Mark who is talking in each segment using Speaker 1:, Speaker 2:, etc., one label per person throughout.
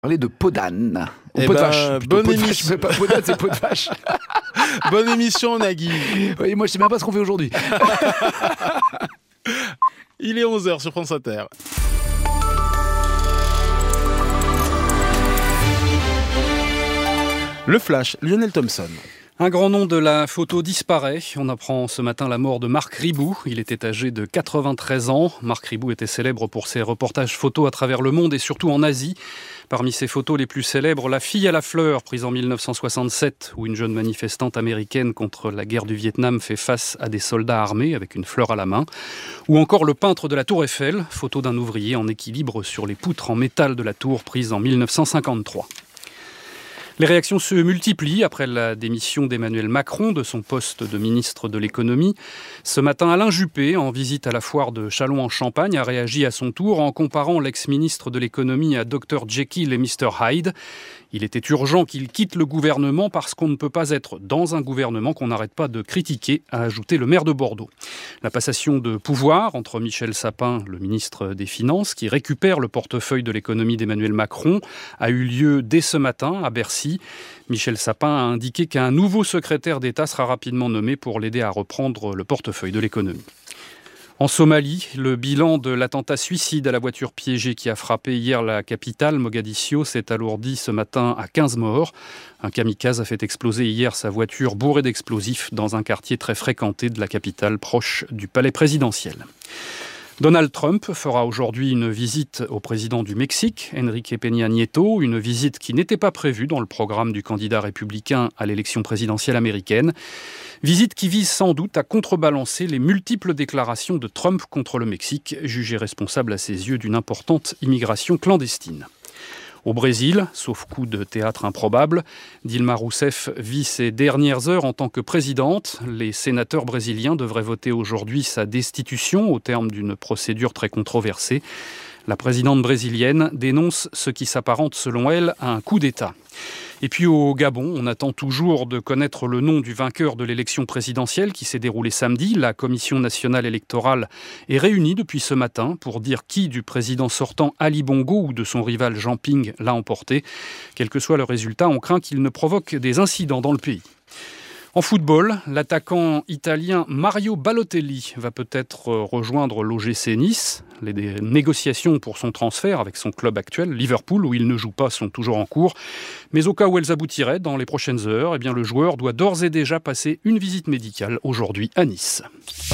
Speaker 1: Parler de peau d'âne. Ou
Speaker 2: Eh
Speaker 1: peau de
Speaker 2: ben,
Speaker 1: vache. Plutôt
Speaker 2: bonne
Speaker 1: peau de vache,
Speaker 2: émission.
Speaker 1: mais pas peau d'âne, c'est peau de vache.
Speaker 2: Bonne émission, Nagui.
Speaker 1: Oui, moi, je sais même pas ce qu'on fait aujourd'hui.
Speaker 2: Il est 11h sur France Inter. Le Flash, Lionel Thompson.
Speaker 3: Un grand nom de la photo disparaît. On apprend ce matin la mort de Marc Ribot. Il était âgé de 93 ans. Marc Ribot était célèbre pour ses reportages photos à travers le monde et surtout en Asie. Parmi ses photos les plus célèbres, La fille à la fleur, prise en 1967, où une jeune manifestante américaine contre la guerre du Vietnam fait face à des soldats armés avec une fleur à la main. Ou encore Le peintre de la Tour Eiffel, photo d'un ouvrier en équilibre sur les poutres en métal de la tour, prise en 1953. Les réactions se multiplient après la démission d'Emmanuel Macron de son poste de ministre de l'économie. Ce matin, Alain Juppé, en visite à la foire de Châlons-en-Champagne, a réagi à son tour en comparant l'ex-ministre de l'économie à Dr Jekyll et Mr Hyde. Il était urgent qu'il quitte le gouvernement parce qu'on ne peut pas être dans un gouvernement qu'on n'arrête pas de critiquer, a ajouté le maire de Bordeaux. La passation de pouvoir entre Michel Sapin, le ministre des Finances, qui récupère le portefeuille de l'économie d'Emmanuel Macron, a eu lieu dès ce matin à Bercy. Michel Sapin a indiqué qu'un nouveau secrétaire d'État sera rapidement nommé pour l'aider à reprendre le portefeuille de l'économie. En Somalie, le bilan de l'attentat suicide à la voiture piégée qui a frappé hier la capitale, Mogadiscio, s'est alourdi ce matin à 15 morts. Un kamikaze a fait exploser hier sa voiture bourrée d'explosifs dans un quartier très fréquenté de la capitale, proche du palais présidentiel. Donald Trump fera aujourd'hui une visite au président du Mexique, Enrique Peña Nieto, une visite qui n'était pas prévue dans le programme du candidat républicain à l'élection présidentielle américaine. Visite qui vise sans doute à contrebalancer les multiples déclarations de Trump contre le Mexique, jugé responsable à ses yeux d'une importante immigration clandestine. Au Brésil, sauf coup de théâtre improbable, Dilma Rousseff vit ses dernières heures en tant que présidente. Les sénateurs brésiliens devraient voter aujourd'hui sa destitution au terme d'une procédure très controversée. La présidente brésilienne dénonce ce qui s'apparente selon elle à un coup d'État. Et puis au Gabon, on attend toujours de connaître le nom du vainqueur de l'élection présidentielle qui s'est déroulée samedi. La Commission nationale électorale est réunie depuis ce matin pour dire qui du président sortant Ali Bongo ou de son rival Jean Ping l'a emporté. Quel que soit le résultat, on craint qu'il ne provoque des incidents dans le pays. En football, l'attaquant italien Mario Balotelli va peut-être rejoindre l'OGC Nice. Les négociations pour son transfert avec son club actuel, Liverpool, où il ne joue pas, sont toujours en cours. Mais au cas où elles aboutiraient dans les prochaines heures, le joueur doit d'ores et déjà passer une visite médicale aujourd'hui à Nice.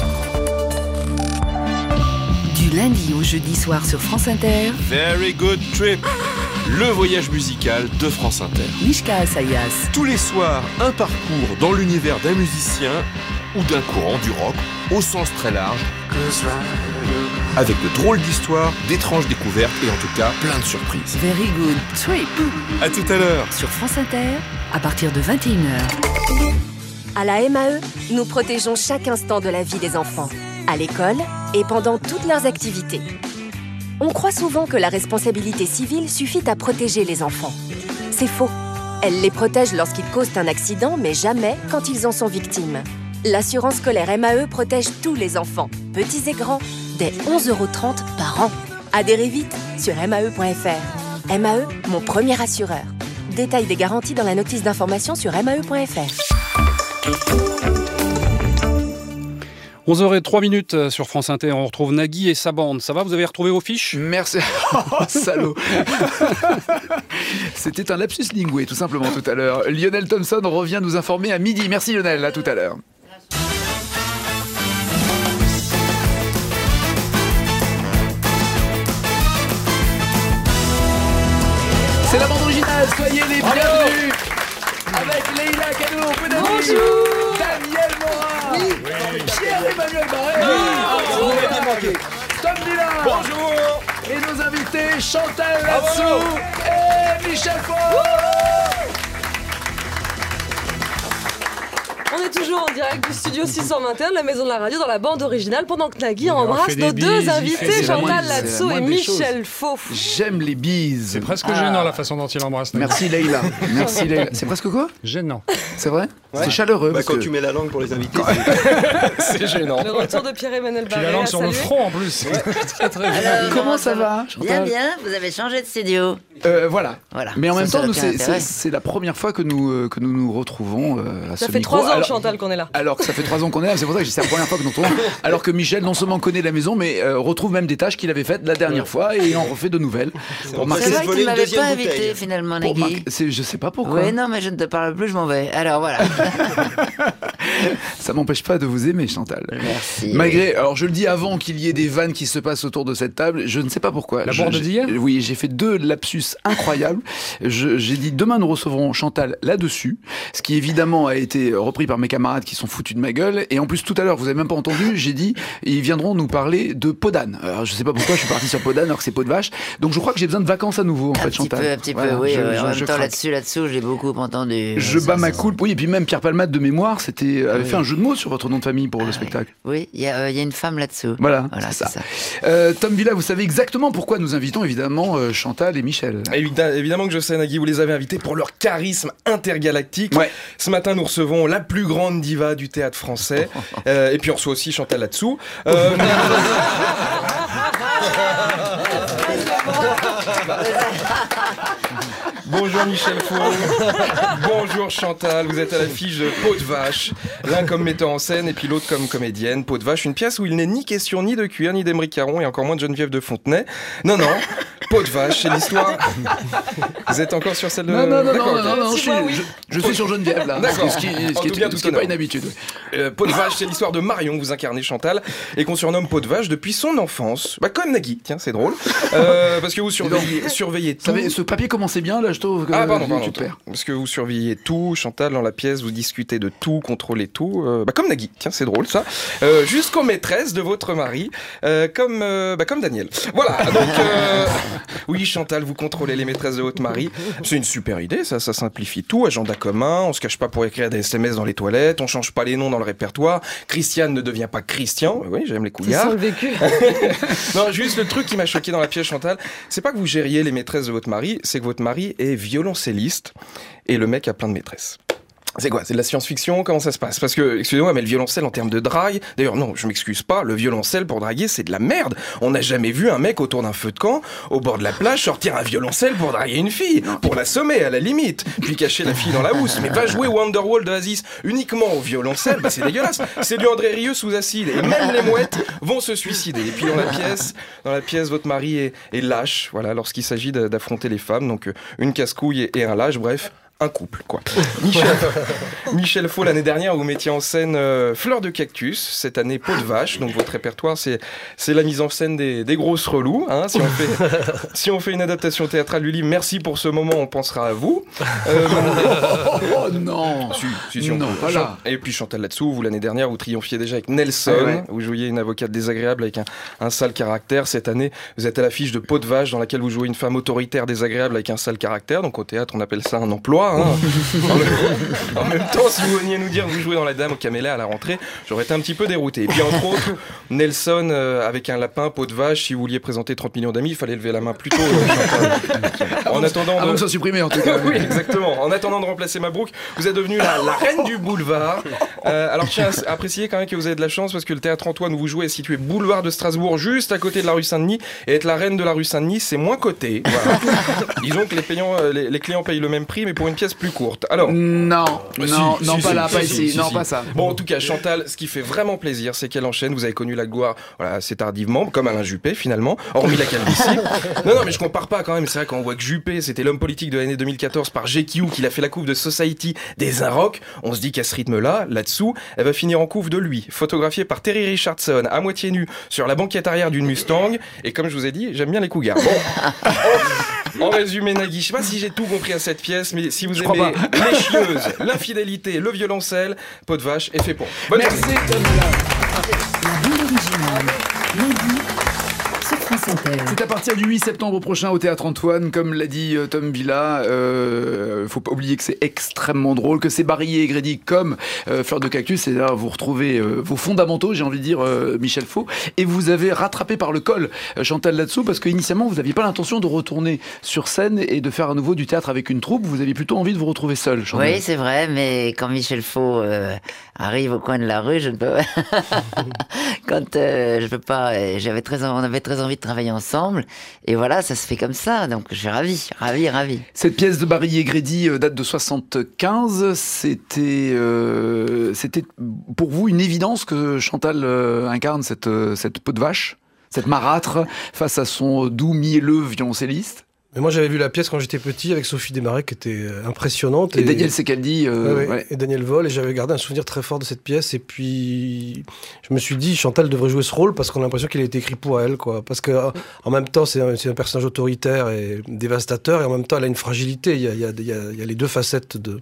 Speaker 4: Du lundi au jeudi soir sur France Inter,
Speaker 5: Very Good Trip, le voyage musical de France Inter.
Speaker 4: Mishka Assayas.
Speaker 5: Tous les soirs, un parcours dans l'univers d'un musicien ou d'un courant du rock au sens très large, avec de drôles d'histoires, d'étranges découvertes et en tout cas plein de surprises.
Speaker 4: Very Good Trip
Speaker 5: À tout à l'heure.
Speaker 4: sur France Inter à partir de 21h.
Speaker 6: À la MAE, nous protégeons chaque instant de la vie des enfants, à l'école et pendant toutes leurs activités. On croit souvent que la responsabilité civile suffit à protéger les enfants. C'est faux. Elle les protège lorsqu'ils causent un accident, mais jamais quand ils en sont victimes. L'assurance scolaire MAE protège tous les enfants, petits et grands, dès 11,30 € par an. Adhérez vite sur mae.fr. MAE, mon premier assureur. Détail des garanties dans la notice d'information sur mae.fr.
Speaker 3: 11h03 sur France Inter, on retrouve Nagui et sa bande. Ça va, vous avez retrouvé vos fiches ?
Speaker 1: Merci. Oh, salaud. C'était un lapsus lingué, tout simplement, tout à l'heure. Lionel Thompson revient nous informer à midi. Merci Lionel, à tout à l'heure. C'est la bande originale, soyez les bienvenus. Avec Leïla Kano,
Speaker 7: Bonjour.
Speaker 1: Daniel Morin, Pierre-Emmanuel Barré, Tom Villa, bonjour, et nos invités Chantal Latsou et Michel Faux.
Speaker 7: On est toujours toujours en direct du studio 621 de la Maison de la Radio dans la bande originale pendant que Nagui embrasse nos deux invités, Chantal Latsou et Michel Faux.
Speaker 1: J'aime les bises.
Speaker 8: C'est presque gênant la façon dont il embrasse.
Speaker 1: Merci Leïla. Merci Leïla. C'est presque quoi ?
Speaker 8: Gênant.
Speaker 1: C'est vrai ? C'est chaleureux.
Speaker 9: Quand tu mets la langue pour les invités,
Speaker 8: c'est gênant.
Speaker 7: Le retour de Pierre-Emmanuel Barré.
Speaker 8: La langue sur le front en plus. Très, très
Speaker 10: Alors,
Speaker 1: comment ça va, Chantal ?
Speaker 10: Bien, vous avez changé de studio.
Speaker 1: Voilà. Mais en même temps, nous, c'est la première fois que nous retrouvons à ce micro.
Speaker 7: Ça fait 3 ans, Chantal, qu'on est là.
Speaker 1: Alors que ça fait 3 ans qu'on est là, c'est pour ça que c'est la première fois que nous retrouvons. Alors que Michel, non seulement connaît la maison, mais retrouve même des tâches qu'il avait faites la dernière fois et en refait de nouvelles.
Speaker 10: C'est vrai que tu ne m'avais pas invité, finalement, Nagui.
Speaker 1: Je sais pas pourquoi.
Speaker 10: Oui, non, mais je ne te parle plus, je m'en vais. Alors, voilà.
Speaker 1: Ça m'empêche pas de vous aimer, Chantal.
Speaker 10: Merci.
Speaker 1: Malgré, alors je le dis avant qu'il y ait des vannes qui se passent autour de cette table, je ne sais pas pourquoi.
Speaker 8: La bourde d'hier ?
Speaker 1: Oui, j'ai fait 2 lapsus incroyables. J'ai dit demain nous recevrons Chantal là-dessus, ce qui évidemment a été repris par mes camarades qui sont foutus de ma gueule. Et en plus tout à l'heure, vous avez même pas entendu, j'ai dit ils viendront nous parler de peau d'âne. Alors je sais pas pourquoi je suis parti sur peau d'âne alors que c'est peau de vache. Donc je crois que j'ai besoin de vacances à nouveau en fait, Chantal.
Speaker 10: Un petit peu, oui. En même temps là-dessous, j'ai beaucoup entendu.
Speaker 1: Je bats ma coulpe. Oui, et puis même Pierre Palmade de mémoire, avait fait un jeu de mots sur votre nom de famille pour le spectacle.
Speaker 10: Oui, il y a une femme là-dessous.
Speaker 1: Voilà c'est ça. Tom Villa, vous savez exactement pourquoi nous invitons évidemment Chantal et Michel.
Speaker 11: Évidemment que je sais, Nagui, vous les avez invités pour leur charisme intergalactique. Ouais. Ce matin, nous recevons la plus grande diva du théâtre français. Et puis on reçoit aussi Chantal Latsou. Bonjour Michel Faux. Bonjour Chantal. Vous êtes à l'affiche de Peau de vache. L'un comme metteur en scène et puis l'autre comme comédienne. Peau de vache, une pièce où il n'est ni question ni de cuir, ni d'Émeric Caron et encore moins de Geneviève de Fontenay. Non. Peau de vache, c'est l'histoire. Vous êtes encore sur celle de...
Speaker 1: Non, je suis sur Geneviève là.
Speaker 11: D'accord.
Speaker 1: Ce qui est pas une habitude.
Speaker 11: Peau de vache, c'est l'histoire de Marion que vous incarnez, Chantal, et qu'on surnomme Peau de vache depuis son enfance. Comme Nagui, tiens, c'est drôle. Parce que vous surveillez tout.
Speaker 1: Ce papier commençait bien là, je trouve.
Speaker 11: Pardon. Parce que vous surveillez tout, Chantal, dans la pièce, vous discutez de tout, contrôlez tout. Comme Nagui, tiens, c'est drôle ça. Jusqu'aux maîtresses de votre mari, comme Daniel. Voilà, donc... Oui, Chantal, vous contrôlez les maîtresses de votre mari. C'est une super idée, ça simplifie tout. Agenda commun, on se cache pas pour écrire des SMS dans les toilettes, on change pas les noms dans le répertoire. Christiane ne devient pas Christian. Oui, j'aime les couillards.
Speaker 7: C'est sans le vécu.
Speaker 11: Non, juste le truc qui m'a choqué dans la pièce, Chantal, c'est pas que vous gériez les maîtresses de votre mari, c'est que votre mari est violoncelliste et le mec a plein de maîtresses. C'est quoi ? C'est de la science-fiction ? Comment ça se passe ? Parce que, excusez-moi, mais le violoncelle en termes de drague... D'ailleurs, non, je m'excuse pas, le violoncelle pour draguer, c'est de la merde. On n'a jamais vu un mec autour d'un feu de camp, au bord de la plage, sortir un violoncelle pour draguer une fille, pour l'assommer à la limite, puis cacher la fille dans la housse. Mais va jouer Wonderwall de Oasis uniquement au violoncelle, c'est dégueulasse. C'est du André Rieu sous acide. Et même les mouettes vont se suicider. Et puis dans la pièce, votre mari est lâche, voilà, lorsqu'il s'agit d'affronter les femmes. Donc, une casse-couille et un lâche, bref... Un couple, quoi. Michel Faux, l'année dernière, vous mettiez en scène Fleur de cactus, cette année Peau de vache, donc votre répertoire, c'est la mise en scène des grosses relous, hein, si on fait une adaptation théâtrale du livre, merci pour ce moment, on pensera à vous.
Speaker 1: Non
Speaker 11: si, non, voilà. Et puis Chantal Latsou, vous l'année dernière, vous triomphiez déjà avec Nelson, vous jouiez une avocate désagréable avec un sale caractère. Cette année, vous êtes à l'affiche de Peau de vache, dans laquelle vous jouez une femme autoritaire désagréable avec un sale caractère, donc au théâtre, on appelle ça un emploi. Hein. En même temps, si vous veniez nous dire que vous jouez dans La Dame au Camélia à la rentrée, j'aurais été un petit peu dérouté. Et puis entre autres, Nelson avec un lapin, Peau de vache, si vous vouliez présenter 30 millions d'amis, il fallait lever la main plus tôt. En attendant
Speaker 1: avant que ça soit supprimé en tout cas.
Speaker 11: Oui, exactement. En attendant de remplacer Mabrouk, vous êtes devenue la reine du boulevard. Alors je tiens à préciser quand même que vous avez de la chance parce que le théâtre Antoine où vous jouez est situé boulevard de Strasbourg, juste à côté de la rue Saint-Denis. Et être la reine de la rue Saint-Denis, c'est moins coté. Voilà. Disons que les clients payent le même prix, mais pour une pièce plus courte. Alors
Speaker 1: non, pas ici, pas ça.
Speaker 11: Bon, en tout cas, Chantal, ce qui fait vraiment plaisir, c'est qu'elle enchaîne. Vous avez connu la gloire, voilà, assez tardivement, comme Alain Juppé finalement, hormis la calvitie. Non, mais je compare pas quand même. C'est vrai quand on voit que Juppé, c'était l'homme politique de l'année 2014 par GQ, qu'il a fait la couve de Society des Inrocks. On se dit qu'à ce rythme-là, là-dessous, elle va finir en couve de lui, photographiée par Terry Richardson, à moitié nu, sur la banquette arrière d'une Mustang. Et comme je vous ai dit, j'aime bien les cougards. Bon. En résumé, Nagui, je sais pas si j'ai tout compris à cette pièce, mais si vous aimez les chieuses, l'infidélité, le violoncelle, Peau de vache est fait pour. Bonne
Speaker 1: Merci.
Speaker 4: La bande originale. Nagui sur France Inter.
Speaker 1: C'est à partir du 8 septembre prochain au Théâtre Antoine, comme l'a dit Tom Villa. Faut pas oublier que c'est extrêmement drôle, que c'est Barry Egrédy comme Fleur de Cactus. Et là, vous retrouvez vos fondamentaux, j'ai envie de dire, Michel Faux. Et vous avez rattrapé par le col Chantal là-dessous, parce qu'initialement, vous n'aviez pas l'intention de retourner sur scène et de faire à nouveau du théâtre avec une troupe. Vous aviez plutôt envie de vous retrouver seul, Chantal.
Speaker 10: Oui, c'est vrai, mais quand Michel Faux arrive au coin de la rue, je ne peux je peux pas. On avait très envie de travailler ensemble, et voilà, ça se fait comme ça. Donc je suis ravi.
Speaker 1: Cette pièce de Barry Egrédy date de 75. C'était pour vous une évidence que Chantal incarne cette peau de vache, cette marâtre face à son doux mielleux violoncelliste.
Speaker 9: Mais moi, j'avais vu la pièce quand j'étais petit avec Sophie Desmarais, qui était impressionnante.
Speaker 1: Et Daniel Secaldi.
Speaker 9: Ouais. Et Daniel Vol, et j'avais gardé un souvenir très fort de cette pièce. Et puis, je me suis dit, Chantal devrait jouer ce rôle parce qu'on a l'impression qu'il a été écrit pour elle, quoi. Parce que, en même temps, c'est un personnage autoritaire et dévastateur, et en même temps, elle a une fragilité. Il y a les deux facettes de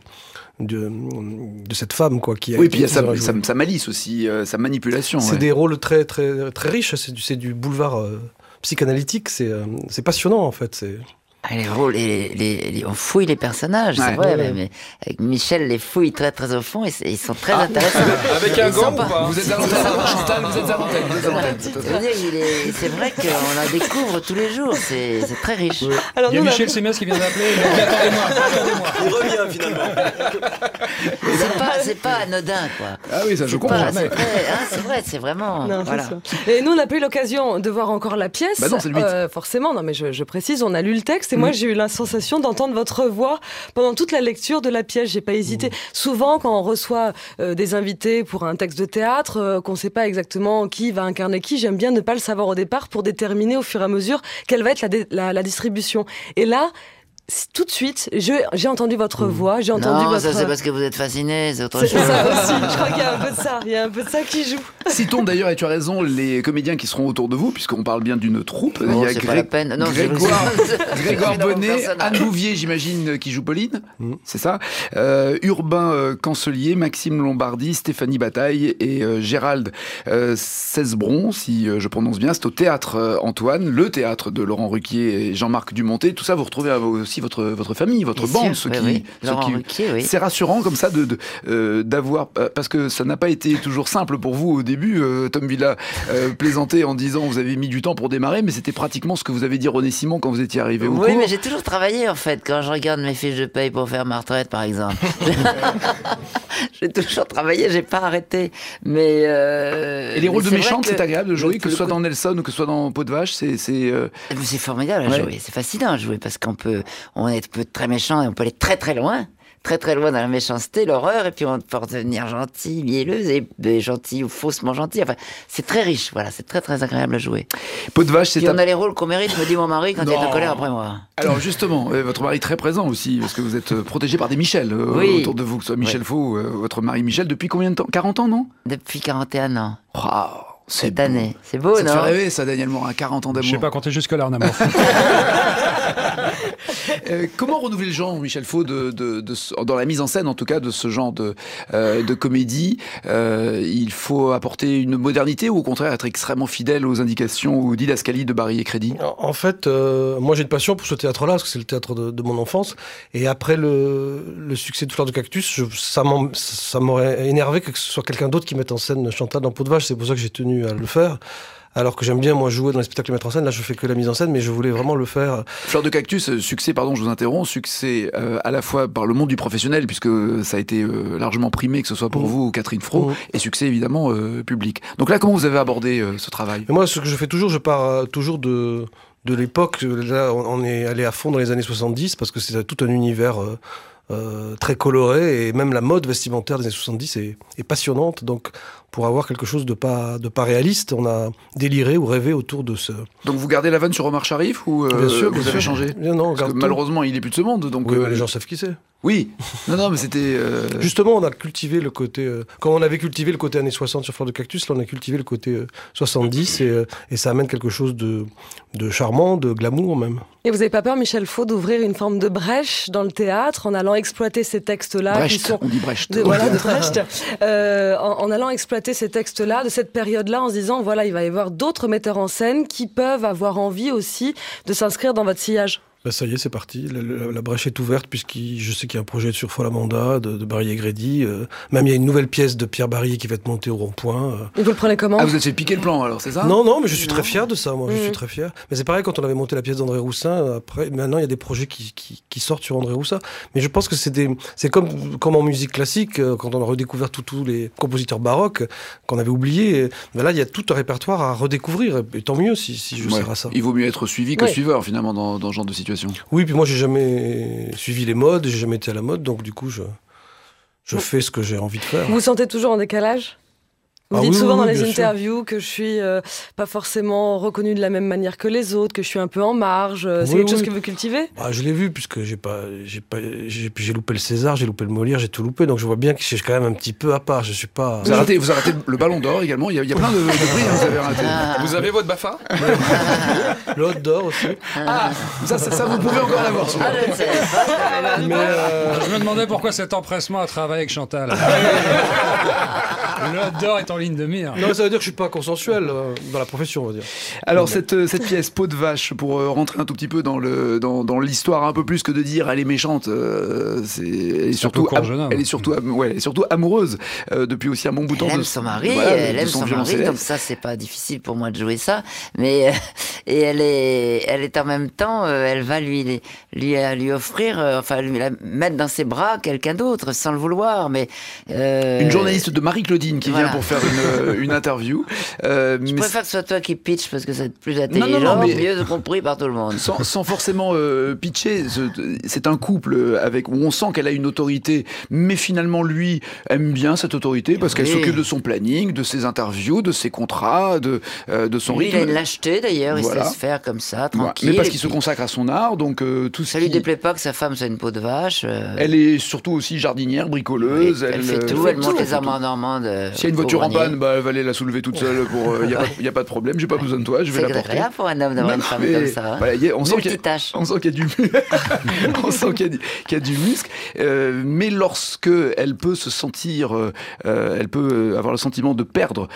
Speaker 9: cette femme, quoi.
Speaker 1: Oui, puis il y a sa malice aussi, sa manipulation.
Speaker 9: C'est des rôles très, très, très riches. C'est du boulevard psychanalytique. C'est passionnant, en fait.
Speaker 10: Les rôles, on fouille les personnages, c'est vrai, mais avec Michel, les fouille très très au fond, et ils sont très intéressants.
Speaker 11: Avec un gant ou pas?
Speaker 1: Vous êtes à l'antenne, Chantal, vous êtes à l'antenne.
Speaker 10: C'est vrai qu'on la découvre tous les jours, c'est très riche.
Speaker 8: Oui. Alors, il y a Michel Sémès qui vient d'appeler, attendez-moi. Il revient
Speaker 10: finalement. C'est pas anodin, quoi.
Speaker 1: Ah oui, ça je comprends.
Speaker 10: C'est vrai, c'est vraiment...
Speaker 7: Non,
Speaker 10: voilà.
Speaker 7: Et nous, on n'a pas eu l'occasion de voir encore la pièce.
Speaker 1: Bah non, c'est le 8.
Speaker 7: Forcément, non mais je précise, on a lu le texte, et moi j'ai eu la sensation d'entendre votre voix pendant toute la lecture de la pièce. J'ai pas hésité. Souvent, quand on reçoit des invités pour un texte de théâtre, qu'on sait pas exactement qui va incarner qui, j'aime bien ne pas le savoir au départ pour déterminer au fur et à mesure quelle va être la distribution. Et là, tout de suite, j'ai entendu votre voix, j'ai entendu votre...
Speaker 10: ça c'est parce que vous êtes fasciné, c'est autre chose.
Speaker 7: C'est ça aussi, je crois qu'il y a un peu de ça, il y a un peu de ça qui joue.
Speaker 1: Citons d'ailleurs, et tu as raison, les comédiens qui seront autour de vous, puisqu'on parle bien d'une troupe.
Speaker 10: Il y a
Speaker 1: Grégoire Bonnet, Anne Bouvier, j'imagine, qui joue Pauline, c'est ça. Urbain Cancelier, Maxime Lombardi, Stéphanie Bataille et Gérald Cesbron, si je prononce bien. C'est au Théâtre Antoine, le théâtre de Laurent Ruquier et Jean-Marc Dumontet. Tout ça, vous retrouvez aussi votre famille, votre bande, c'est rassurant comme ça d'avoir, parce que ça n'a pas été toujours simple pour vous au début. Tom Villa plaisantait en disant vous avez mis du temps pour démarrer, mais c'était pratiquement ce que vous avez dit René Simon quand vous étiez arrivé au cours.
Speaker 10: Oui, mais j'ai toujours travaillé en fait. Quand je regarde mes fiches de paye pour faire ma retraite, par exemple, j'ai toujours travaillé, j'ai pas arrêté. Mais
Speaker 1: et les rôles de méchante, c'est agréable de jouer, que ce soit dans Nelson ou que ce soit dans Peau de Vache, c'est
Speaker 10: formidable à jouer, c'est fascinant à jouer parce qu'on peut être très méchant et on peut aller très très loin dans la méchanceté, l'horreur, et puis on peut devenir gentil, mielleuse, et gentil ou faussement gentil. Enfin, c'est très riche, voilà, c'est très très agréable à jouer.
Speaker 1: Peau de Vache,
Speaker 10: on a les rôles qu'on mérite, me dit mon mari quand il est en colère après moi.
Speaker 1: Alors justement, votre mari est très présent aussi, parce que vous êtes protégé par des Michel autour de vous, que ce soit Michel Faux, votre mari Michel, depuis combien de temps? 40 ans, non?
Speaker 10: Depuis 41 ans.
Speaker 1: Wow.
Speaker 10: Cette année. C'est beau, non?
Speaker 1: Ça te fait rêver, ça, Daniel Morin, 40 ans d'amour.
Speaker 8: Je sais pas compter jusque-là en amour.
Speaker 1: Comment renouveler le genre, Michel Faux, dans la mise en scène, en tout cas, de ce genre de comédie? Il faut apporter une modernité ou au contraire être extrêmement fidèle aux indications ou didascalies de Barry Egrédy?
Speaker 9: En fait, moi j'ai une passion pour ce théâtre-là, parce que c'est le théâtre de mon enfance. Et après le succès de Fleur de Cactus, ça m'aurait énervé que ce soit quelqu'un d'autre qui mette en scène Chantal dans Peau de Vache. C'est pour ça que j'ai tenu à le faire. Alors que j'aime bien, moi, jouer dans les spectacles et mettre en scène. Là, je fais que la mise en scène, mais je voulais vraiment le faire.
Speaker 1: Fleur de Cactus, succès, pardon, je vous interromps, succès à la fois par le monde du professionnel, puisque ça a été largement primé, que ce soit pour vous ou Catherine Fro, et succès, évidemment, public. Donc là, comment vous avez abordé ce travail?
Speaker 9: Et moi, ce que je fais toujours, je pars toujours de l'époque. Là, on est allé à fond dans les années 70, parce que c'est tout un univers... très coloré, et même la mode vestimentaire des années 70 est passionnante. Donc pour avoir quelque chose de pas réaliste, on a déliré ou rêvé autour de ce...
Speaker 1: Donc vous gardez la vanne sur Omar Sharif ou
Speaker 9: bien sûr,
Speaker 1: vous avez changé?
Speaker 9: Non,
Speaker 1: parce que malheureusement il est plus de ce monde, donc
Speaker 9: oui, les gens savent qui c'est.
Speaker 1: Oui, non, mais c'était...
Speaker 9: Justement, on a cultivé le côté... quand on avait cultivé le côté années 60 sur Fleur de Cactus, là, on a cultivé le côté 70 et ça amène quelque chose de charmant, de glamour même.
Speaker 7: Et vous n'avez pas peur, Michel Faux, d'ouvrir une forme de brèche dans le théâtre en allant exploiter ces textes-là
Speaker 1: Brecht,
Speaker 7: qui sont...
Speaker 1: on dit Brecht.
Speaker 7: de Brecht. En allant exploiter ces textes-là, de cette période-là, en se disant, voilà, il va y avoir d'autres metteurs en scène qui peuvent avoir envie aussi de s'inscrire dans votre sillage.
Speaker 9: Ben ça y est, c'est parti. La brèche est ouverte puisque je sais qu'il y a un projet sur Folamanda, de Barrier-Grédy. Même il y a une nouvelle pièce de Pierre Barrier qui va être montée au rond-point.
Speaker 7: Et vous le prenez comment ?
Speaker 1: Ah, vous êtes fait piquer le plan alors, c'est ça ?
Speaker 9: Non, mais je suis très fier de ça, moi. Je suis très fier. Mais c'est pareil quand on avait monté la pièce d'André Roussin. Après, maintenant, il y a des projets qui sortent sur André Roussin. Mais je pense que c'est comme en musique classique, quand on a redécouvert tous les compositeurs baroques qu'on avait oubliés. Ben là, il y a tout un répertoire à redécouvrir. Et tant mieux si je sers à ça.
Speaker 1: Il vaut mieux être suivi que suiveur, finalement, dans ce genre de situation.
Speaker 9: Oui, puis moi, j'ai jamais suivi les modes, j'ai jamais été à la mode, donc du coup, je fais ce que j'ai envie de faire.
Speaker 7: Vous vous sentez toujours en décalage ? Vous dites souvent dans les interviews que je suis pas forcément reconnu de la même manière que les autres, que je suis un peu en marge. C'est quelque chose que vous cultivez ?
Speaker 9: Je l'ai vu, puisque j'ai loupé le César, j'ai loupé le Molière, j'ai tout loupé, donc je vois bien que je suis quand même un petit peu à part. Je suis pas.
Speaker 1: Vous avez raté le Ballon d'Or également. Il y a plein de prix. Vous avez raté.
Speaker 11: Vous avez votre BAFA ?
Speaker 9: Le Hot d'Or aussi.
Speaker 1: Ça vous pouvez encore l'avoir.
Speaker 8: Je me demandais pourquoi cet empressement à travailler avec Chantal. Le Hot d'Or est en ligne de mire.
Speaker 9: Non, ça veut dire que je suis pas consensuel dans la profession, on va dire.
Speaker 1: Alors cette pièce Peau de vache, pour rentrer un tout petit peu dans l'histoire, un peu plus que de dire elle est méchante, elle est surtout amoureuse depuis aussi un bon bout de temps.
Speaker 10: Elle aime son mari, donc ça c'est pas difficile pour moi de jouer ça, mais et elle est en même temps, elle va lui offrir, lui la mettre dans ses bras quelqu'un d'autre sans le vouloir, mais
Speaker 1: une journaliste de Marie-Claudine qui vient pour faire une interview.
Speaker 10: Je préfère que ce soit toi qui pitch parce que c'est plus intelligent, mieux compris par tout le monde.
Speaker 1: Sans forcément pitcher, c'est un couple où on sent qu'elle a une autorité, mais finalement lui aime bien cette autorité parce qu'elle s'occupe de son planning, de ses interviews, de ses contrats, de son rythme.
Speaker 10: Il a une lâcheté d'ailleurs, il sait se faire comme ça, tranquille.
Speaker 1: Mais parce qu'il se consacre à son art, donc tout
Speaker 10: ça lui déplaît pas que sa femme soit une peau de vache.
Speaker 1: Elle est surtout aussi jardinière, bricoleuse.
Speaker 10: Elle fait tout, elle monte les amandes normandes.
Speaker 1: S'il y a une voiture en panne, elle va aller la soulever toute seule. Il n'y a pas de problème, j'ai pas besoin de toi, je vais la porter.
Speaker 10: C'est agréable pour un homme d'avoir une femme comme ça.
Speaker 1: On sent qu'il y a du on sent qu'il y a du muscle, mais lorsque elle peut se sentir, elle peut avoir le sentiment de perdre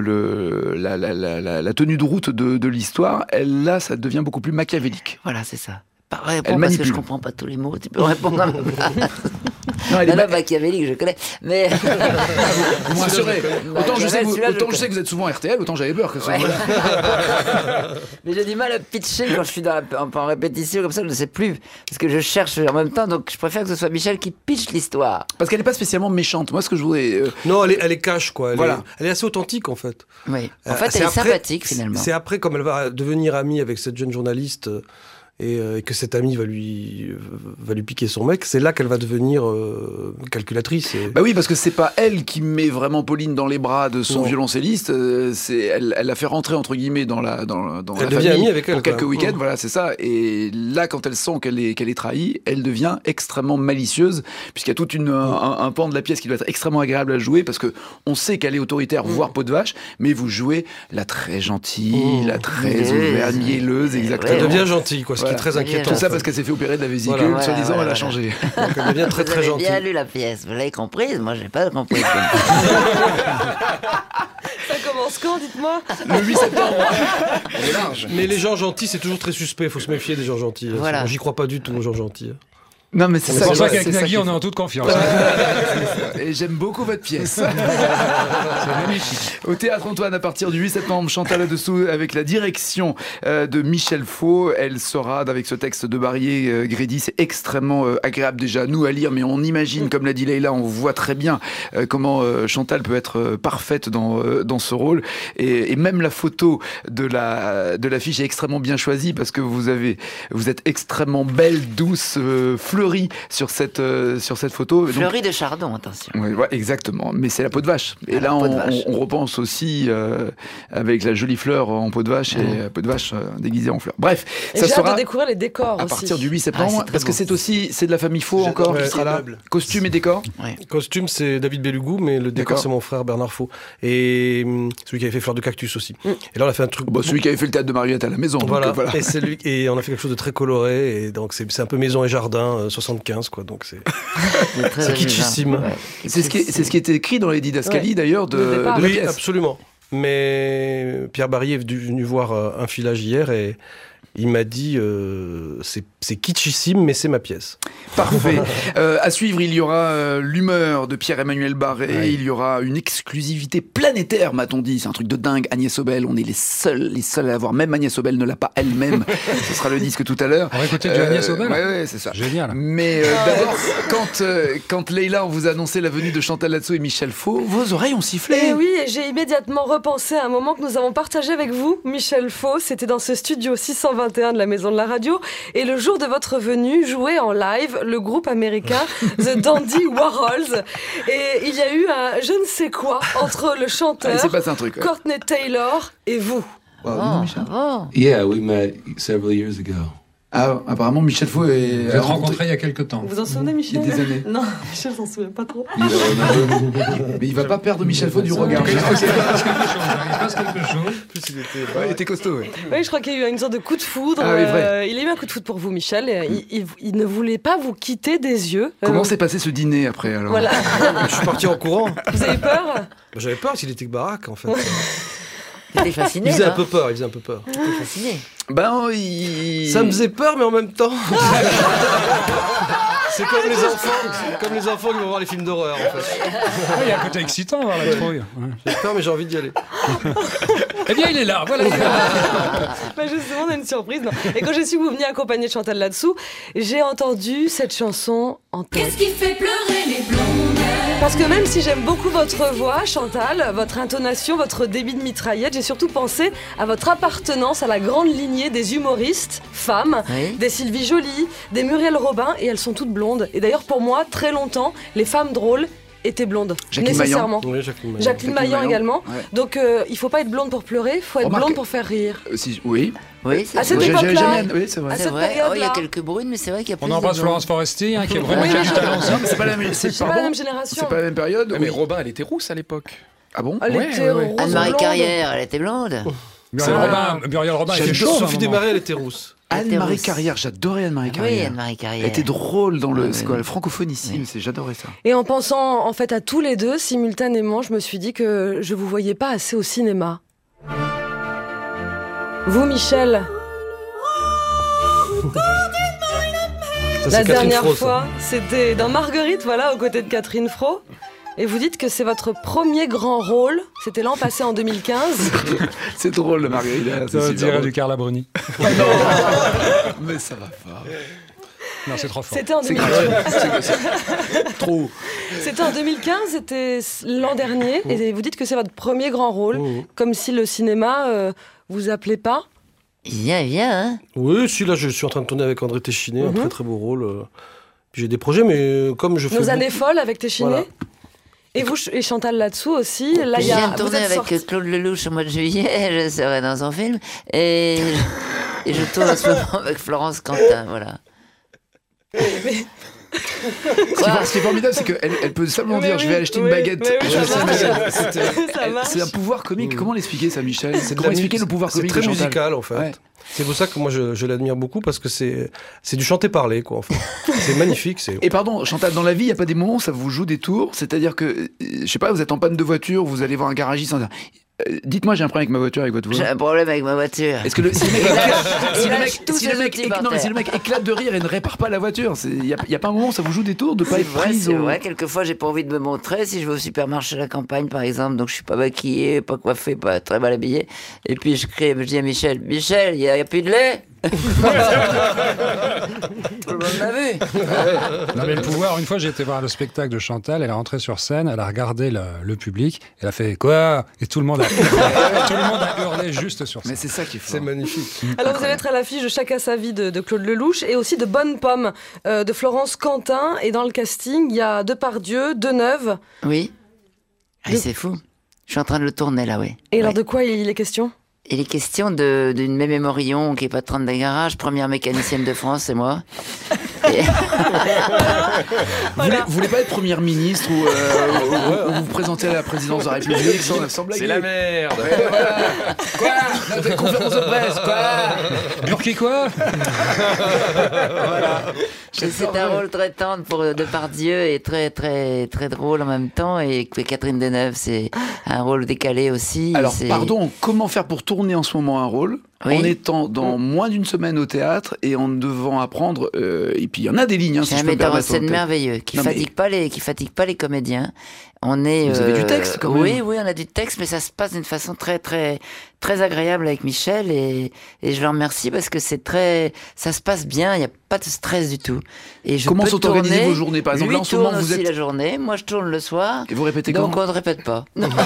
Speaker 1: la tenue de route de l'histoire, là ça devient beaucoup plus machiavélique.
Speaker 10: Voilà, c'est ça. Parce que je comprends pas tous les mots, tu peux répondre à ma place.
Speaker 1: Non, elle est
Speaker 10: machiavélique, je connais, mais...
Speaker 1: Vous me rassurez. Autant je sais que vous êtes souvent RTL, autant j'avais peur que ce soit...
Speaker 10: Mais j'ai du mal à pitcher quand je suis en répétition, comme ça je ne sais plus, parce que je cherche en même temps, donc je préfère que ce soit Michel qui pitche l'histoire.
Speaker 1: Parce qu'elle n'est pas spécialement méchante, moi ce que je voudrais...
Speaker 9: Non, elle est cash, quoi. Elle est assez authentique, en fait.
Speaker 10: Oui, en fait elle est sympathique, finalement.
Speaker 9: C'est après, comme elle va devenir amie avec cette jeune journaliste... et que cette amie va lui piquer son mec, c'est là qu'elle va devenir calculatrice.
Speaker 1: Bah oui, parce que c'est pas elle qui met vraiment Pauline dans les bras de son violoncelliste, elle l'a fait rentrer entre guillemets dans la
Speaker 9: devient
Speaker 1: famille
Speaker 9: amie avec elle,
Speaker 1: pour quelques week-ends, voilà, c'est ça. Et là, quand elle sent qu'elle est trahie, elle devient extrêmement malicieuse, puisqu'il y a tout un pan de la pièce qui doit être extrêmement agréable à jouer, parce que on sait qu'elle est autoritaire, voire peau de vache, mais vous jouez la très gentille, la très ouverte, mielleuse, exactement.
Speaker 9: Elle devient gentille, quoi. Qui est très inquiétant.
Speaker 1: Tout ça parce qu'elle s'est fait opérer de la vésicule, soi-disant, elle a changé.
Speaker 9: Donc elle devient très très gentille.
Speaker 10: Vous avez bien lu la pièce, vous l'avez comprise, moi j'ai pas compris.
Speaker 7: Ça commence quand, dites-moi ?
Speaker 1: Le 8 septembre.
Speaker 11: Elle est large.
Speaker 9: Mais les gens gentils, c'est toujours très suspect, il faut se méfier des gens gentils.
Speaker 10: Voilà.
Speaker 9: J'y crois pas du tout aux gens gentils.
Speaker 1: Non, mais c'est
Speaker 8: pour ça qu'avec Nagui, on est en toute confiance.
Speaker 1: Et j'aime beaucoup votre pièce.
Speaker 8: C'est magnifique.
Speaker 1: Au Théâtre Antoine, à partir du 8 septembre, Chantal là-dessous, avec la direction de Michel Faux. Elle sera, avec ce texte de Barrier-Grédy, c'est extrêmement agréable déjà, nous, à lire, mais on imagine, comme l'a dit Leïla, on voit très bien comment Chantal peut être parfaite dans ce rôle. Et même la photo de l'affiche est extrêmement bien choisie, parce que vous êtes extrêmement belle, douce, fleurie, fleuri sur cette photo.
Speaker 10: Fleuri de chardon, attention.
Speaker 1: Oui, ouais, exactement, mais c'est la peau de vache. Et là, on repense aussi avec la jolie fleur en peau de vache et peau de vache déguisée en fleur. Bref,
Speaker 7: et
Speaker 1: ça
Speaker 7: j'ai
Speaker 1: sera
Speaker 7: hâte de découvrir les décors
Speaker 1: à
Speaker 7: aussi.
Speaker 1: partir du 8 septembre, parce que c'est de la famille Faux encore qui sera là. Costume et décor.
Speaker 9: Costume, c'est David Bellougou, mais le décor, c'est mon frère Bernard Faux. Et celui qui avait fait Fleur de Cactus aussi. Et là, on a fait un truc.
Speaker 1: Celui qui avait fait le théâtre de Mariette à la maison.
Speaker 9: Voilà. Et on a fait quelque chose de très coloré. Et donc, c'est un peu maison et jardin 75, quoi. Donc, c'est kitschissime.
Speaker 10: Ouais.
Speaker 1: C'est ce qui est écrit dans les didascalies, d'ailleurs, de la
Speaker 9: oui,
Speaker 1: pièce.
Speaker 9: Absolument. Mais Pierre Barrier est venu voir un filage hier et il m'a dit c'est kitschissime, mais c'est ma pièce.
Speaker 1: Parfait. À suivre, il y aura l'humeur de Pierre-Emmanuel Barré. Ouais. Il y aura une exclusivité planétaire, m'a-t-on dit. C'est un truc de dingue. Agnès Obel, on est les seuls à l'avoir. Même Agnès Obel ne l'a pas elle-même. Ce sera le disque tout à l'heure.
Speaker 8: On va écouter de Agnès Obel.
Speaker 1: Ouais, c'est ça.
Speaker 8: Génial.
Speaker 1: Mais d'abord, quand Leïla, on vous a annoncé la venue de Chantal Latsou et Michel Faux, vos oreilles ont sifflé.
Speaker 7: Et oui, et j'ai immédiatement repensé à un moment que nous avons partagé avec vous, Michel Faux. C'était dans ce studio 621 de la Maison de la Radio. Et le jour de votre venue, jouait en live le groupe américain The Dandy Warhols. Et il y a eu un je ne sais quoi entre le chanteur Courtney Taylor et vous.
Speaker 12: Yeah, we met several years ago.
Speaker 1: Ah, apparemment, Michel Faux est...
Speaker 8: Vous êtes rencontrés il y a quelques temps.
Speaker 7: Vous en souvenez, Michel?
Speaker 1: Il y a des années.
Speaker 7: Non, Michel s'en souvient pas trop.
Speaker 1: Mais il va pas perdre Michel Faux du regard.
Speaker 8: Il passe quelque chose.
Speaker 1: Il était costaud, oui.
Speaker 7: Oui, je crois qu'il y a eu une sorte de coup de foudre.
Speaker 1: Ah, oui, vrai.
Speaker 7: Il a eu un coup de foudre pour vous, Michel. Il ne voulait pas vous quitter des yeux.
Speaker 1: Comment s'est passé ce dîner après, alors?
Speaker 7: Voilà.
Speaker 9: Je suis parti en courant.
Speaker 7: Vous avez peur?
Speaker 9: J'avais peur parce qu'il était baraque, en fait.
Speaker 10: Il était fasciné.
Speaker 9: Il faisait un peu peur. Il était
Speaker 10: fasciné.
Speaker 9: Ça me faisait peur, mais en même temps. C'est comme les enfants qui vont voir les films d'horreur, en fait.
Speaker 8: Il y a un côté excitant à voir la trouille.
Speaker 9: J'ai peur, mais j'ai envie d'y aller.
Speaker 8: Eh bien, il est là, voilà.
Speaker 7: Justement, on a une surprise. Non. Et quand j'ai su que vous veniez accompagner de Chantal Latsou, j'ai entendu cette chanson en tête.
Speaker 13: Qu'est-ce qui fait pleurer les blondes?
Speaker 7: Parce que même si j'aime beaucoup votre voix, Chantal, votre intonation, votre débit de mitraillette, j'ai surtout pensé à votre appartenance à la grande lignée des humoristes, femmes, des Sylvie Joly, des Muriel Robin, et elles sont toutes blondes. Et d'ailleurs, pour moi, très longtemps, les femmes drôles étaient blondes, nécessairement.
Speaker 9: Oui,
Speaker 7: Jacqueline Maillan également. Ouais. Donc, il faut pas être blonde pour pleurer, il faut être blonde pour faire rire.
Speaker 1: Oui.
Speaker 10: Oui,
Speaker 7: à cette époque-là,
Speaker 1: oui, c'est vrai.
Speaker 10: C'est vrai. Il y a quelques brunes, mais c'est vrai qu'il y a plus
Speaker 8: On embrasse Florence Foresti, qui est vraiment du talent.
Speaker 1: C'est pas la même
Speaker 7: génération.
Speaker 1: C'est pas la même période.
Speaker 11: Mais Robin, elle était rousse à l'époque.
Speaker 1: Ah bon?
Speaker 7: Elle était rose.
Speaker 10: Anne-Marie Carrière, elle était blonde.
Speaker 8: Muriel Robin était chaude.
Speaker 9: Sophie Desmarais, elle était rousse.
Speaker 1: Anne-Marie Carrière, j'adorais Anne-Marie Carrière.
Speaker 10: Oui, Anne-Marie Carrière.
Speaker 1: Elle était drôle dans le francophonie, j'adorais ça.
Speaker 7: Et en pensant en fait à tous les deux simultanément, je me suis dit que je vous voyais pas assez au cinéma. Vous, Michel. La dernière fois, c'était dans Marguerite, voilà, aux côtés de Catherine Fro. Et vous dites que c'est votre premier grand rôle. C'était l'an passé en 2015.
Speaker 1: C'est drôle, Marguerite.
Speaker 8: Ça dirait du Carla Bruni.
Speaker 1: Non, mais ça va pas.
Speaker 8: Non, c'est trop fort.
Speaker 7: C'était en 2015.
Speaker 1: Trop.
Speaker 7: C'était en 2015, c'était l'an dernier. Et vous dites que c'est votre premier grand rôle. Comme si le cinéma vous appelait pas.
Speaker 10: Il vient, hein.
Speaker 9: Oui, là, je suis en train de tourner avec André Téchiné, un très très beau rôle. Puis j'ai des projets, mais comme je fais...
Speaker 7: Nos années folles avec Téchiné. Voilà. Et vous et Chantal Latsou aussi. Là,
Speaker 10: je viens de tourner avec Claude Lelouch au mois de juillet, je serai dans son film. Et je tourne en ce moment avec Florence Quentin, voilà.
Speaker 7: Mais...
Speaker 1: Ce qui est formidable, c'est qu'elle peut simplement dire je vais acheter une baguette. C'est un pouvoir comique. Comment l'expliquer ça, Michel? Comment expliquer le pouvoir comique?
Speaker 9: C'est très musical en fait. Ouais. C'est pour ça que moi je l'admire beaucoup parce que c'est du chanter-parler quoi en fait. C'est magnifique.
Speaker 1: Et pardon, Chantal, dans la vie, il n'y a pas des moments où ça vous joue des tours? C'est-à-dire que, je sais pas, vous êtes en panne de voiture, vous allez voir un garagiste en disant dites-moi, j'ai un problème avec ma voiture, avec votre voix.
Speaker 10: J'ai un problème avec ma voiture.
Speaker 1: Est-ce que si le mec éclate de rire et ne répare pas la voiture, il y a pas un moment où ça vous joue des tours de pas être prise?
Speaker 10: C'est vrai, quelquefois j'ai pas envie de me montrer si je vais au supermarché à la campagne par exemple, donc je suis pas maquillée, pas coiffée, pas très mal habillée. Et puis je dis à Michel, il y a plus de lait?
Speaker 8: Non mais le pouvoir, une fois j'étais voir le spectacle de Chantal, elle est rentrée sur scène, elle a regardé le public, elle a fait quoi? Et tout le monde a hurlé juste sur scène.
Speaker 1: Mais c'est ça qui est fort.
Speaker 9: C'est magnifique.
Speaker 7: Alors vous allez être à l'affiche de Chacun sa vie de Claude Lelouch et aussi de Bonne Pomme de Florence Quentin. Et dans le casting, il y a Depardieu, Deneuve.
Speaker 10: Oui. Ah, c'est fou. Je suis en train de le tourner là, oui.
Speaker 7: Et alors de quoi il est question?
Speaker 10: Il est question d'une mémorion qui est patronne d'un garage, première mécanicienne de France, c'est moi. Et...
Speaker 1: Vous voulez pas être première ministre ou vous présenter à la présidence de la République sans blaguer.
Speaker 11: C'est la merde.
Speaker 1: Ouais, voilà. Quoi? Conférence de presse, quoi?
Speaker 8: Burki quoi?
Speaker 1: Voilà.
Speaker 10: C'est un rôle très tendre pour Depardieu et très très très drôle en même temps. Et Catherine Deneuve, c'est un rôle décalé aussi.
Speaker 1: Alors, pardon, comment faire pour tourner en ce moment un rôle en étant dans moins d'une semaine au théâtre et en devant apprendre et puis il y en a des lignes,
Speaker 10: c'est un metteur en scène merveilleux qui fatigue pas les comédiens. On est.
Speaker 1: Vous avez du texte quand même.
Speaker 10: Oui, on a du texte, mais ça se passe d'une façon très très très agréable avec Michel et je le remercie parce que ça se passe bien. Il n'y a pas de stress du tout. Et
Speaker 1: comment sont organisées vos journées, par exemple?
Speaker 10: Lui
Speaker 1: là en ce moment vous êtes
Speaker 10: la journée, moi je tourne le soir.
Speaker 1: Et vous répétez
Speaker 10: donc
Speaker 1: quand?
Speaker 10: on ne répète pas.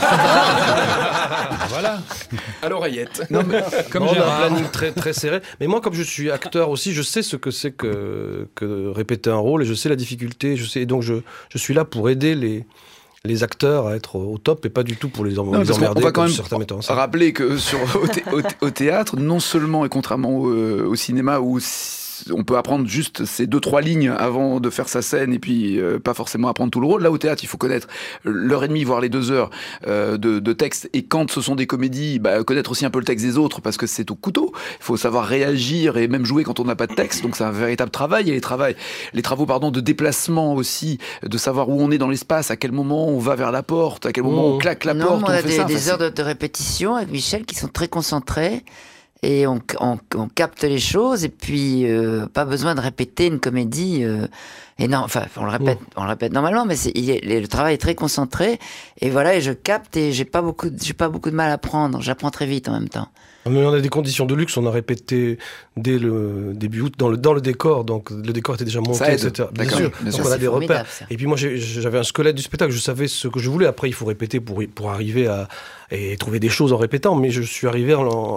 Speaker 8: Voilà.
Speaker 11: À l'oreillette.
Speaker 9: Non, mais, comme j'ai un planning très très serré. Mais moi, comme je suis acteur aussi, je sais ce que c'est que répéter un rôle et je sais la difficulté. Et donc je suis là pour aider les acteurs à être au top et pas du tout pour les emmerder.
Speaker 1: On va quand même
Speaker 9: certains metteurs en scène.
Speaker 1: rappeler que au théâtre, non seulement et contrairement au cinéma où on peut apprendre juste ces 2-3 lignes avant de faire sa scène et puis pas forcément apprendre tout le rôle. Là, au théâtre, il faut connaître l'heure et demie, voire les 2 heures de texte. Et quand ce sont des comédies, connaître aussi un peu le texte des autres parce que c'est au couteau. Il faut savoir réagir et même jouer quand on n'a pas de texte. Donc c'est un véritable travail. Et les travaux de déplacement aussi, de savoir où on est dans l'espace, à quel moment on va vers la porte, à quel moment on claque la porte.
Speaker 10: On a des heures de répétition avec Michel qui sont très concentrées. Et on capte les choses et puis pas besoin de répéter une comédie. Et non, enfin on le répète normalement, mais le travail est très concentré. Et voilà, et je capte et j'ai pas beaucoup de mal à apprendre. J'apprends très vite en même temps.
Speaker 9: Mais on a des conditions de luxe, on a répété dès le début août dans le décor, donc le décor était déjà monté, etc. Bien sûr, donc on a des repères. Ça. Et puis moi j'avais un squelette du spectacle, je savais ce que je voulais. Après il faut répéter pour arriver et trouver des choses en répétant, mais je suis arrivé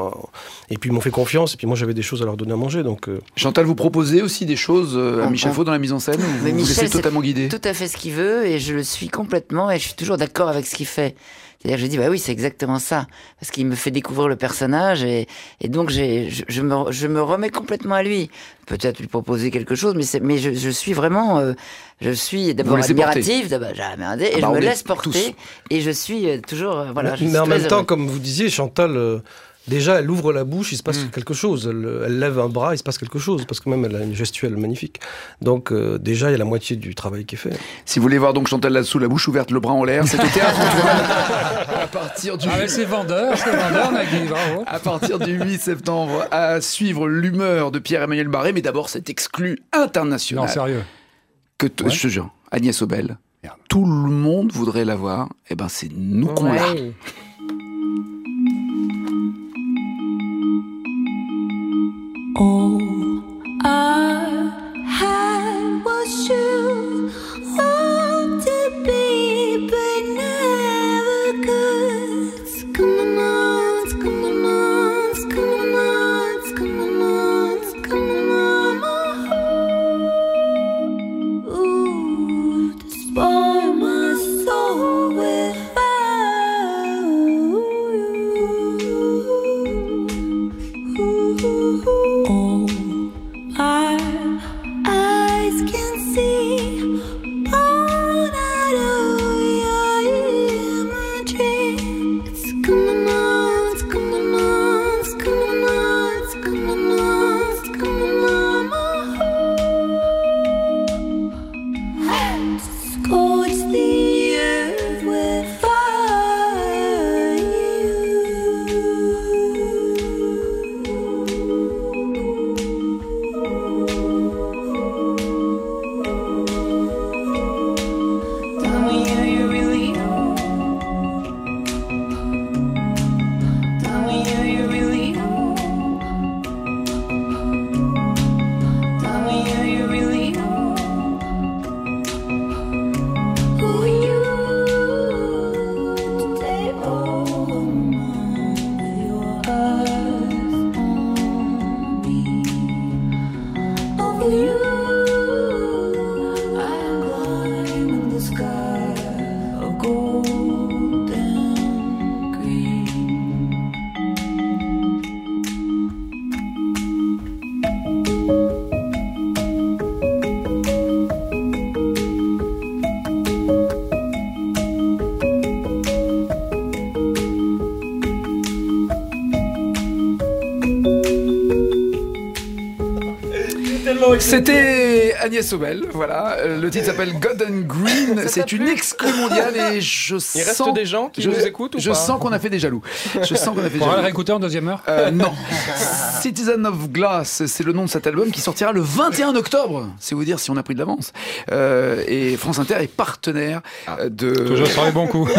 Speaker 9: et puis ils m'ont fait confiance et puis moi j'avais des choses à leur donner à manger. Donc
Speaker 1: Chantal, vous proposez aussi des choses à Michel Faux dans la mise en scène, ou vous laissez totalement guider?
Speaker 10: Tout à fait ce qu'il veut et je le suis complètement et je suis toujours d'accord avec ce qu'il fait. C'est-à-dire, je dis, oui, c'est exactement ça. Parce qu'il me fait découvrir le personnage et donc je me remets complètement à lui. Peut-être lui proposer quelque chose, mais je suis vraiment, je suis d'abord admirative, et je me laisse porter tous. Et je suis toujours, voilà.
Speaker 9: Mais en même temps, comme vous disiez, Chantal, déjà, elle ouvre la bouche, il se passe quelque chose. Elle lève un bras, il se passe quelque chose, parce que même elle a une gestuelle magnifique. Donc déjà, il y a la moitié du travail qui est fait.
Speaker 1: Si vous voulez voir donc Chantal là-dessous, la bouche ouverte, le bras en l'air, c'est au théâtre Antoine. À partir du...
Speaker 8: c'est vendeur, Nagui, bravo.
Speaker 1: À partir du 8 septembre, à suivre l'humeur de Pierre-Emmanuel Barré, mais d'abord cet exclu international.
Speaker 8: Non, sérieux.
Speaker 1: Je te jure, Agnès Obel, tout le monde voudrait la voir, et ben c'est nous qu'on l'a.
Speaker 13: All I had was you, love to be, but never could. It's coming on, it's coming on, it's coming on, it's coming on, it's coming on. Ooh, to spoil my soul with fire.
Speaker 1: C'était Agnès Obel, voilà. Le titre s'appelle God and Green. C'est une exclue mondiale et je
Speaker 11: Il reste
Speaker 1: sens...
Speaker 11: des gens qui nous écoutent ou
Speaker 1: Je
Speaker 11: pas
Speaker 1: sens qu'on a fait des jaloux. Je sens qu'on a fait des
Speaker 8: On va le
Speaker 1: jaloux.
Speaker 8: réécouter en deuxième heure
Speaker 1: Non. Citizen of Glass, c'est le nom de cet album qui sortira le 21 octobre. C'est vous dire si on a pris de l'avance. Et France Inter est partenaire de...
Speaker 8: Toujours sur les bons coups.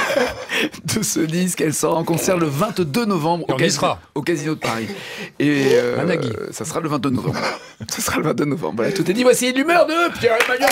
Speaker 1: de ce disque. Elle sort en concert le 22 novembre
Speaker 8: Et on y sera.
Speaker 1: au Casino de Paris. Et ça sera le 22 novembre. Ça sera le 22 novembre. Voilà, tout est dit. Voici l'humeur de Pierre-Emmanuel.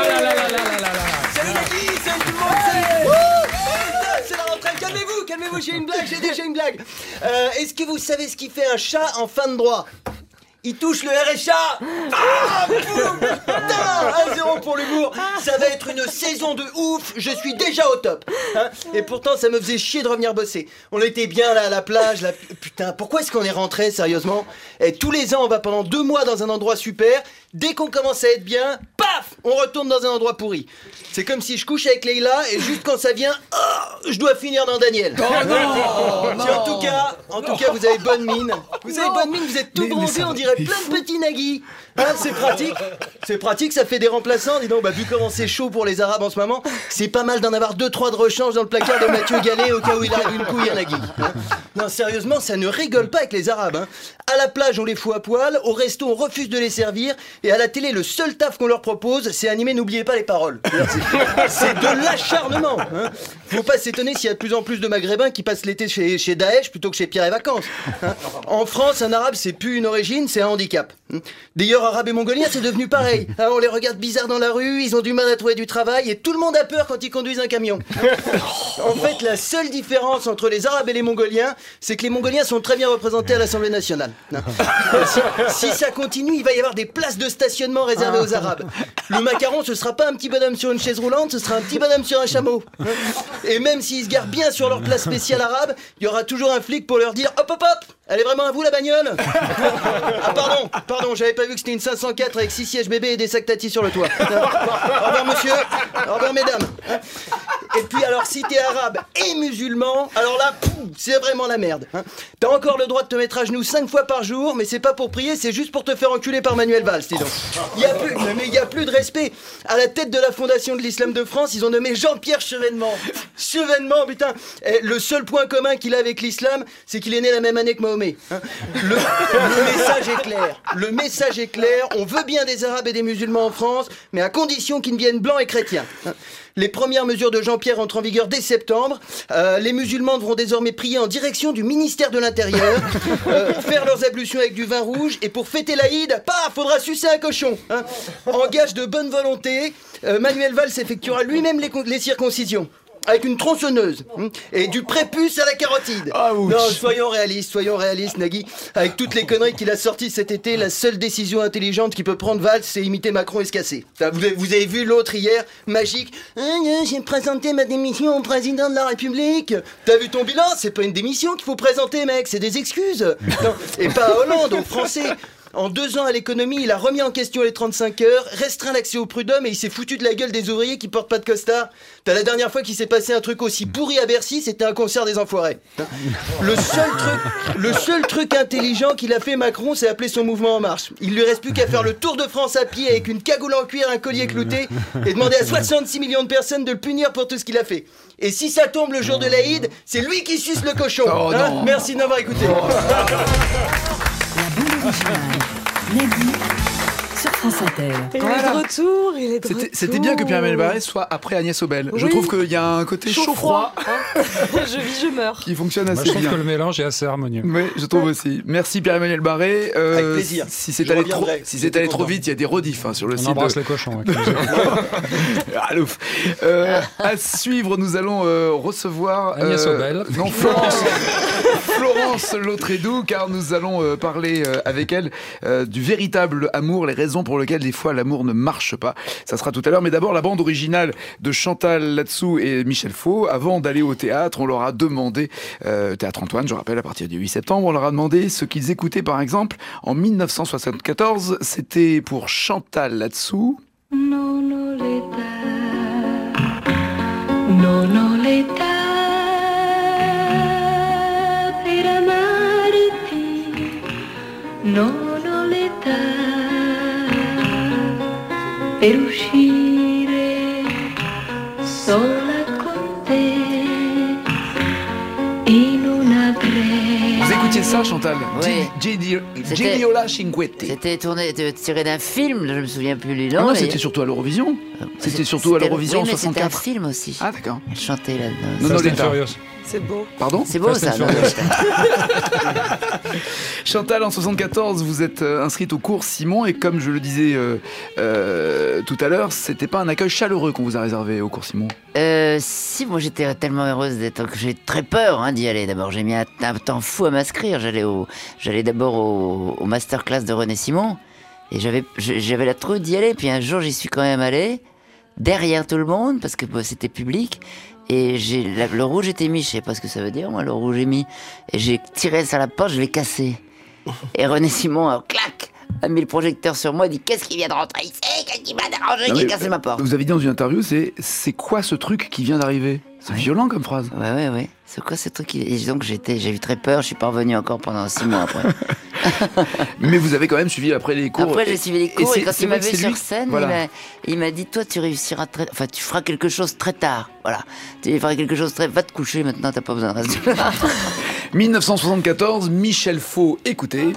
Speaker 14: Salut Nagui, salut tout le monde, salut. C'est la rentrée, calmez-vous, j'ai déjà une blague. Est-ce que vous savez ce qui fait un chat en fin de droit? Il touche le RSA. Ah, boum. Putain, 1-0 pour l'humour. Ça va être une saison de ouf. Je suis déjà au top. Hein, et pourtant, ça me faisait chier de revenir bosser. On était bien là à la plage. Là. Putain, pourquoi est-ce qu'on est rentré, sérieusement? Et tous les ans, on va pendant 2 mois dans un endroit super. Dès qu'on commence à être bien, paf, on retourne dans un endroit pourri. C'est comme si je couche avec Leïla et juste quand ça vient, je dois finir dans Daniel.
Speaker 1: Oh non,
Speaker 14: Puis en tout cas, vous avez bonne mine. Vous avez bonne mine, vous êtes tout bronzé, on dirait plein de petits Nagui. Hein, c'est pratique, ça fait des remplaçants. Dis donc, vu comment c'est chaud pour les Arabes en ce moment, c'est pas mal d'en avoir 2-3 de rechange dans le placard de Mathieu Gallet au cas où il a une couille à Nagui. Hein. Non, sérieusement, ça ne rigole pas avec les Arabes. Hein. À la plage, on les fout à poil, au resto, on refuse de les servir, et à la télé, le seul taf qu'on leur propose, c'est animer N'oubliez pas les paroles. C'est de l'acharnement. Hein. Faut pas s'étonner s'il y a de plus en plus de Maghrébins qui passent l'été chez Daesh plutôt que chez Pierre et Vacances. Hein. En France, un arabe, c'est plus une origine, c'est un handicap. D'ailleurs, arabes et mongoliens, c'est devenu pareil. Hein, on les regarde bizarre dans la rue, ils ont du mal à trouver du travail, et tout le monde a peur quand ils conduisent un camion. En fait, la seule différence entre les arabes et les mongoliens, c'est que les mongoliens sont très bien représentés à l'Assemblée nationale. Si ça continue, il va y avoir des places de stationnement réservées aux arabes. Le macaron, ce sera pas un petit bonhomme sur une chaise roulante, ce sera un petit bonhomme sur un chameau. Et même s'ils se garent bien sur leur place spéciale arabe, il y aura toujours un flic pour leur dire hop hop hop, elle est vraiment à vous la bagnole? Ah pardon, j'avais pas vu que c'était une 504 avec 6 sièges bébés et des sacs tati sur le toit. Au revoir monsieur, au revoir mesdames. Et puis alors si t'es arabe et musulman, alors là, c'est vraiment la merde. T'as encore le droit de te mettre à genoux 5 fois par jour, mais c'est pas pour prier, c'est juste pour te faire enculer par Manuel Valls, dis donc. Il y a plus de respect. À la tête de la fondation de l'islam de France, ils ont nommé Jean-Pierre Chevènement. Chevènement, putain. Et le seul point commun qu'il a avec l'islam, c'est qu'il est né la même année que Mahomet. Le message est clair. Le message est clair. On veut bien des arabes et des musulmans en France, mais à condition qu'ils deviennent blancs et chrétiens. Les premières mesures de Jean-Pierre entrent en vigueur dès septembre. Les musulmans devront désormais prier en direction du ministère de l'Intérieur, faire leurs ablutions avec du vin rouge, et pour fêter l'Aïd, faudra sucer un cochon. Hein. En gage de bonne volonté, Manuel Valls effectuera lui-même les circoncisions. Avec une tronçonneuse et du prépuce à la carotide. Non, soyons réalistes, Nagui. Avec toutes les conneries qu'il a sorties cet été, la seule décision intelligente qu'il peut prendre, Valls, c'est imiter Macron et se casser. Vous avez vu l'autre hier, magique. J'ai présenté ma démission au président de la République. T'as vu ton bilan? C'est pas une démission qu'il faut présenter, mec, c'est des excuses. Non, et pas à Hollande, aux Français. En 2 ans à l'économie, il a remis en question les 35 heures, restreint l'accès au prud'homme et il s'est foutu de la gueule des ouvriers qui portent pas de costard. La dernière fois qu'il s'est passé un truc aussi pourri à Bercy, c'était un concert des Enfoirés. Le seul truc intelligent qu'il a fait Macron, c'est appeler son mouvement En Marche. Il lui reste plus qu'à faire le tour de France à pied avec une cagoule en cuir, un collier clouté et demander à 66 millions de personnes de le punir pour tout ce qu'il a fait. Et si ça tombe le jour de l'Aïd, c'est lui qui suce le cochon. Merci de m'avoir écouté.
Speaker 4: La bande originale, Nagui, sur France Inter.
Speaker 7: Il est de retour.
Speaker 1: C'était bien que Pierre-Emmanuel Barré soit après Agnès Obel. Je
Speaker 7: Oui.
Speaker 1: trouve qu'il y a un côté chaud-froid
Speaker 7: Je vis, je meurs.
Speaker 1: qui fonctionne assez
Speaker 8: Moi, je trouve
Speaker 1: bien.
Speaker 8: que le mélange est assez harmonieux.
Speaker 1: Oui, je trouve aussi. Merci Pierre-Emmanuel Barré.
Speaker 14: Avec plaisir.
Speaker 1: Si c'est
Speaker 14: Je
Speaker 1: allé
Speaker 14: reviendrai.
Speaker 1: si c'est allé trop vite, il y a des rediffs sur le
Speaker 8: On
Speaker 1: site.
Speaker 8: embrasse les cochons.
Speaker 1: Ah, l'ouf. À suivre, nous allons recevoir
Speaker 8: Agnès Obel.
Speaker 1: Non, Florence Lautrédoux, car nous allons parler avec elle du véritable amour, les raisons pour lesquelles des fois l'amour ne marche pas. Ça sera tout à l'heure, mais d'abord la bande originale de Chantal Latsou et Michel Faux. Avant d'aller au théâtre, on leur a demandé, Théâtre Antoine, je rappelle, à partir du 8 septembre, on leur a demandé ce qu'ils écoutaient par exemple en 1974. C'était pour Chantal Latsou.
Speaker 13: Non, non, l'età per uscire sola con te in una breve.
Speaker 1: Vous écoutiez ça, Chantal?
Speaker 10: Oui.
Speaker 1: Gigliola Cinquetti.
Speaker 10: C'était tiré d'un film, je me souviens plus du nom.
Speaker 1: Ah non,
Speaker 10: mais-
Speaker 1: c'était surtout à l'Eurovision. C'était surtout à l'Eurovision en
Speaker 10: oui, mais c'était un
Speaker 1: 64.
Speaker 10: film aussi.
Speaker 1: Ah d'accord.
Speaker 10: Chanter là-dedans.
Speaker 1: Non, non, l'État.
Speaker 7: C'est beau.
Speaker 1: Pardon?
Speaker 10: C'est beau ça. non,
Speaker 1: Chantal, en 74, vous êtes inscrite au cours Simon et comme je le disais tout à l'heure, c'était pas un accueil chaleureux qu'on vous a réservé au cours Simon.
Speaker 10: Si, moi j'étais tellement heureuse d'être, que j'ai très peur d'y aller. D'abord, j'ai mis un temps fou à m'inscrire. J'allais d'abord au masterclass de René Simon et j'avais la trouille d'y aller. Puis un jour, j'y suis quand même allé derrière tout le monde parce que c'était public. Et le rouge était mis, je sais pas ce que ça veut dire, moi, le rouge est mis. Et j'ai tiré sur la porte, je l'ai cassé. Et René Simon, clac, a mis le projecteur sur moi, il dit qu'est-ce qui vient de rentrer ici, qu'est-ce qui m'a dérangé, qui a cassé ma porte.
Speaker 1: Vous avez dit dans une interview, c'est quoi ce truc qui vient d'arriver? C'est violent comme phrase.
Speaker 10: Ouais. C'est quoi ce truc Et donc j'ai eu très peur, je suis pas revenu encore pendant 6 mois après.
Speaker 1: Mais vous avez quand même suivi après les cours.
Speaker 10: Après j'ai suivi les cours et quand il m'a vu
Speaker 1: c'est
Speaker 10: sur
Speaker 1: lui-
Speaker 10: scène,
Speaker 1: voilà.
Speaker 10: il m'a dit toi tu réussiras tu feras quelque chose très tard. Voilà. Tu feras quelque chose va te coucher maintenant, t'as pas besoin de rester.
Speaker 1: 1974, Michel Faux, écoutez.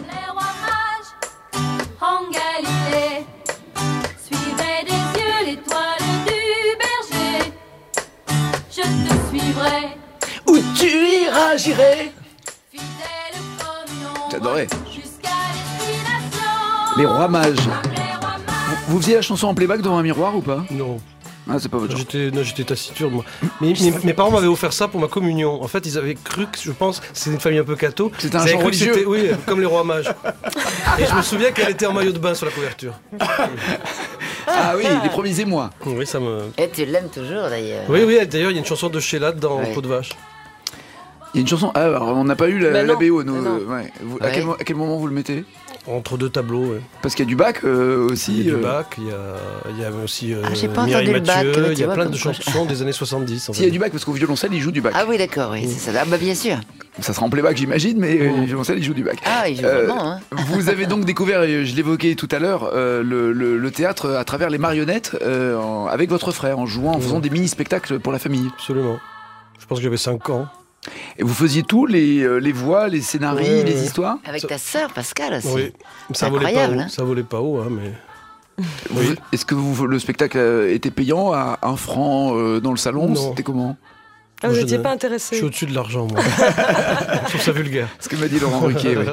Speaker 13: En Galilée, suivrai des yeux l'étoile du berger. Je te suivrai,
Speaker 1: Où tu iras, j'irai.
Speaker 13: fidèle comme une
Speaker 1: J'adorais.
Speaker 13: jusqu'à destination.
Speaker 1: Les Rois Mages. Vous faisiez la chanson en playback devant un miroir ou pas?
Speaker 9: Non.
Speaker 1: Ah, c'est pas votre genre.
Speaker 9: J'étais taciturne, moi. Mais mes parents m'avaient offert ça pour ma communion. En fait, ils avaient cru que, je pense, c'est une famille un peu catho.
Speaker 1: C'était un
Speaker 9: Ils avaient
Speaker 1: chant
Speaker 9: cru que
Speaker 1: religieux.
Speaker 9: c'était- Oui, comme les rois mages. Et je me souviens qu'elle était en maillot de bain sur la couverture.
Speaker 1: Ah oui, les premiers émois.
Speaker 9: Oui, ça me.
Speaker 10: Et tu l'aimes toujours d'ailleurs.
Speaker 9: Oui, d'ailleurs, il y a une chanson de Sheila dans
Speaker 10: Ouais.
Speaker 9: Peau de vache.
Speaker 1: Il y a une chanson. Ah, alors on n'a pas eu la,
Speaker 9: Bah
Speaker 1: la
Speaker 9: non.
Speaker 1: BO, nous.
Speaker 9: Non.
Speaker 1: Ouais. À,
Speaker 10: Ouais.
Speaker 1: quel moment vous le mettez?
Speaker 9: Entre deux tableaux, ouais.
Speaker 1: Parce qu'il y a du bac aussi.
Speaker 9: Il y a du bac, il y a aussi
Speaker 10: j'ai pas
Speaker 9: Mireille
Speaker 10: entendu le bac,
Speaker 9: Mathieu,
Speaker 10: tu
Speaker 9: il y a
Speaker 10: vois,
Speaker 9: plein
Speaker 10: comme
Speaker 9: de
Speaker 10: quoi
Speaker 9: chansons des années 70. en
Speaker 1: S'il y a
Speaker 9: fait.
Speaker 1: du bac, parce qu'au violoncelle, il joue du bac.
Speaker 10: Ah oui d'accord, oui, c'est ça. Ah bah bien sûr.
Speaker 1: Ça sera en playback, j'imagine, mais le violoncelle, il joue du bac.
Speaker 10: Ah il joue vraiment. Hein.
Speaker 1: Vous avez donc découvert, et je l'évoquais tout à l'heure, le théâtre à travers les marionnettes avec votre frère, en jouant, en faisant des mini-spectacles pour la famille.
Speaker 9: Absolument. Je pense que j'avais 5 ans.
Speaker 1: Et vous faisiez tout, les voix, les scénarios,
Speaker 9: Ouais,
Speaker 1: les
Speaker 9: ouais.
Speaker 1: histoires?
Speaker 10: Avec ta sœur Pascal aussi.
Speaker 9: Oui,
Speaker 10: C'est
Speaker 9: ça volait pas
Speaker 10: incroyable.
Speaker 9: haut.
Speaker 10: Hein.
Speaker 9: Ça volait pas haut, mais.
Speaker 1: Est-ce que le spectacle était payant à 1 franc dans le salon?
Speaker 9: Non.
Speaker 1: C'était comment?
Speaker 7: Ah, vous
Speaker 9: Je
Speaker 7: n'étiez
Speaker 9: ne-
Speaker 7: pas
Speaker 9: Je
Speaker 7: intéressé.
Speaker 9: suis au-dessus de l'argent, moi. Je trouve ça vulgaire.
Speaker 1: Ce que m'a dit Laurent Ruquier, oui.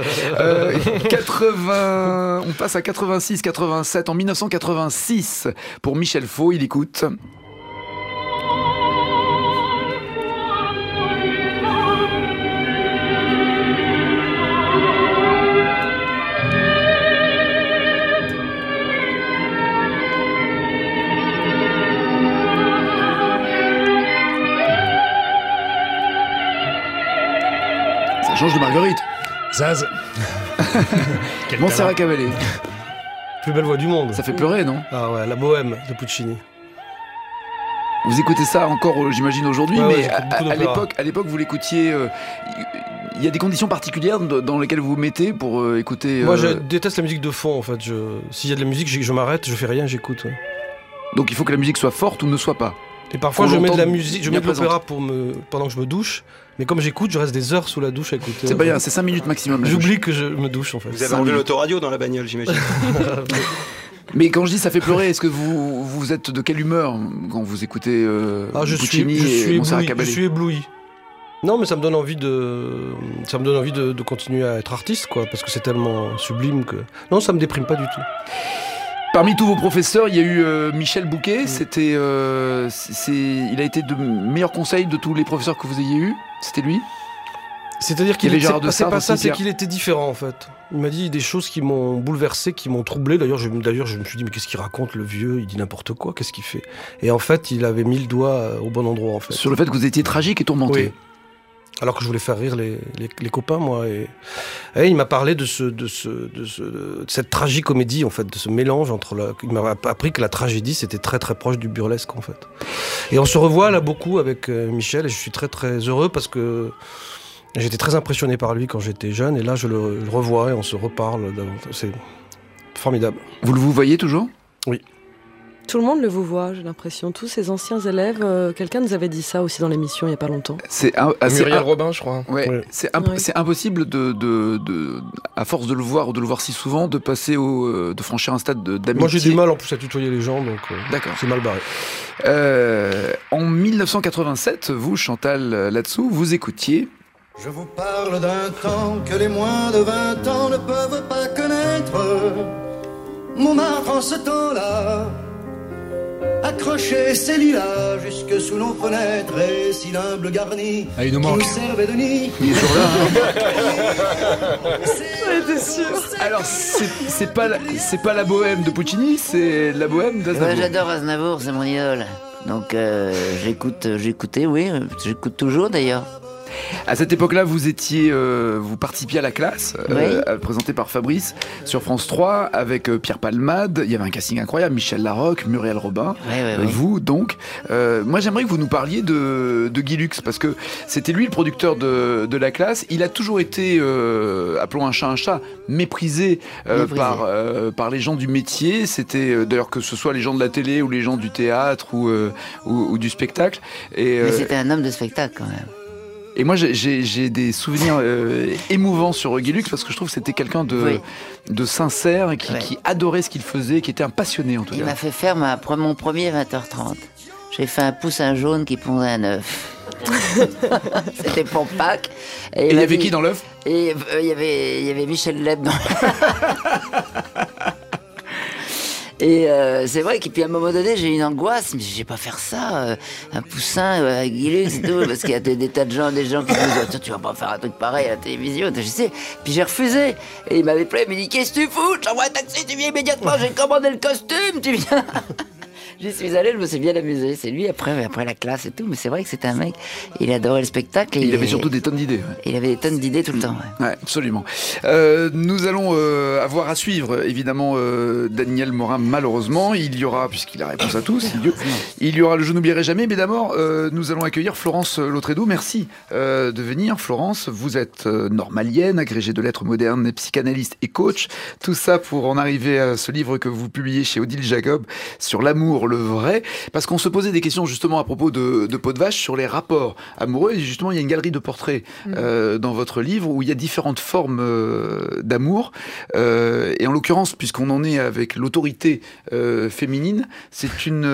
Speaker 1: on passe à 86, 87, en 1986, pour Michel Faux, il écoute. Ça change de Marguerite.
Speaker 8: Zaz. Quel
Speaker 1: Montserrat
Speaker 8: talent.
Speaker 1: Caballé.
Speaker 9: Plus belle voix du monde.
Speaker 1: Ça fait pleurer, non?
Speaker 9: Ah ouais, la bohème de Puccini.
Speaker 1: Vous écoutez ça encore, j'imagine, aujourd'hui,
Speaker 9: Ouais, ouais,
Speaker 1: mais
Speaker 9: j'écoute beaucoup d'opéra.
Speaker 1: à l'époque, vous l'écoutiez. Il y a des conditions particulières dans lesquelles vous vous mettez pour écouter.
Speaker 9: Moi, je déteste la musique de fond, en fait. S'il y a de la musique, je m'arrête, je fais rien, j'écoute. Ouais.
Speaker 1: Donc il faut que la musique soit forte ou ne soit pas.
Speaker 9: Et parfois,
Speaker 1: Qu'on
Speaker 9: je mets de la
Speaker 1: l'entende
Speaker 9: musique, je
Speaker 1: bien
Speaker 9: mets de l'opéra
Speaker 1: présente.
Speaker 9: pendant que je me douche. Mais comme j'écoute, je reste des heures sous la douche à écouter.
Speaker 1: C'est pas bien, c'est 5 minutes maximum. la
Speaker 9: J'oublie que je me douche, en fait.
Speaker 15: Vous avez enlevé l'autoradio dans la bagnole, j'imagine.
Speaker 1: Mais quand je dis ça fait pleurer, est-ce que vous êtes de quelle humeur quand vous écoutez
Speaker 9: Je
Speaker 1: Puccini et Montserrat
Speaker 9: ébloui,
Speaker 1: Caballé?
Speaker 9: je suis ébloui. Non, mais ça me donne envie de continuer à être artiste, quoi, parce que c'est tellement sublime que. Non, ça me déprime pas du tout.
Speaker 1: Parmi tous vos professeurs, il y a eu Michel Bouquet. C'était, il a été de meilleurs conseils de tous les professeurs que vous ayez eus. C'était lui.
Speaker 9: C'est-à-dire qu'il
Speaker 1: Il y avait Gérard
Speaker 9: c'est
Speaker 1: Desardes
Speaker 9: pas ça,
Speaker 1: aussi,
Speaker 9: c'est
Speaker 1: Pierre.
Speaker 9: qu'il était différent en fait. Il m'a dit des choses qui m'ont bouleversé, qui m'ont troublé. D'ailleurs, je me suis dit mais qu'est-ce qu'il raconte le vieux? Il dit n'importe quoi. Qu'est-ce qu'il fait? Et en fait, il avait mis le doigt au bon endroit en fait.
Speaker 1: Sur le fait que vous étiez tragique et tourmenté.
Speaker 9: Oui. Alors que je voulais faire rire les copains, moi. Et il m'a parlé de cette tragicomédie, en fait, de ce mélange entre il m'a appris que la tragédie, c'était très très proche du burlesque, en fait. Et on se revoit là beaucoup avec Michel, et je suis très très heureux parce que j'étais très impressionné par lui quand j'étais jeune, et là je le revois et on se reparle. C'est formidable.
Speaker 1: Vous voyez toujours?
Speaker 9: Oui.
Speaker 7: Tout le monde le vous voit, j'ai l'impression. Tous ces anciens élèves, quelqu'un nous avait dit ça aussi dans l'émission il n'y a pas longtemps.
Speaker 11: Muriel Robin, je crois.
Speaker 1: Ouais, c'est impossible à force de le voir ou de le voir si souvent, de passer de franchir un stade d'amitié.
Speaker 9: Moi j'ai du mal en plus à tutoyer les gens, donc
Speaker 1: d'accord.
Speaker 9: C'est mal barré.
Speaker 1: En 1987, vous, Chantal Latsou, vous écoutiez...
Speaker 16: Je vous parle d'un temps que les moins de 20 ans ne peuvent pas connaître. Montmartre en ce temps-là accrochait ses lilas jusque sous nos fenêtres et si l'humble garni
Speaker 8: il nous
Speaker 16: qui
Speaker 8: manque.
Speaker 16: nous servait de nid.
Speaker 1: Il est toujours là.
Speaker 7: J'étais sûr.
Speaker 1: Alors, c'est pas la bohème de Puccini, c'est la bohème d'Aznavour.
Speaker 10: Ouais, j'adore Aznavour, c'est mon idole. Donc j'écoutais, oui, j'écoute toujours d'ailleurs.
Speaker 1: À cette époque-là, vous participiez à La Classe, présenté par Fabrice sur France 3 avec Pierre Palmade. Il y avait un casting incroyable, Michel Larocque, Muriel Robin, vous donc. Moi, j'aimerais que vous nous parliez de Guy Lux parce que c'était lui le producteur de La Classe. Il a toujours été, appelons un chat, méprisé. Par les gens du métier. C'était d'ailleurs que ce soit les gens de la télé ou les gens du théâtre ou du spectacle.
Speaker 10: Mais c'était un homme de spectacle quand même.
Speaker 1: Et moi, j'ai des souvenirs émouvants sur Guy Lux parce que je trouve que c'était quelqu'un de sincère et qui adorait ce qu'il faisait, qui était un passionné en tout cas.
Speaker 10: Il m'a fait faire mon premier 20h30. J'ai fait un poussin jaune qui pondait un œuf. C'était pour Pâques.
Speaker 1: Et il y avait qui dans l'œuf?
Speaker 10: Et il y avait Michel Leb dans Et c'est vrai qu'à un moment donné, j'ai eu une angoisse, mais je vais pas faire ça, un poussin avec Guy Lux et tout, parce qu'il y a des tas de gens, qui me disent, tu vas pas faire un truc pareil à la télévision, je sais. Puis j'ai refusé. Et il m'avait plu, il m'a dit, qu'est-ce que tu fous? J'envoie un taxi, tu viens immédiatement, j'ai commandé le costume, tu viens. J'y suis allé, je me suis bien amusé. C'est lui après La Classe et tout, mais c'est vrai que c'était un mec, il adorait le spectacle.
Speaker 1: Il avait surtout des tonnes d'idées.
Speaker 10: Il avait des tonnes d'idées tout le temps.
Speaker 1: Ouais, absolument. Nous allons avoir à suivre, évidemment, Daniel Morin, malheureusement. Il y aura, puisqu'il a réponse à tous, il y aura le Je n'oublierai jamais, mais d'abord, nous allons accueillir Florence Lautrédoux. Merci de venir, Florence. Vous êtes normalienne, agrégée de lettres modernes, psychanalyste et coach. Tout ça pour en arriver à ce livre que vous publiez chez Odile Jacob sur l'amour, le vrai, parce qu'on se posait des questions justement à propos de Peau de Vache sur les rapports amoureux, et justement il y a une galerie de portraits dans votre livre où il y a différentes formes d'amour, et en l'occurrence, puisqu'on en est avec l'autorité féminine, c'est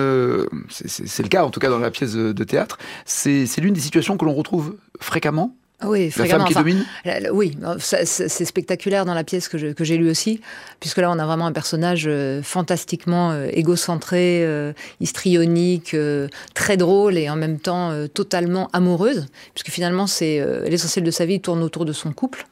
Speaker 1: le cas en tout cas dans la pièce de théâtre, c'est l'une des situations que l'on retrouve fréquemment.
Speaker 17: Oui,
Speaker 1: fréquemment. La femme qui domine.
Speaker 17: Oui, c'est spectaculaire dans la pièce que j'ai lue aussi, puisque là on a vraiment un personnage fantastiquement égocentré, histrionique, très drôle et en même temps totalement amoureuse, puisque finalement l'essentiel de sa vie tourne autour de son couple.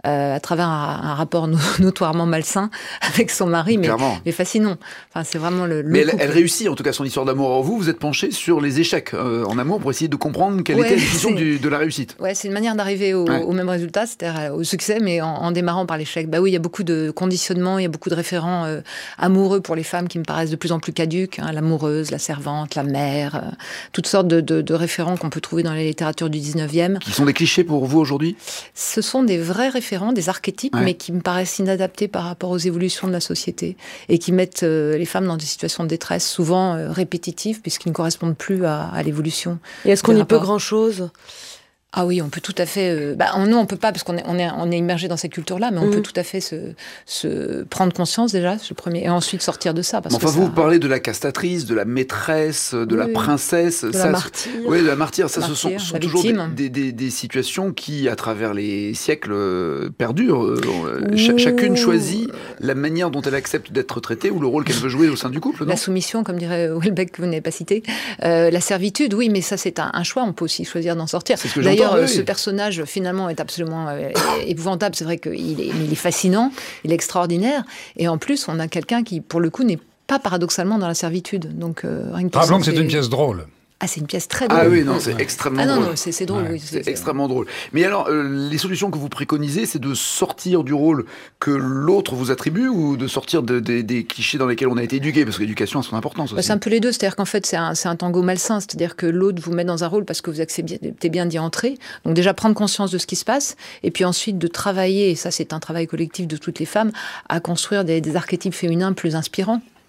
Speaker 17: À travers un rapport notoirement malsain avec son mari, mais fascinant. Enfin, c'est vraiment
Speaker 1: mais elle réussit, en tout cas, son histoire d'amour. Vous êtes penché sur les échecs en amour pour essayer de comprendre quelle était la définition de la réussite.
Speaker 17: Ouais, c'est une manière d'arriver au même résultat, c'est-à-dire au succès, mais en démarrant par l'échec. Bah oui, il y a beaucoup de conditionnements, il y a beaucoup de référents amoureux pour les femmes qui me paraissent de plus en plus caduques. L'amoureuse, la servante, la mère, toutes sortes de référents qu'on peut trouver dans la littérature du 19e.
Speaker 1: Qui sont des clichés pour vous aujourd'hui?
Speaker 17: Ce sont des vrais référents, des archétypes, mais qui me paraissent inadaptés par rapport aux évolutions de la société et qui mettent les femmes dans des situations de détresse souvent répétitives puisqu'ils ne correspondent plus à l'évolution.
Speaker 7: Et est-ce qu'on y peut grand-chose ?
Speaker 17: Ah oui, on peut tout à fait... nous, on peut pas, parce qu'on est immergé dans cette culture-là, mais on peut tout à fait se prendre conscience déjà, ce premier, et ensuite sortir de ça. Parce que
Speaker 1: vous parlez de la castratrice, de la maîtresse, de la princesse...
Speaker 17: De la martyre.
Speaker 1: Oui, de la martyre. Ça, ce sont toujours des situations qui, à travers les siècles, perdurent. Chacune choisit la manière dont elle accepte d'être traitée ou le rôle qu'elle veut jouer au sein du couple, non ?
Speaker 17: La soumission, comme dirait Houellebecq, que vous n'avez pas cité. La servitude, oui, mais ça, c'est un choix. On peut aussi choisir d'en sortir.
Speaker 1: C'est ce que
Speaker 17: D'ailleurs, ce personnage, finalement, est absolument épouvantable. C'est vrai qu'il est fascinant, il est extraordinaire. Et en plus, on a quelqu'un qui, pour le coup, n'est pas paradoxalement dans la servitude. Donc,
Speaker 8: rappelons que c'est une pièce drôle.
Speaker 17: Ah, c'est une pièce très drôle.
Speaker 1: Ah oui, non, c'est extrêmement drôle.
Speaker 17: Non, c'est drôle, oui.
Speaker 1: C'est extrêmement drôle. Mais alors, les solutions que vous préconisez, c'est de sortir du rôle que l'autre vous attribue ou de sortir des clichés dans lesquels on a été éduqué? Parce que l'éducation a son importance aussi.
Speaker 17: C'est un peu les deux. C'est-à-dire qu'en fait, c'est un tango malsain. C'est-à-dire que l'autre vous met dans un rôle parce que vous acceptez bien d'y entrer. Donc déjà, prendre conscience de ce qui se passe. Et puis ensuite, de travailler, et ça, c'est un travail collectif de toutes les femmes, à construire des archétypes féminins plus inspirants.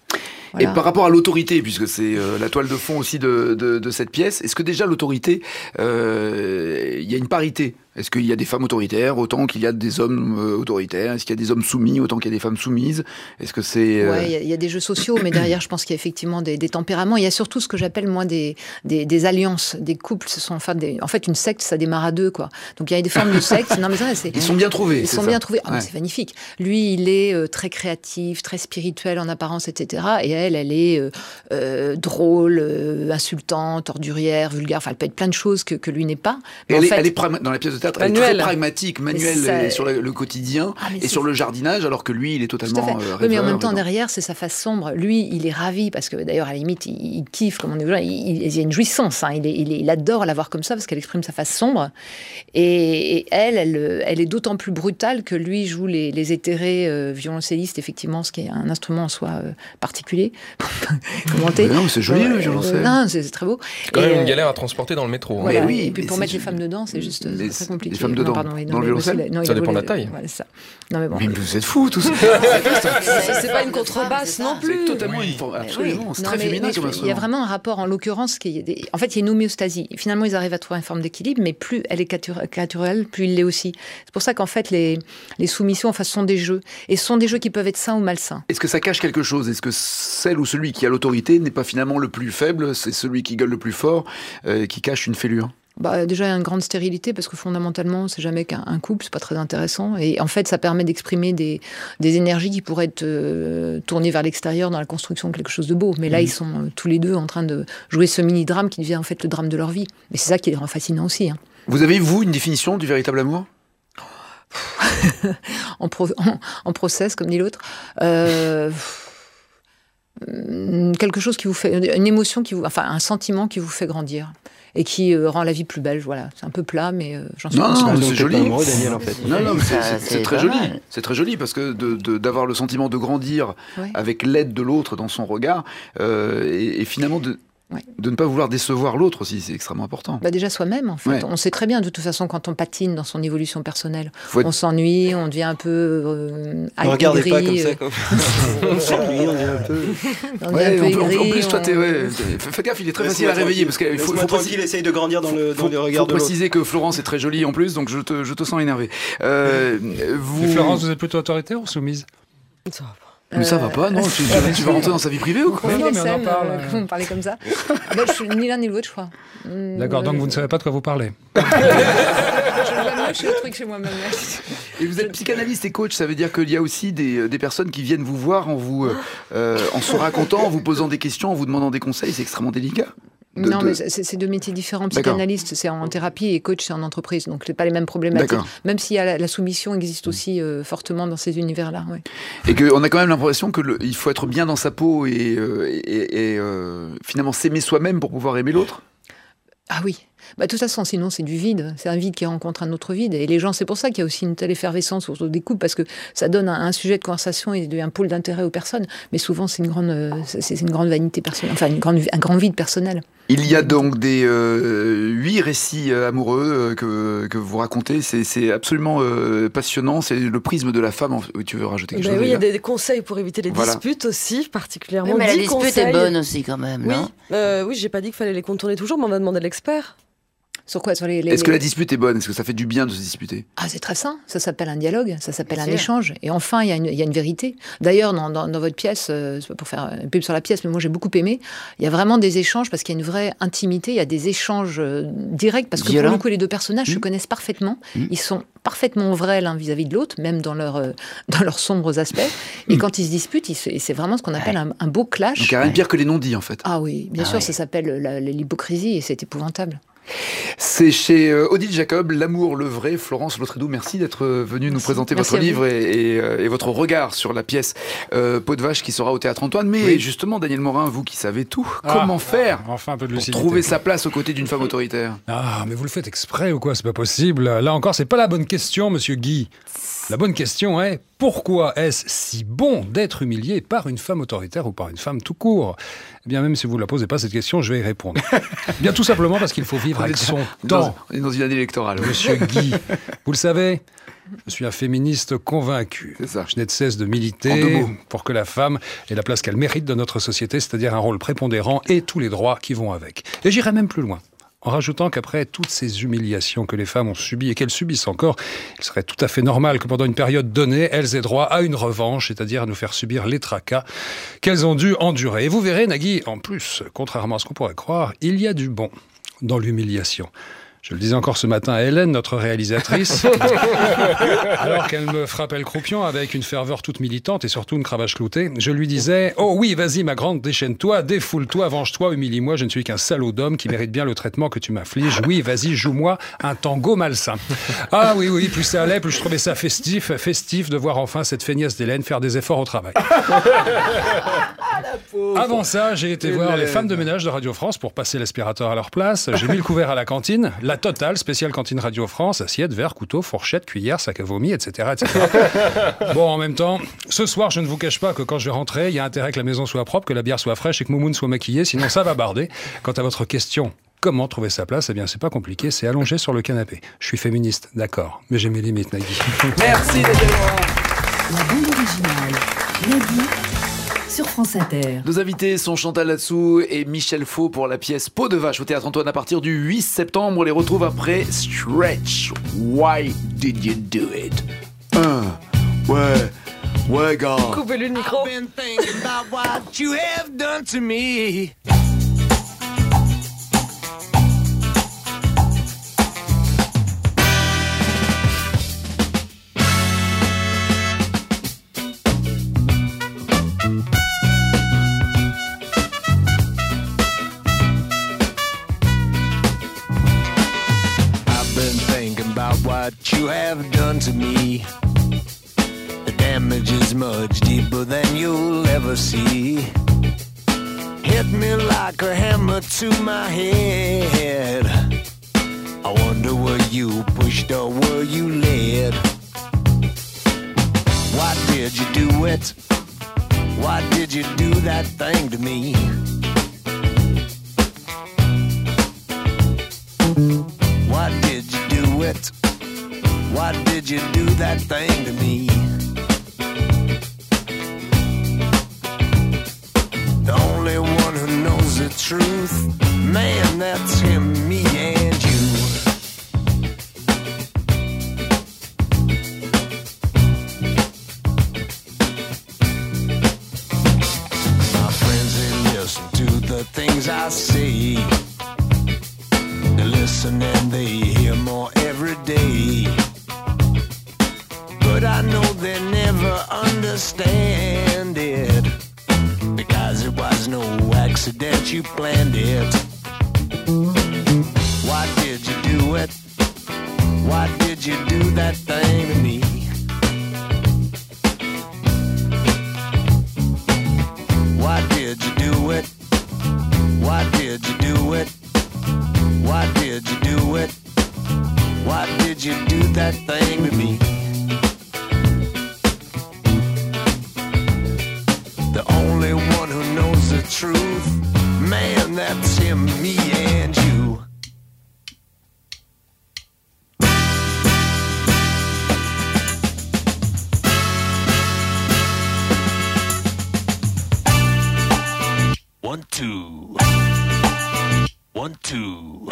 Speaker 17: Voilà.
Speaker 1: Et par rapport à l'autorité, puisque c'est la toile de fond aussi de cette pièce, est-ce que déjà l'autorité, il y a une parité ? Est-ce qu'il y a des femmes autoritaires autant qu'il y a des hommes autoritaires ? Est-ce qu'il y a des hommes soumis autant qu'il y a des femmes soumises ? Est-ce que c'est...
Speaker 17: Ouais, il y a des jeux sociaux, mais derrière, je pense qu'il y a effectivement des tempéraments. Il y a surtout ce que j'appelle, moi, des alliances, des couples. En fait, une secte, ça démarre à deux, quoi. Donc, il y a des formes de secte. Non, mais ça,
Speaker 1: ils sont bien trouvés.
Speaker 17: Ils sont bien trouvés. Ah, c'est magnifique. Lui, il est très créatif, très spirituel en apparence, etc. Et elle est drôle, insultante, ordurière, vulgaire. Enfin, elle peut être plein de choses que lui n'est pas.
Speaker 1: Mais elle est dans la pièce de théâtre, elle est très pragmatique, manuelle sur le quotidien et sur le jardinage, alors que lui, il est totalement rêveur.
Speaker 17: Oui, mais en même temps, derrière, c'est sa face sombre. Lui, il est ravi, parce que d'ailleurs, à la limite, il kiffe, comme on dit, il y a une jouissance. Hein. Il adore la voir comme ça, parce qu'elle exprime sa face sombre. Et elle est d'autant plus brutale que lui joue les éthérés violoncellistes, effectivement, ce qui est un instrument en soi particulier. Commenter.
Speaker 1: Non, mais c'est joli, le violoncelle.
Speaker 17: Non, c'est très beau.
Speaker 11: C'est quand même une galère à transporter dans le métro. Hein.
Speaker 17: Voilà. Oui, et puis pour mettre les femmes dedans, c'est juste très compliqué.
Speaker 1: Les femmes dedans, dans le violoncelle,
Speaker 11: ça dépend de la taille.
Speaker 17: Voilà, ça. Non, mais bon.
Speaker 1: Mais vous êtes fous, tous.
Speaker 7: C'est pas une contrebasse non plus.
Speaker 1: C'est totalement une forme. Absolument. C'est très féminin comme instrument.
Speaker 17: Il y a vraiment un rapport, en l'occurrence, en fait, il y a une homéostasie. Finalement, ils arrivent à trouver une forme d'équilibre, mais plus elle est caricturale, plus il l'est aussi. C'est pour ça qu'en fait, les soumissions, enfin, sont des jeux. Et ce sont des jeux qui peuvent être sains ou malsains.
Speaker 1: Est-ce que ça cache quelque chose ? Est-ce que celle ou celui qui a l'autorité n'est pas finalement le plus faible ? C'est celui qui gueule le plus fort qui cache une fêlure ?
Speaker 17: Déjà, il y a une grande stérilité, parce que fondamentalement, c'est jamais qu'un couple, c'est pas très intéressant. Et en fait, ça permet d'exprimer des énergies qui pourraient être tournées vers l'extérieur dans la construction de quelque chose de beau. Mais là, ils sont tous les deux en train de jouer ce mini-drame qui devient en fait le drame de leur vie. Mais c'est ça qui est fascinant aussi. Hein.
Speaker 1: Vous avez, vous, une définition du véritable amour ?
Speaker 17: en process, comme dit l'autre. Quelque chose qui vous fait... Une émotion un sentiment qui vous fait grandir. Et qui rend la vie plus belle, voilà. C'est un peu plat, mais j'en suis consciente.
Speaker 1: Non, c'est joli.
Speaker 14: Amoureux, Daniel, en fait.
Speaker 1: Non, mais c'est très joli. C'est très joli parce que d'avoir le sentiment de grandir avec l'aide de l'autre dans son regard et finalement de ne pas vouloir décevoir l'autre aussi, c'est extrêmement important.
Speaker 17: Déjà soi-même, en fait. Ouais. On sait très bien, de toute façon, quand on patine dans son évolution personnelle, on s'ennuie, on devient un peu
Speaker 14: ne regardez pas comme ça. On s'ennuie, on devient un peu...
Speaker 1: En plus, toi, fais gaffe, il est très facile à réveiller. Parce qu'il faut
Speaker 14: tranquille, essaye de grandir dans le regard de l'autre.
Speaker 1: Il faut préciser que Florence est très jolie en plus, donc je te sens énervé.
Speaker 8: Florence, vous êtes plutôt autoritaire ou soumise ?
Speaker 7: Ça va pas.
Speaker 1: Mais ça va pas, non tu vas rentrer dans sa vie privée ou quoi ?
Speaker 17: Non, mais on en parle. Vous me parlez comme ça. Je suis ni l'un ni l'autre, je crois.
Speaker 8: D'accord, donc vous ne savez pas de quoi vous parlez.
Speaker 17: Je suis au truc chez moi-même.
Speaker 1: Et vous êtes psychanalyste et coach, ça veut dire qu'il y a aussi des personnes qui viennent vous voir en se racontant, en vous posant des questions, en vous demandant des conseils, c'est extrêmement délicat.
Speaker 17: Mais c'est deux métiers différents. Psychanalyste, c'est en thérapie, et coach, c'est en entreprise. Donc, c'est pas les mêmes problématiques. Même si la soumission existe aussi fortement dans ces univers-là. Ouais.
Speaker 1: Et qu'on a quand même l'impression qu'il faut être bien dans sa peau et finalement s'aimer soi-même pour pouvoir aimer l'autre.
Speaker 17: Ah oui. De toute façon, sinon, c'est du vide. C'est un vide qui rencontre un autre vide. Et les gens, c'est pour ça qu'il y a aussi une telle effervescence autour des couples, parce que ça donne un sujet de conversation et un pôle d'intérêt aux personnes. Mais souvent, c'est une grande vanité personnelle, enfin, un grand vide personnel.
Speaker 1: Il y a donc des 8 récits amoureux que vous racontez. C'est absolument passionnant. C'est le prisme de la femme. Tu veux rajouter quelque chose ?
Speaker 7: Oui, il y a des conseils pour éviter les disputes aussi, particulièrement.
Speaker 10: Mais la dispute est bonne aussi, quand même, non ?
Speaker 7: Oui, j'ai pas dit qu'il fallait les contourner toujours, mais on va demander l'expert.
Speaker 17: Sur quoi ?
Speaker 1: Est-ce que la dispute est bonne ? Est-ce que ça fait du bien de se disputer ?
Speaker 17: C'est très sain. Ça s'appelle un dialogue, ça s'appelle un échange. Et enfin, il y a une vérité. D'ailleurs, dans votre pièce, c'est pas pour faire une pub sur la pièce, mais moi j'ai beaucoup aimé, il y a vraiment des échanges, parce qu'il y a une vraie intimité, il y a des échanges directs, parce que pour le coup, les deux personnages se connaissent parfaitement. Ils sont parfaitement vrais l'un vis-à-vis de l'autre, même dans leurs sombres aspects. Et quand ils se disputent, c'est vraiment ce qu'on appelle un beau clash.
Speaker 1: Donc il n'y a rien de pire que les non-dits, en fait.
Speaker 17: Ah oui, bien sûr, ça s'appelle l'hypocrisie, et c'est épouvante.
Speaker 1: C'est chez Odile Jacob, L'amour, le vrai. Florence Lautrédoux, merci d'être venue nous présenter votre livre et votre regard sur la pièce Peau de vache qui sera au Théâtre Antoine. Mais justement, Daniel Morin, vous qui savez tout, comment faire
Speaker 8: enfin un peu de
Speaker 1: pour trouver sa place aux côtés d'une femme autoritaire ?
Speaker 8: Mais vous le faites exprès ou quoi ? C'est pas possible. Là encore, c'est pas la bonne question, monsieur Guy. La bonne question est, pourquoi est-ce si bon d'être humilié par une femme autoritaire ou par une femme tout court ? Eh bien, même si vous ne la posez pas cette question, je vais y répondre. Bien tout simplement parce qu'il faut vivre avec son temps.
Speaker 1: On est dans une année électorale.
Speaker 8: Monsieur Guy, vous le savez, je suis un féministe convaincu.
Speaker 1: C'est ça.
Speaker 8: Je n'ai de cesse de militer pour que la femme ait la place qu'elle mérite dans notre société, c'est-à-dire un rôle prépondérant et tous les droits qui vont avec. Et j'irai même plus loin, en rajoutant qu'après toutes ces humiliations que les femmes ont subies et qu'elles subissent encore, il serait tout à fait normal que pendant une période donnée, elles aient droit à une revanche, c'est-à-dire à nous faire subir les tracas qu'elles ont dû endurer. Et vous verrez, Nagui, en plus, contrairement à ce qu'on pourrait croire, il y a du bon dans l'humiliation. Je le disais encore ce matin à Hélène, notre réalisatrice, alors qu'elle me frappait le croupion avec une ferveur toute militante et surtout une cravache cloutée. Je lui disais « Oh oui, vas-y ma grande, déchaîne-toi, défoule-toi, venge-toi, humilie-moi, je ne suis qu'un salaud d'homme qui mérite bien le traitement que tu m'affliges. Oui, vas-y, joue-moi un tango malsain. » Ah oui, plus ça allait, plus je trouvais ça festif de voir enfin cette feignasse d'Hélène faire des efforts au travail. Avant ça, j'ai été voir les femmes de ménage de Radio France pour passer l'aspirateur à leur place. J'ai mis le couvert à la cantine, la totale, spéciale cantine Radio France, assiette, verre, couteau, fourchette, cuillère, sac à vomi, etc., etc. Bon, en même temps, ce soir, je ne vous cache pas que quand je vais rentrer, il y a intérêt que la maison soit propre, que la bière soit fraîche et que Moumoune soit maquillée, sinon ça va barder. Quant à votre question, comment trouver sa place? Eh bien, c'est pas compliqué, c'est allongé sur le canapé. Je suis féministe, d'accord, mais j'ai mes limites, Nagui.
Speaker 1: Merci, Nagui.
Speaker 4: La bande originale, Nagui, sur France Inter.
Speaker 1: Nos invités sont Chantal Latsou et Michel Faux pour la pièce Peau de vache au Théâtre Antoine à partir du 8 septembre. On les retrouve après Stretch. Why did you do it? Ouais, gars.
Speaker 7: Coupez-lui le micro.
Speaker 13: I've been thinking about what you have done to me. What you have done to me. The damage is much deeper than you'll ever see. Hit me like a hammer to my head. I wonder were you pushed or were you led? Why did you do it? Why did you do that thing to me? Why did you do it? Why did you do that thing to me? The only one who knows the truth, man, that's him, me and you. My friends, they listen to the things I say. They listen and they hear more every day. But I know they never understand it, because it was no accident, you planned it. Why did you do it? Why did you do that thing to me? Why did you do it? Why did you do it? Why did you do it? Why did you do that thing to me? The only one who knows the truth, man, that's him, me and you. One, two. 1, 2.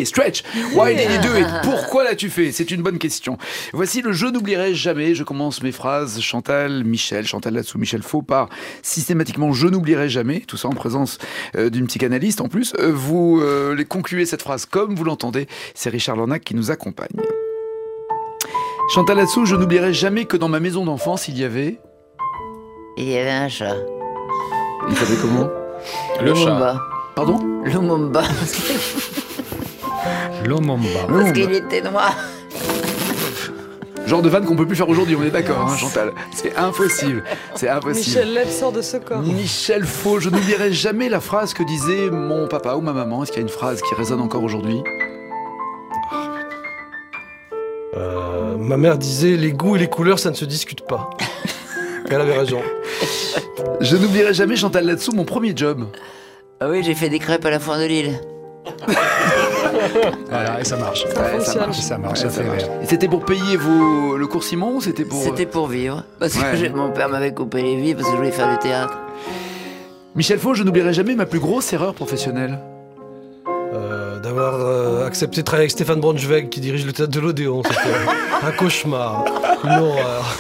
Speaker 1: Allez, stretch. Why did you do it? Pourquoi l'as-tu fait? C'est une bonne question. Voici le Je n'oublierai jamais. Je commence mes phrases. Chantal Latsou, Michel Faux par systématiquement Je n'oublierai jamais. Tout ça en présence d'une psychanalyste en plus. Vous les concluez cette phrase comme vous l'entendez. C'est Richard Lornac qui nous accompagne. Chantal Latsou, je n'oublierai jamais que dans ma maison d'enfance, il y avait
Speaker 10: un chat.
Speaker 1: Il s'appelait comment?
Speaker 10: Lumumba.
Speaker 1: Pardon?
Speaker 10: Lumumba. Parce qu'il était noir.
Speaker 1: Genre de vanne qu'on peut plus faire aujourd'hui, on est d'accord, hein, Chantal. C'est impossible.
Speaker 7: Michel Leb sort de ce corps.
Speaker 1: Michel Faux, je n'oublierai jamais la phrase que disait mon papa ou ma maman. Est-ce qu'il y a une phrase qui résonne encore aujourd'hui?
Speaker 9: Ma mère disait les goûts et les couleurs, ça ne se discute pas. Elle avait raison.
Speaker 1: Je n'oublierai jamais, Chantal Latsou, mon premier job.
Speaker 10: Ah oui, j'ai fait des crêpes à la foire de Lille.
Speaker 8: Voilà, et ça marche. Ça marche.
Speaker 1: Et c'était pour payer le cours Simon ou c'était pour...
Speaker 10: C'était pour vivre. Parce que mon père m'avait coupé les vies parce que je voulais faire du théâtre.
Speaker 1: Michel Faux, je n'oublierai jamais ma plus grosse erreur professionnelle.
Speaker 9: D'avoir accepté de travailler avec Stéphane Braunschweig qui dirige le théâtre de l'Odéon. C'était un cauchemar, une horreur.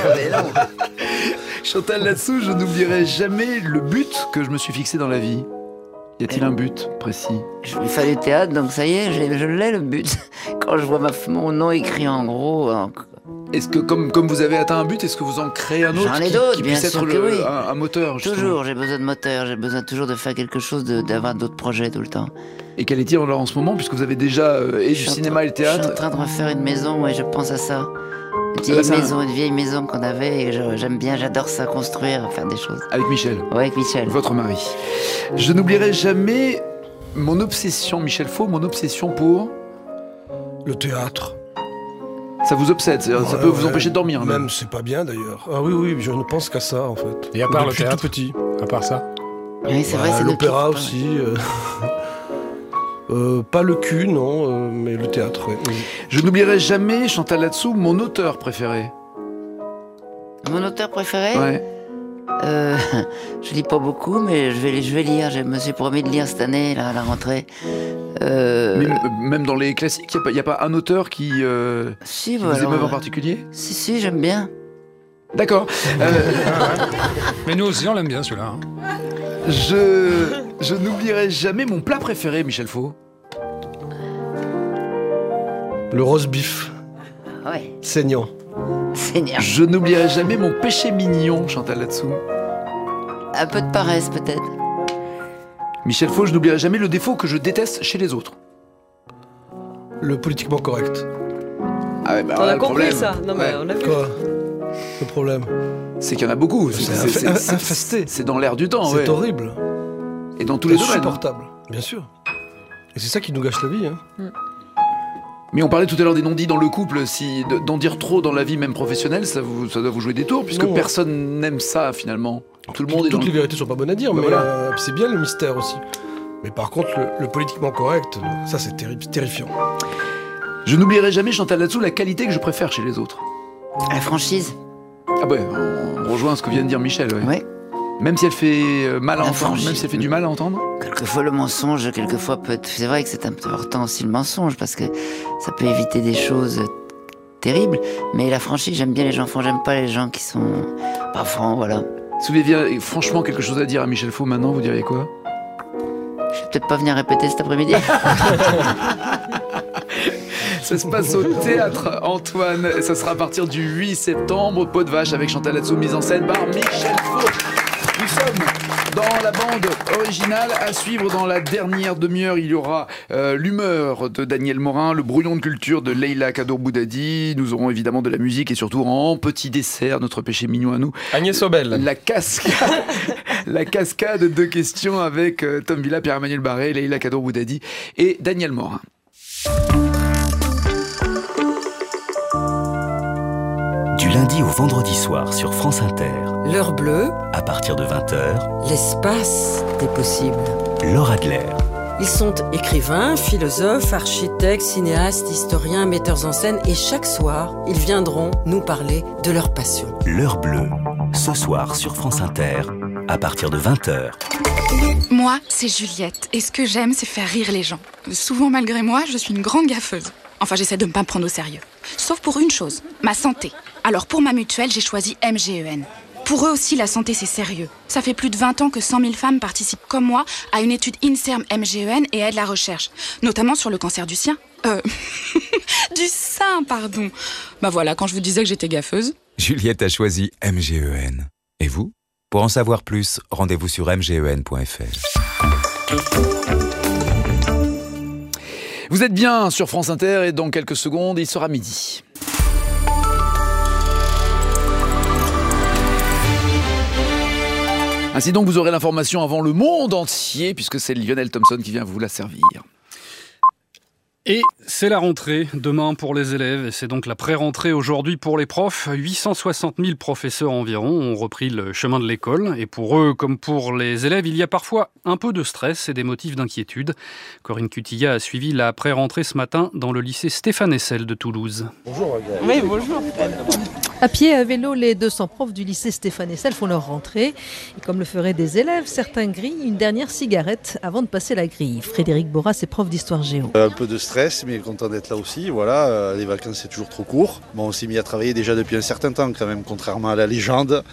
Speaker 1: Chantal Latsou, je n'oublierai jamais le but que je me suis fixé dans la vie. Y a-t-il un but précis?
Speaker 10: Je voulais faire du théâtre, donc ça y est, je l'ai le but. Quand je vois mon nom écrit en gros...
Speaker 1: Est-ce que comme vous avez atteint un but, est-ce que vous en créez un autre?
Speaker 10: J'en ai d'autres,
Speaker 1: qui
Speaker 10: bien
Speaker 1: puisse
Speaker 10: sûr
Speaker 1: être
Speaker 10: que oui.
Speaker 1: un moteur justement.
Speaker 10: Toujours, j'ai besoin de moteur, j'ai besoin toujours de faire quelque chose, d'avoir d'autres projets tout le temps.
Speaker 1: Et quel est-il en ce moment, puisque vous avez déjà du cinéma et le théâtre?
Speaker 10: Je suis en train de refaire une maison, et je pense à ça. Une vieille maison qu'on avait, et j'aime bien, j'adore ça, construire, faire des choses.
Speaker 1: Avec Michel?
Speaker 10: Ouais, avec Michel.
Speaker 1: Votre mari. Je n'oublierai jamais mon obsession, Michel Faux, mon obsession pour...
Speaker 9: Le théâtre.
Speaker 1: Ça vous obsède, ça peut vous empêcher de dormir.
Speaker 9: Même, c'est pas bien d'ailleurs. Ah oui, je ne pense qu'à ça en fait.
Speaker 8: Et à part
Speaker 9: depuis
Speaker 8: le théâtre,
Speaker 9: tout petit.
Speaker 8: À part ça?
Speaker 10: Oui, c'est vrai, c'est
Speaker 9: l'opéra aussi. Pas le cul, non, mais le théâtre. Ouais.
Speaker 1: Je n'oublierai jamais, Chantal Latsou, mon auteur préféré.
Speaker 10: Mon auteur préféré?
Speaker 1: Ouais.
Speaker 10: Je lis pas beaucoup, mais je vais lire. Je me suis promis de lire cette année, là, à la rentrée.
Speaker 1: Mais même dans les classiques, il n'y a pas un auteur qui vous émeut en particulier?
Speaker 10: Si, j'aime bien.
Speaker 1: D'accord.
Speaker 8: Mais nous aussi, on l'aime bien celui-là. Hein.
Speaker 1: Je n'oublierai jamais mon plat préféré, Michel Faux.
Speaker 9: Le roast beef.
Speaker 10: Ouais.
Speaker 9: Saignant.
Speaker 1: Je n'oublierai jamais mon péché mignon, Chantal Latsou.
Speaker 10: Un peu de paresse, peut-être.
Speaker 1: Michel Faux, je n'oublierai jamais le défaut que je déteste chez les autres.
Speaker 9: Le politiquement correct.
Speaker 1: Ah ouais, bah
Speaker 7: on a
Speaker 1: le
Speaker 7: compris
Speaker 1: problème.
Speaker 7: ça. Non, mais on a vu.
Speaker 9: Quoi? Le problème?
Speaker 1: C'est qu'il y en a beaucoup.
Speaker 9: C'est infesté.
Speaker 1: C'est dans l'air du temps.
Speaker 9: C'est horrible.
Speaker 1: Et dans tous les domaines.
Speaker 9: Insupportable, bien sûr. Et c'est ça qui nous gâche la vie. Hein.
Speaker 1: Mais on parlait tout à l'heure des non-dits dans le couple. Si d'en dire trop dans la vie, même professionnelle, ça doit vous jouer des tours, puisque personne n'aime ça finalement. Tout le monde est
Speaker 9: Toutes les vérités sont pas bonnes à dire, mais
Speaker 1: voilà.
Speaker 9: c'est bien le mystère aussi. Mais par contre, le politiquement correct, ça c'est terrifiant.
Speaker 1: Je n'oublierai jamais, Chantal Latsou, la qualité que je préfère chez les autres.
Speaker 10: La franchise.
Speaker 1: Ah ouais, on rejoint ce que vient de dire Michel. Ouais.
Speaker 10: Ouais.
Speaker 1: Même si elle fait mal à
Speaker 10: La
Speaker 1: entendre,
Speaker 10: franchise.
Speaker 1: même si elle fait du mal à entendre.
Speaker 10: Quelquefois le mensonge, quelquefois peut être... C'est vrai que c'est important aussi le mensonge, parce que ça peut éviter des choses terribles. Mais la franchise, j'aime bien les gens francs, j'aime pas les gens qui sont pas francs, voilà.
Speaker 1: Si vous aviez franchement quelque chose à dire à Michel Faux maintenant, vous diriez quoi?
Speaker 10: Je vais peut-être pas venir répéter cet après-midi.
Speaker 1: Ça se passe au Théâtre Antoine. Ça sera à partir du 8 septembre. Peau de vache avec Chantal Latsou, mise en scène par Michel Faux. Nous sommes dans la bande originale. À suivre dans la dernière demi-heure, il y aura l'humeur de Daniel Morin, le brouillon de culture de Leïla Kaddour-Boudadi. Nous aurons évidemment de la musique et surtout en petit dessert, notre péché mignon à nous.
Speaker 11: Agnès Obel.
Speaker 1: La cascade de questions avec Tom Villa, Pierre-Emmanuel Barré, Leïla Kaddour-Boudadi et Daniel Morin.
Speaker 18: Du lundi au vendredi soir sur France Inter.
Speaker 19: L'heure bleue,
Speaker 18: à partir de 20h,
Speaker 19: l'espace des possibles.
Speaker 18: Laure Adler.
Speaker 19: Ils sont écrivains, philosophes, architectes, cinéastes, historiens, metteurs en scène et chaque soir, ils viendront nous parler de leur passion.
Speaker 18: L'heure bleue, ce soir sur France Inter, à partir de 20h.
Speaker 20: Moi, c'est Juliette, et ce que j'aime, c'est faire rire les gens. Souvent, malgré moi, je suis une grande gaffeuse. Enfin, j'essaie de ne pas me prendre au sérieux. Sauf pour une chose, ma santé. Alors, pour ma mutuelle, j'ai choisi MGEN. Pour eux aussi, la santé, c'est sérieux. Ça fait plus de 20 ans que 100 000 femmes participent, comme moi, à une étude INSERM MGEN et aident la recherche. Notamment sur le cancer du sein. Du sein, pardon. Bah voilà, quand je vous disais que j'étais gaffeuse.
Speaker 21: Juliette a choisi MGEN. Et vous ? Pour en savoir plus, rendez-vous sur mgen.fr.
Speaker 1: Vous êtes bien sur France Inter et dans quelques secondes, il sera midi. Ainsi donc, vous aurez l'information avant le monde entier, puisque c'est Lionel Thompson qui vient vous la servir.
Speaker 3: Et c'est la rentrée demain pour les élèves et c'est donc la pré-rentrée aujourd'hui pour les profs. 860 000 professeurs environ ont repris le chemin de l'école et pour eux comme pour les élèves, il y a parfois un peu de stress et des motifs d'inquiétude. Corinne Cutilla a suivi la pré-rentrée ce matin dans le lycée Stéphane Hessel de Toulouse.
Speaker 22: Bonjour. Oui, bonjour. À pied, à vélo, les 200 profs du lycée Stéphane Hessel font leur rentrée. Et comme le feraient des élèves, certains grillent une dernière cigarette avant de passer la grille. Frédéric Boras est prof d'histoire géo.
Speaker 23: Un peu de stress, mais content d'être là aussi. Voilà, les vacances c'est toujours trop court. Bon, on s'est mis à travailler déjà depuis un certain temps quand même, contrairement à la légende.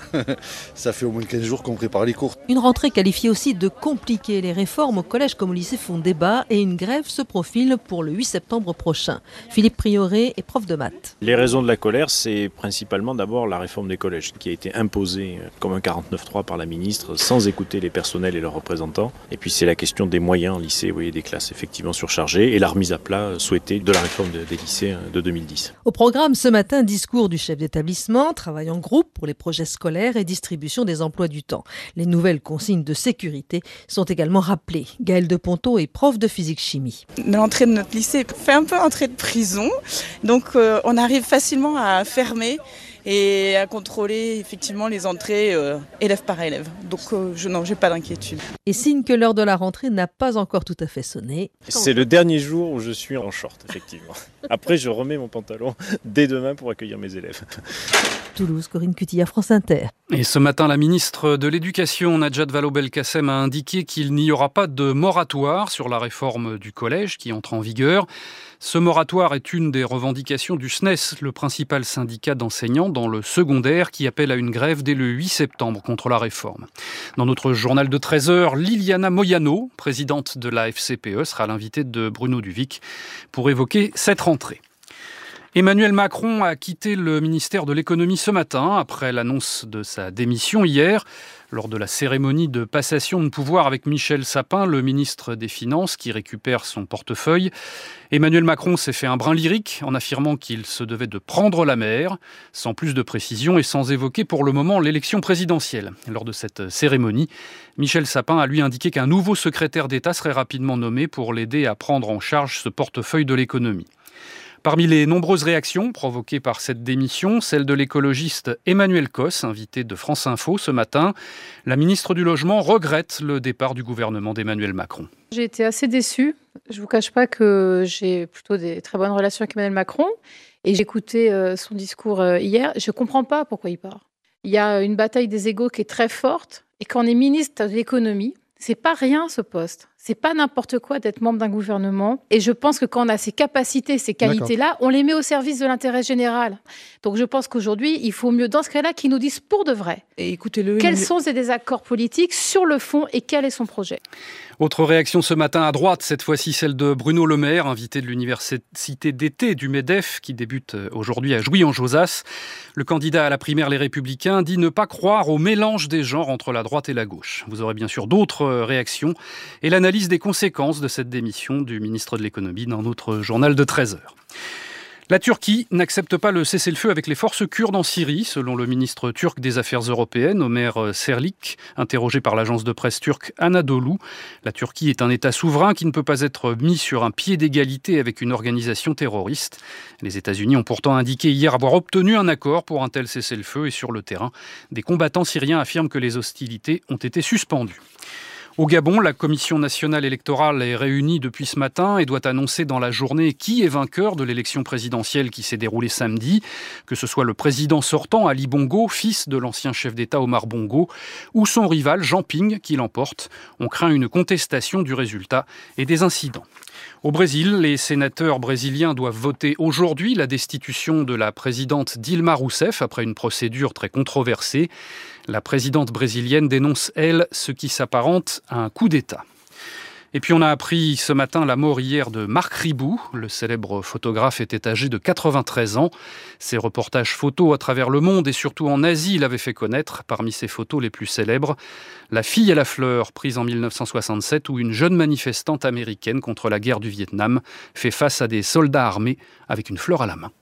Speaker 23: Ça fait au moins 15 jours qu'on prépare les cours.
Speaker 22: Une rentrée qualifiée aussi de compliquée. Les réformes au collège comme au lycée font débat et une grève se profile pour le 8 septembre prochain. Philippe Prioré est prof de maths.
Speaker 24: Les raisons de la colère, c'est principalement d'abord la réforme des collèges qui a été imposée comme un 49.3 par la ministre sans écouter les personnels et leurs représentants. Et puis c'est la question des moyens en lycée, vous voyez, des classes effectivement surchargées et la remise à plat souhaitée de la réforme des lycées de 2010.
Speaker 22: Au programme ce matin, discours du chef d'établissement, travail en groupe pour les projets scolaires et distribution des emplois du temps. Les nouvelles consignes de sécurité sont également rappelées. Gaëlle de Ponto est prof de physique-chimie.
Speaker 25: L'entrée de notre lycée fait un peu entrée de prison, donc on arrive facilement à fermer et à contrôler effectivement les entrées élève par élève. Donc j'ai pas d'inquiétude.
Speaker 22: Et signe que l'heure de la rentrée n'a pas encore tout à fait sonné.
Speaker 24: C'est le dernier jour où je suis en short, effectivement. Après, je remets mon pantalon dès demain pour accueillir mes élèves.
Speaker 22: Toulouse, Corinne Cutilla, France Inter.
Speaker 3: Et ce matin, la ministre de l'Éducation, Najat Vallaud-Belkacem, a indiqué qu'il n'y aura pas de moratoire sur la réforme du collège qui entre en vigueur. Ce moratoire est une des revendications du SNES, le principal syndicat d'enseignants dans le secondaire, qui appelle à une grève dès le 8 septembre contre la réforme. Dans notre journal de 13h, Liliana Moyano, présidente de la FCPE, sera l'invitée de Bruno Duvic pour évoquer cette rentrée. Emmanuel Macron a quitté le ministère de l'économie ce matin, après l'annonce de sa démission hier, lors de la cérémonie de passation de pouvoir avec Michel Sapin, le ministre des Finances, qui récupère son portefeuille. Emmanuel Macron s'est fait un brin lyrique en affirmant qu'il se devait de prendre la mer, sans plus de précision et sans évoquer pour le moment l'élection présidentielle. Lors de cette cérémonie, Michel Sapin a lui indiqué qu'un nouveau secrétaire d'État serait rapidement nommé pour l'aider à prendre en charge ce portefeuille de l'économie. Parmi les nombreuses réactions provoquées par cette démission, celle de l'écologiste Emmanuel Cos, invité de France Info ce matin. La ministre du Logement regrette le départ du gouvernement d'Emmanuel Macron.
Speaker 26: J'ai été assez déçue. Je ne vous cache pas que j'ai plutôt des très bonnes relations avec Emmanuel Macron. Et j'ai écouté son discours hier. Je ne comprends pas pourquoi il part. Il y a une bataille des égos qui est très forte. Et quand on est ministre de l'économie, c'est pas rien ce poste. C'est pas n'importe quoi d'être membre d'un gouvernement. Et je pense que quand on a ces capacités, ces qualités-là, on les met au service de l'intérêt général. Donc je pense qu'aujourd'hui, il faut mieux, dans ce cas-là, qu'ils nous disent pour de vrai.
Speaker 25: Et écoutez-le.
Speaker 26: Quels sont ces désaccords politiques sur le fond et quel est son projet ?
Speaker 3: Autre réaction ce matin à droite, cette fois-ci celle de Bruno Le Maire, invité de l'université d'été du MEDEF, qui débute aujourd'hui à Jouy-en-Josas. Le candidat à la primaire Les Républicains dit ne pas croire au mélange des genres entre la droite et la gauche. Vous aurez bien sûr d'autres réactions et l'analyse des conséquences de cette démission du ministre de l'économie dans notre journal de 13h. La Turquie n'accepte pas le cessez-le-feu avec les forces kurdes en Syrie, selon le ministre turc des Affaires européennes, Ömer Serlik, interrogé par l'agence de presse turque Anadolu. La Turquie est un État souverain qui ne peut pas être mis sur un pied d'égalité avec une organisation terroriste. Les États-Unis ont pourtant indiqué hier avoir obtenu un accord pour un tel cessez-le-feu et sur le terrain, des combattants syriens affirment que les hostilités ont été suspendues. Au Gabon, la Commission nationale électorale est réunie depuis ce matin et doit annoncer dans la journée qui est vainqueur de l'élection présidentielle qui s'est déroulée samedi, que ce soit le président sortant Ali Bongo, fils de l'ancien chef d'État Omar Bongo, ou son rival Jean Ping qui l'emporte. On craint une contestation du résultat et des incidents. Au Brésil, les sénateurs brésiliens doivent voter aujourd'hui la destitution de la présidente Dilma Rousseff après une procédure très controversée. La présidente brésilienne dénonce, elle, ce qui s'apparente à un coup d'État. Et puis on a appris ce matin la mort hier de Marc Ribou. Le célèbre photographe était âgé de 93 ans. Ses reportages photos à travers le monde et surtout en Asie l'avaient fait connaître. Parmi ses photos les plus célèbres, La fille et la fleur, prise en 1967, où une jeune manifestante américaine contre la guerre du Vietnam fait face à des soldats armés avec une fleur à la main.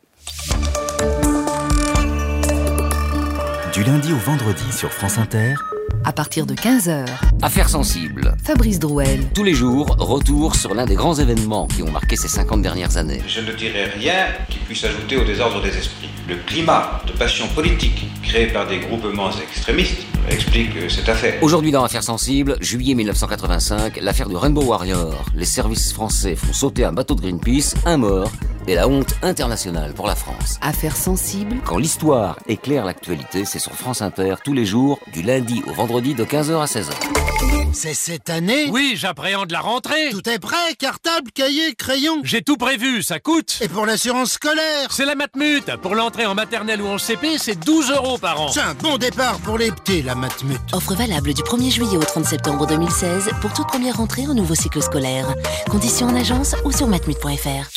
Speaker 18: Du lundi au vendredi sur France Inter,
Speaker 4: À partir de 15h,
Speaker 2: Affaires sensibles.
Speaker 4: Fabrice Drouel.
Speaker 2: Tous les jours, retour sur l'un des grands événements qui ont marqué ces 50 dernières années.
Speaker 5: Je ne dirai rien qui puisse ajouter au désordre des esprits. Le climat de passion politique créé par des groupements extrémistes explique cette affaire.
Speaker 2: Aujourd'hui dans Affaires sensibles, juillet 1985, l'affaire du Rainbow Warrior. Les services français font sauter un bateau de Greenpeace, un mort, et la honte internationale pour la France.
Speaker 4: Affaires sensibles.
Speaker 2: Quand l'histoire éclaire l'actualité, c'est sur France Inter, tous les jours, du lundi au vendredi de 15h à 16h.
Speaker 6: C'est cette année?
Speaker 12: Oui, j'appréhende la rentrée.
Speaker 6: Tout est prêt, cartable, cahier, crayon.
Speaker 12: J'ai tout prévu, ça coûte.
Speaker 6: Et pour l'assurance scolaire?
Speaker 12: C'est la Matmut. Pour l'entrée en maternelle ou en CP, c'est 12 € par an.
Speaker 6: C'est un bon départ pour les petits, la Matmut.
Speaker 15: Offre valable du 1er juillet au 30 septembre 2016 pour toute première rentrée au nouveau cycle scolaire. Conditions en agence ou sur matmut.fr.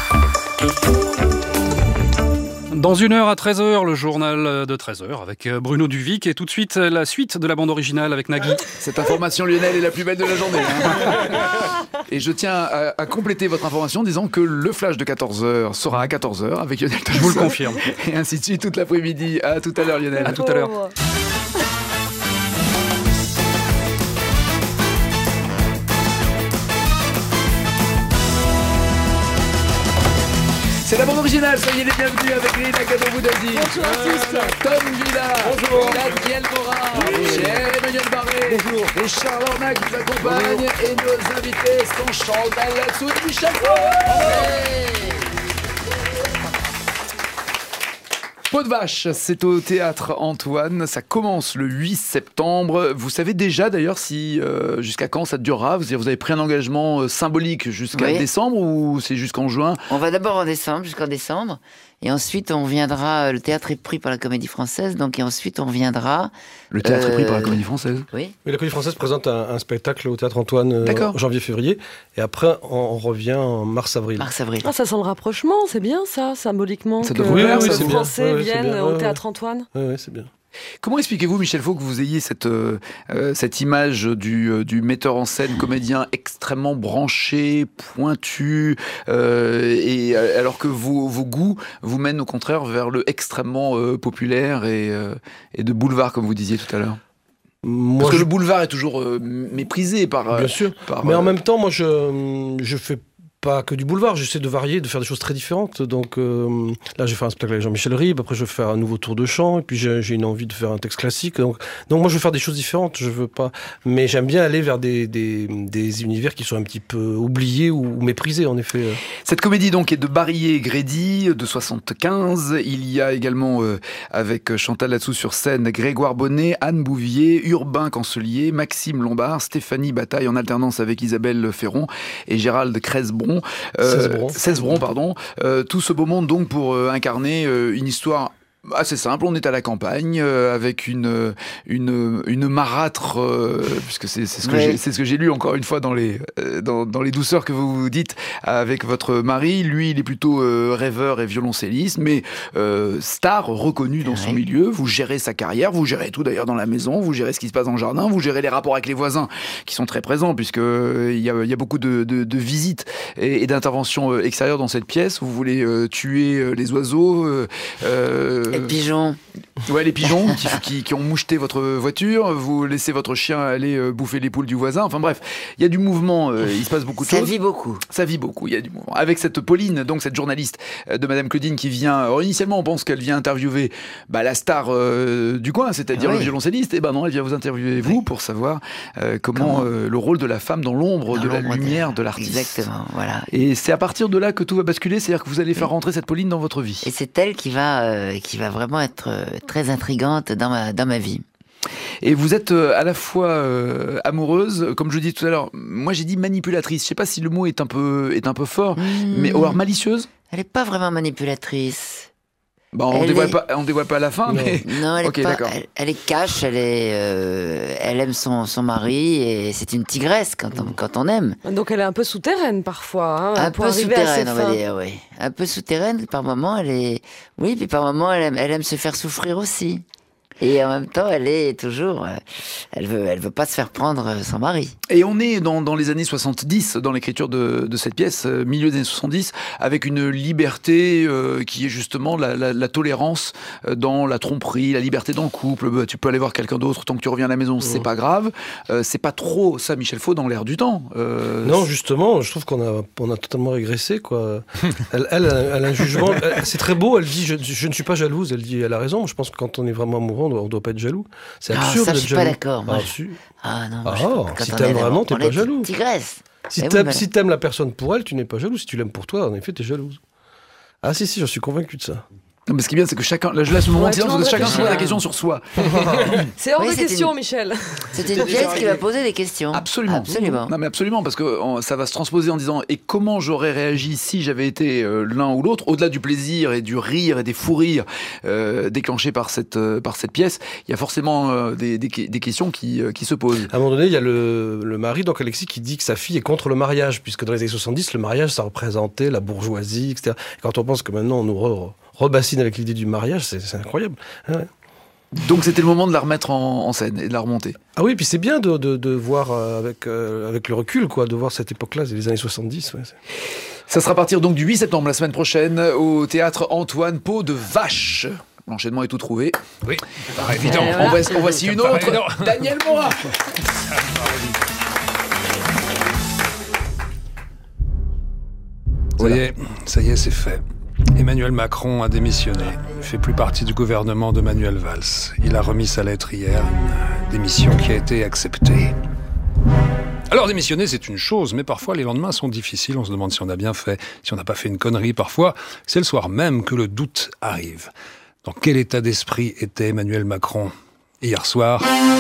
Speaker 3: Dans 1h à 13h, le journal de 13h avec Bruno Duvic et tout de suite la suite de la bande originale avec Nagui.
Speaker 1: Cette information, Lionel, est la plus belle de la journée. Et je tiens à compléter votre information en disant que le flash de 14h sera à 14h avec Lionel Thompson.
Speaker 3: Je vous le confirme.
Speaker 1: Et ainsi de suite toute l'après-midi. À tout à l'heure, Lionel.
Speaker 3: À tout à l'heure.
Speaker 1: C'est la bande originale, soyez les bienvenus avec Lina Kadou-Boudadi, Tom Villa, Daniel Morin, Pierre-Emmanuel Barré, et Charles Ornac qui nous accompagnent, et nos invités sont Chantal Latsou et Michel Faux. Peau de vache, c'est au Théâtre Antoine, ça commence le 8 septembre. Vous savez déjà d'ailleurs si jusqu'à quand ça durera? Vous avez pris un engagement symbolique jusqu'à décembre ou c'est jusqu'en juin?
Speaker 10: On va d'abord en décembre, jusqu'en décembre, et ensuite on viendra, le théâtre est pris par la Comédie Française, donc et ensuite on viendra...
Speaker 1: Le théâtre est pris par la Comédie Française?
Speaker 10: Oui.
Speaker 9: Mais la Comédie Française présente un spectacle au Théâtre Antoine en janvier-février, et après on revient en mars-avril.
Speaker 10: Mars-avril.
Speaker 7: Ah, ça sent le rapprochement, c'est bien ça, symboliquement,
Speaker 1: ça
Speaker 7: que
Speaker 1: doit vous plaire,
Speaker 7: les
Speaker 1: c'est
Speaker 7: Français
Speaker 1: bien.
Speaker 7: viennent au Théâtre Antoine.
Speaker 9: Oui, c'est bien.
Speaker 1: Comment expliquez-vous, Michel Faux, que vous ayez cette image du metteur en scène, comédien extrêmement branché, pointu, et alors que vos goûts vous mènent au contraire vers le extrêmement populaire et de boulevard, comme vous disiez tout à l'heure? Parce que le boulevard est toujours méprisé par...
Speaker 9: Bien sûr, mais en même temps, moi je fais pas que du boulevard, j'essaie de varier, de faire des choses très différentes. Donc là, j'ai fait un spectacle avec Jean-Michel Ribes, après je vais faire un nouveau tour de chant, et puis j'ai une envie de faire un texte classique. Donc moi, je veux faire des choses différentes, je veux pas... Mais j'aime bien aller vers des univers qui sont un petit peu oubliés ou méprisés, en effet.
Speaker 1: Cette comédie, donc, est de Barillet-Grédy, de 75. Il y a également, avec Chantal Latsou sur scène, Grégoire Bonnet, Anne Bouvier, Urbain Cancelier, Maxime Lombard, Stéphanie Bataille, en alternance avec Isabelle Ferron et Gérald Cresbron. Cesbron, pardon. Tout ce beau monde donc pour incarner une histoire assez simple. On est à la campagne avec une marâtre, puisque c'est ce que j'ai lu encore une fois dans les douceurs que vous dites avec votre mari. Lui, il est plutôt rêveur et violoncelliste, mais star reconnu dans son milieu. Vous gérez sa carrière, vous gérez tout d'ailleurs dans la maison, vous gérez ce qui se passe dans le jardin, vous gérez les rapports avec les voisins qui sont très présents, puisque il y a beaucoup de visites et d'interventions extérieures dans cette pièce. Vous voulez tuer les oiseaux.
Speaker 10: Les pigeons.
Speaker 1: Ouais, les pigeons qui ont moucheté votre voiture, vous laissez votre chien aller bouffer les poules du voisin, enfin bref, il y a du mouvement, il se passe beaucoup de choses. Ça vit beaucoup, il y a du mouvement. Avec cette Pauline, donc cette journaliste de Madame Claudine qui vient, alors initialement on pense qu'elle vient interviewer la star du coin, c'est-à-dire le violoncelliste, et non, elle vient vous interviewer vous pour savoir comment le rôle de la femme dans l'ombre de la lumière de l'artiste.
Speaker 10: Exactement, voilà.
Speaker 1: Et c'est à partir de là que tout va basculer, c'est-à-dire que vous allez faire rentrer cette Pauline dans votre vie.
Speaker 10: Et c'est elle qui va vraiment être très intrigante dans ma vie.
Speaker 1: Et vous êtes à la fois amoureuse, comme je dis tout à l'heure, moi j'ai dit manipulatrice, je sais pas si le mot est un peu fort, mais alors malicieuse.
Speaker 10: Elle n'est pas vraiment manipulatrice.
Speaker 1: On dévoile pas à la fin, mais...
Speaker 10: Non, elle est cash, elle aime son mari, et c'est une tigresse quand on aime.
Speaker 7: Donc elle est un peu souterraine parfois.
Speaker 10: Un peu souterraine, on va dire, oui. Un peu souterraine, par moments elle est... Oui, puis par moments elle aime se faire souffrir aussi. Et en même temps, elle est toujours... Elle veut pas se faire prendre son mari.
Speaker 1: Et on est dans les années 70, dans l'écriture de cette pièce, milieu des années 70, avec une liberté qui est justement la tolérance dans la tromperie, la liberté dans le couple. Tu peux aller voir quelqu'un d'autre tant que tu reviens à la maison, c'est pas grave. C'est pas trop ça, Michel Faux, dans l'air du temps.
Speaker 9: Non, justement, je trouve qu'on a totalement régressé, quoi. Elle a un jugement... c'est très beau, elle dit je ne suis pas jalouse, elle a raison. Je pense que quand on est vraiment amoureux, on doit pas être jaloux. C'est absurde d'être jaloux.
Speaker 10: Je suis pas d'accord.
Speaker 9: Si t'aimes vraiment, t'es pas jaloux.
Speaker 10: Tigresse.
Speaker 9: Si t'aimes la personne pour elle, tu n'es pas jaloux. Si tu l'aimes pour toi, en effet, t'es jalouse. Ah si, j'en suis convaincu de ça.
Speaker 1: Non, mais ce qui est bien, c'est que chacun, là je laisse le moment de silence, parce que chacun se pose la question sur soi.
Speaker 7: C'est hors de question, Michel.
Speaker 10: C'est une pièce qui va poser des questions.
Speaker 1: Absolument. Non, mais absolument, parce que ça va se transposer en disant, et comment j'aurais réagi si j'avais été l'un ou l'autre, au-delà du plaisir et du rire et des fous rires déclenchés par cette pièce, il y a forcément des questions qui se posent.
Speaker 9: À un moment donné, il y a le mari, donc Alexis, qui dit que sa fille est contre le mariage, puisque dans les années 70, le mariage, ça représentait la bourgeoisie, etc. Et quand on pense que maintenant, on nous rebassine avec l'idée du mariage, c'est incroyable. Ouais.
Speaker 1: Donc c'était le moment de la remettre en scène et de la remonter.
Speaker 9: Ah oui, puis c'est bien de voir avec le recul, quoi, de voir cette époque-là, les années 70. Ouais.
Speaker 1: Ça sera à partir donc du 8 septembre, la semaine prochaine, au théâtre Antoine Peau de Vache. L'enchaînement est tout trouvé.
Speaker 12: Oui, évident.
Speaker 1: En voici une autre. Daniel Morat.
Speaker 8: Ça y est, c'est fait. Emmanuel Macron a démissionné. Il ne fait plus partie du gouvernement de Manuel Valls. Il a remis sa lettre hier, une démission qui a été acceptée. Alors démissionner, c'est une chose, mais parfois les lendemains sont difficiles. On se demande si on a bien fait, si on n'a pas fait une connerie. Parfois, c'est le soir même que le doute arrive. Dans quel état d'esprit était Emmanuel Macron hier soir?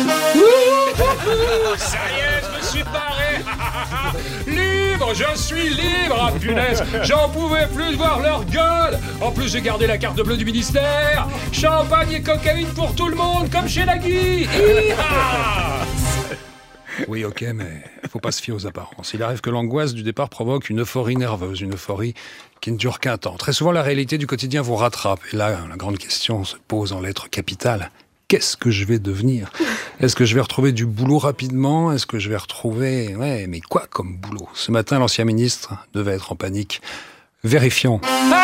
Speaker 12: Ça y est, je me suis paré. Libre, je suis libre, ah punaise. J'en pouvais plus de voir leur gueule. En plus, j'ai gardé la carte bleue du ministère. Champagne et cocaïne pour tout le monde, comme chez Nagui.
Speaker 8: Oui, ok, mais faut pas se fier aux apparences. Il arrive que l'angoisse du départ provoque une euphorie nerveuse, une euphorie qui ne dure qu'un temps. Très souvent, la réalité du quotidien vous rattrape. Et là, la grande question se pose en lettres capitales. Qu'est-ce que je vais devenir? Est-ce que je vais retrouver du boulot rapidement? Est-ce que je vais retrouver... Ouais, mais quoi comme boulot? Ce matin, l'ancien ministre devait être en panique. Vérifions.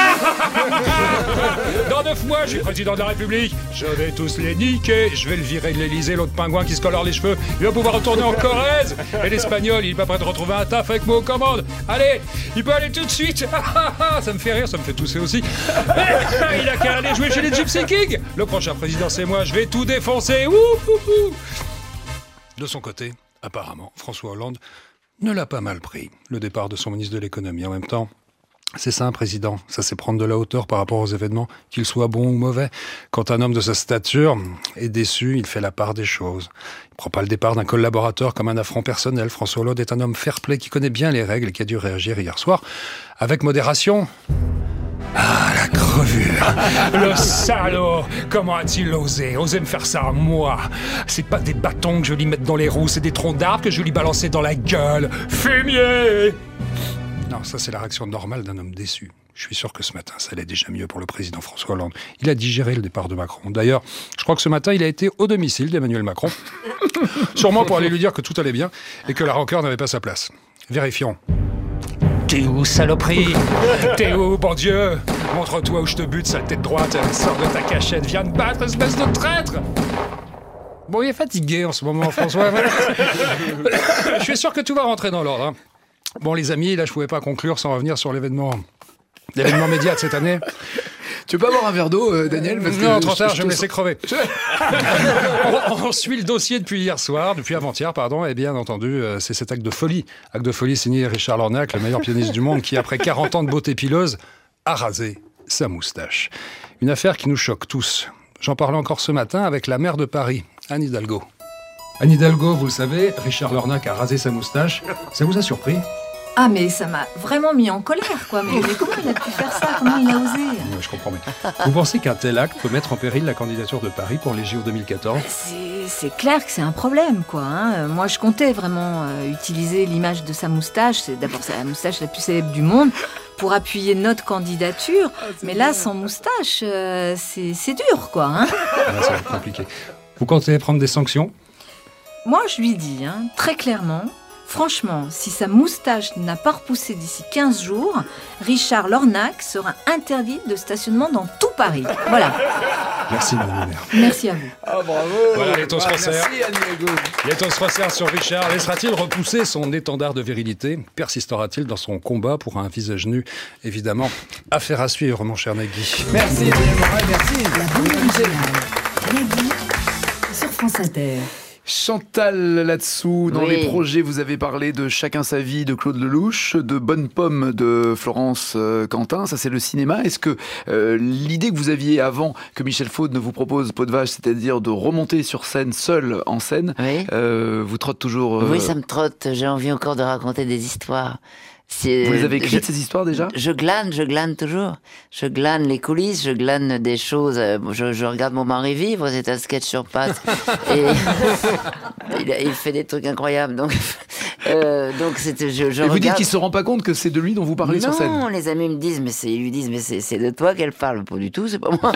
Speaker 12: Dans 9 mois, je suis président de la République. Je vais tous les niquer. Je vais le virer de l'Élysée, l'autre pingouin qui se colore les cheveux. Il va pouvoir retourner en Corrèze. Et l'Espagnol, il est pas prêt de retrouver un taf avec moi aux commandes. Allez, il peut aller tout de suite. Ça me fait rire, ça me fait tousser aussi. Il a qu'à aller jouer chez les Gypsy Kings. Le prochain président, c'est moi. Je vais tout défoncer.
Speaker 8: De son côté, apparemment, François Hollande ne l'a pas mal pris, le départ de son ministre de l'économie. En même temps, c'est ça un président, ça c'est prendre de la hauteur par rapport aux événements, qu'ils soient bons ou mauvais. Quand un homme de sa stature est déçu, il fait la part des choses. Il ne prend pas le départ d'un collaborateur comme un affront personnel. François Hollande est un homme fair-play qui connaît bien les règles et qui a dû réagir hier soir avec modération. Ah, la crevure.
Speaker 12: Le salaud. Comment a-t-il osé me faire ça à moi? C'est pas des bâtons que je lui mette dans les roues, c'est des troncs d'arbres que je lui balançais dans la gueule. Fumier.
Speaker 8: Non, ça c'est la réaction normale d'un homme déçu. Je suis sûr que ce matin, ça allait déjà mieux pour le président François Hollande. Il a digéré le départ de Macron. D'ailleurs, je crois que ce matin, il a été au domicile d'Emmanuel Macron. Sûrement pour aller lui dire que tout allait bien et que la rancœur n'avait pas sa place. Vérifions.
Speaker 12: T'es où, saloperie? T'es où, bon Dieu? Montre-toi où je te bute, saleté de droite. Sors de ta cachette, viens te battre, espèce de traître. Bon, il est fatigué en ce moment, François. Je suis sûr que tout va rentrer dans l'ordre. Hein. Bon, les amis, là, je pouvais pas conclure sans revenir sur l'événement média de cette année.
Speaker 1: Tu veux pas boire un verre d'eau, Daniel parce
Speaker 12: Non,
Speaker 1: que
Speaker 12: trop tard, je vais me laisser crever. On suit le dossier depuis avant-hier, pardon, et bien entendu, c'est cet acte de folie. Acte de folie signé Richard Lornac, le meilleur pianiste du monde, qui, après 40 ans de beauté pileuse, a rasé sa moustache. Une affaire qui nous choque tous. J'en parlais encore ce matin avec la maire de Paris, Anne Hidalgo. Anne Hidalgo, vous le savez, Richard Lornac a rasé sa moustache. Ça vous a surpris ?
Speaker 11: Ah, mais ça m'a vraiment mis en colère, quoi. Mais comment il a pu faire ça ? Comment il a osé ?
Speaker 12: Je comprends, mais vous pensez qu'un tel acte peut mettre en péril la candidature de Paris pour les JO 2014 ?
Speaker 11: C'est clair que c'est un problème, quoi. Hein. Moi, je comptais vraiment utiliser l'image de sa moustache. D'abord, c'est la moustache la plus célèbre du monde, pour appuyer notre candidature. Mais là, sans moustache, c'est dur, quoi. Hein.
Speaker 12: Ça va être compliqué. Vous comptez prendre des sanctions ?
Speaker 11: Moi, je lui dis, très clairement... Franchement, si sa moustache n'a pas repoussé d'ici 15 jours, Richard Lornac sera interdit de stationnement dans tout Paris. Voilà.
Speaker 12: Merci, madame la maire.
Speaker 11: Merci à vous.
Speaker 1: Ah, bravo.
Speaker 12: Voilà, les tons se resserrent.
Speaker 1: Merci, Anne Hidalgo.
Speaker 12: Les tons se resserrent sur Richard. Laissera-t-il repousser son étendard de virilité ? Persistera-t-il dans son combat pour un visage nu ? Évidemment, affaire à suivre, mon cher Nagui.
Speaker 1: Merci, Daniel Moret, merci.
Speaker 4: La bande originale. Nagui sur France Inter.
Speaker 1: Chantal, là-dessous, dans les projets, vous avez parlé de Chacun sa vie de Claude Lelouch, de Bonne Pomme de Florence Quentin, ça c'est le cinéma. Est-ce que l'idée que vous aviez avant que Michel Faude ne vous propose Peau de vache, c'est-à-dire de remonter sur scène, seul en scène, vous trotte toujours
Speaker 10: Oui, ça me trotte, j'ai envie encore de raconter des histoires.
Speaker 1: Vous les avez écrites, ces histoires, déjà ?
Speaker 10: Je glane toujours. Je glane les coulisses, je glane des choses. Je regarde mon mari vivre, c'est un sketch sur pattes. Et il fait des trucs incroyables. Donc c'était, je
Speaker 1: et
Speaker 10: regarde...
Speaker 1: vous dites qu'il ne se rend pas compte que c'est de lui dont vous parlez sur scène ?
Speaker 10: Non, les amis me disent, ils lui disent, mais c'est de toi qu'elle parle. Pas du tout, c'est pas moi.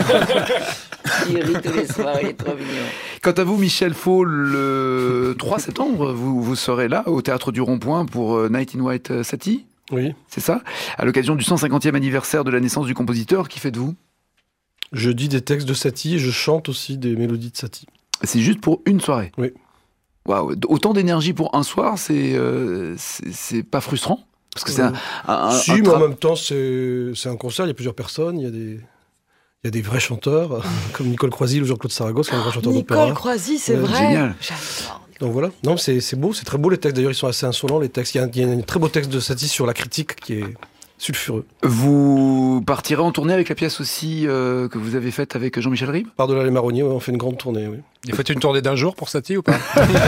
Speaker 10: Il rit tous les soirs, il est trop mignon.
Speaker 1: Quant à vous, Michel Faux, le 3 septembre, vous serez là, au Théâtre du Rond-Point, pour Night in White Satie.
Speaker 9: Oui.
Speaker 1: C'est ça ? À l'occasion du 150e anniversaire de la naissance du compositeur, qui faites-vous ?
Speaker 9: Je dis des textes de Satie et je chante aussi des mélodies de Satie.
Speaker 1: C'est juste pour une soirée ?
Speaker 9: Oui.
Speaker 1: Waouh, autant d'énergie pour un soir, c'est pas frustrant ? Parce que c'est
Speaker 9: mais en même temps, c'est un concert, il y a plusieurs personnes, il y a des vrais chanteurs, comme Nicole Croisille ou Jean-Claude Saragosse, qui est un grand chanteur d'opéra.
Speaker 7: Nicole Croisille, c'est vrai.
Speaker 1: Génial.
Speaker 7: J'adore.
Speaker 9: Donc voilà, non, c'est beau, c'est très beau les textes. D'ailleurs, ils sont assez insolents, les textes. Il y a un très beau texte de Satie sur la critique qui est sulfureux.
Speaker 1: Vous partirez en tournée avec la pièce aussi que vous avez faite avec Jean-Michel Ribes ?
Speaker 9: Par-delà les marronniers, on fait une grande tournée, oui.
Speaker 12: Il faut une tournée d'un jour pour Satie ou pas ?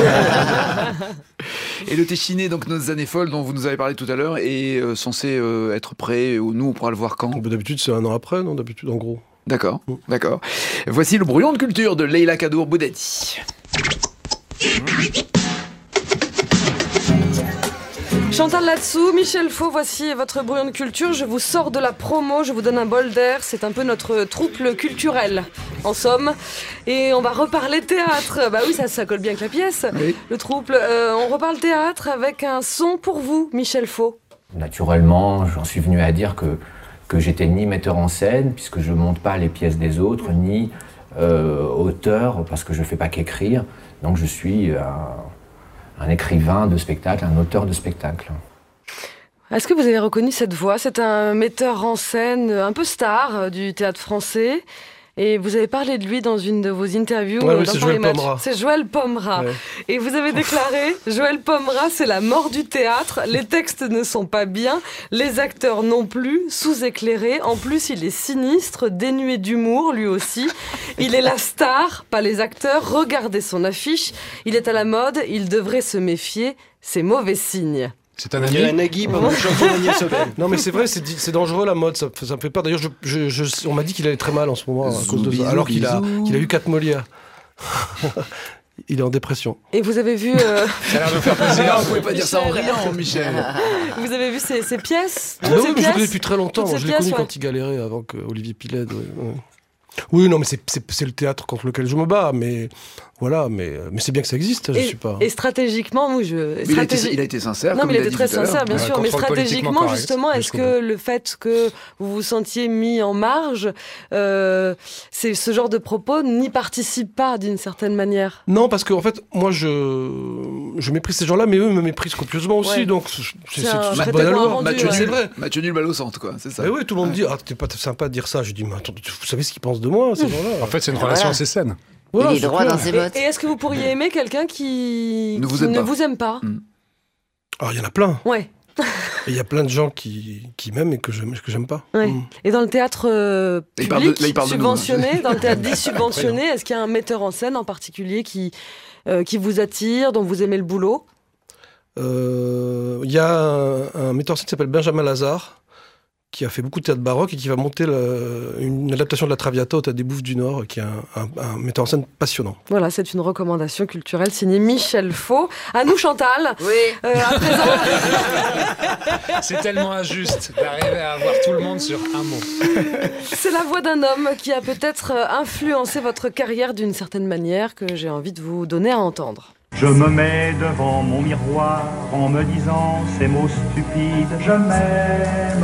Speaker 1: Et le Téchiné, donc Nos années folles, dont vous nous avez parlé tout à l'heure, est censé être prêt. Nous, on pourra le voir quand ?
Speaker 9: D'habitude, c'est un an après, non ? D'habitude, en gros.
Speaker 1: D'accord, d'accord. Voici le brouillon de culture de Leila Kadour Boudadi.
Speaker 7: Chantal là-dessous, Michel Faux, voici votre brouillon de culture. Je vous sors de la promo, je vous donne un bol d'air. C'est un peu notre trouble culturel, en somme. Et on va reparler théâtre. Bah oui, ça colle bien avec la pièce. Oui. Le trouble. On reparle théâtre avec un son pour vous, Michel Faux.
Speaker 13: Naturellement, j'en suis venu à dire que j'étais ni metteur en scène, puisque je ne monte pas les pièces des autres, ni auteur, parce que je ne fais pas qu'écrire. Donc je suis un écrivain de spectacle, un auteur de spectacle.
Speaker 7: Est-ce que vous avez reconnu cette voix ? C'est un metteur en scène un peu star du théâtre français. Et vous avez parlé de lui dans une de vos interviews
Speaker 9: oui,
Speaker 7: dans
Speaker 9: c'est
Speaker 7: Paris
Speaker 9: Joël
Speaker 7: Match.
Speaker 9: Pomera.
Speaker 7: C'est Joël Pomera. Ouais. Et vous avez déclaré, Joël Pomera, c'est la mort du théâtre. Les textes ne sont pas bien, les acteurs non plus, sous-éclairés. En plus, il est sinistre, dénué d'humour, lui aussi. Il est la star, pas les acteurs. Regardez son affiche. Il est à la mode, il devrait se méfier. C'est mauvais signe.
Speaker 12: C'est un ami.
Speaker 9: Nagui, non mais c'est vrai, c'est dangereux la mode, ça me fait peur. D'ailleurs, on m'a dit qu'il allait très mal en ce moment à cause de ça, alors qu'il a eu 4 Molières. Il est en dépression.
Speaker 7: Et vous avez vu...
Speaker 1: Ça a l'air de faire plaisir, vous pouvez pas dire ça en riant, Michel.
Speaker 7: Vous avez vu ces pièces ?
Speaker 9: Non, je le connais depuis très longtemps. Je l'ai connu quand il galérait avant que Olivier Piled... Ouais. Oui, non, mais c'est le théâtre contre lequel je me bats, mais voilà, mais c'est bien que ça existe, je suis pas...
Speaker 7: Et stratégiquement, moi,
Speaker 1: il a été sincère.
Speaker 7: Non, mais il a été très sincère, bien sûr, mais stratégiquement, justement, est-ce que le fait que vous vous sentiez mis en marge, c'est ce genre de propos n'y participe pas d'une certaine manière?
Speaker 9: Non, parce qu'en fait, moi, je méprise ces gens-là, mais eux me méprisent copieusement aussi, donc c'est
Speaker 1: bon alors. C'est vrai. Mathieu nul, balle au centre, quoi, c'est ça.
Speaker 9: Mais oui, tout le monde dit, t'es pas sympa de dire ça. Je dis, mais attends, vous savez ce qu'ils pensent de moi, ces gens-là?
Speaker 8: En fait, c'est une relation assez saine.
Speaker 10: Voilà, il est droit dans ses bottes.
Speaker 7: Et est-ce que vous pourriez aimer quelqu'un qui ne vous aime pas?
Speaker 9: Alors, il y en a plein.
Speaker 7: Ouais.
Speaker 9: Il y a plein de gens qui m'aiment et que j'aime pas.
Speaker 7: Ouais. Et dans le théâtre public subventionné, dans le théâtre dit subventionné, est-ce qu'il y a un metteur en scène en particulier qui vous attire, dont vous aimez le boulot?
Speaker 9: Il y a un metteur en scène qui s'appelle Benjamin Lazare, qui a fait beaucoup de théâtre baroque et qui va monter une adaptation de la Traviata au Théâtre des Bouffes du Nord, qui est un metteur en scène passionnant.
Speaker 7: Voilà, c'est une recommandation culturelle signée Michel Faux. À nous, Chantal.
Speaker 10: Oui.
Speaker 7: À présent...
Speaker 8: C'est tellement injuste d'arriver à avoir tout le monde sur un mot.
Speaker 7: C'est la voix d'un homme qui a peut-être influencé votre carrière d'une certaine manière que j'ai envie de vous donner à entendre.
Speaker 14: Je me mets devant mon miroir en me disant ces mots stupides, je m'aime.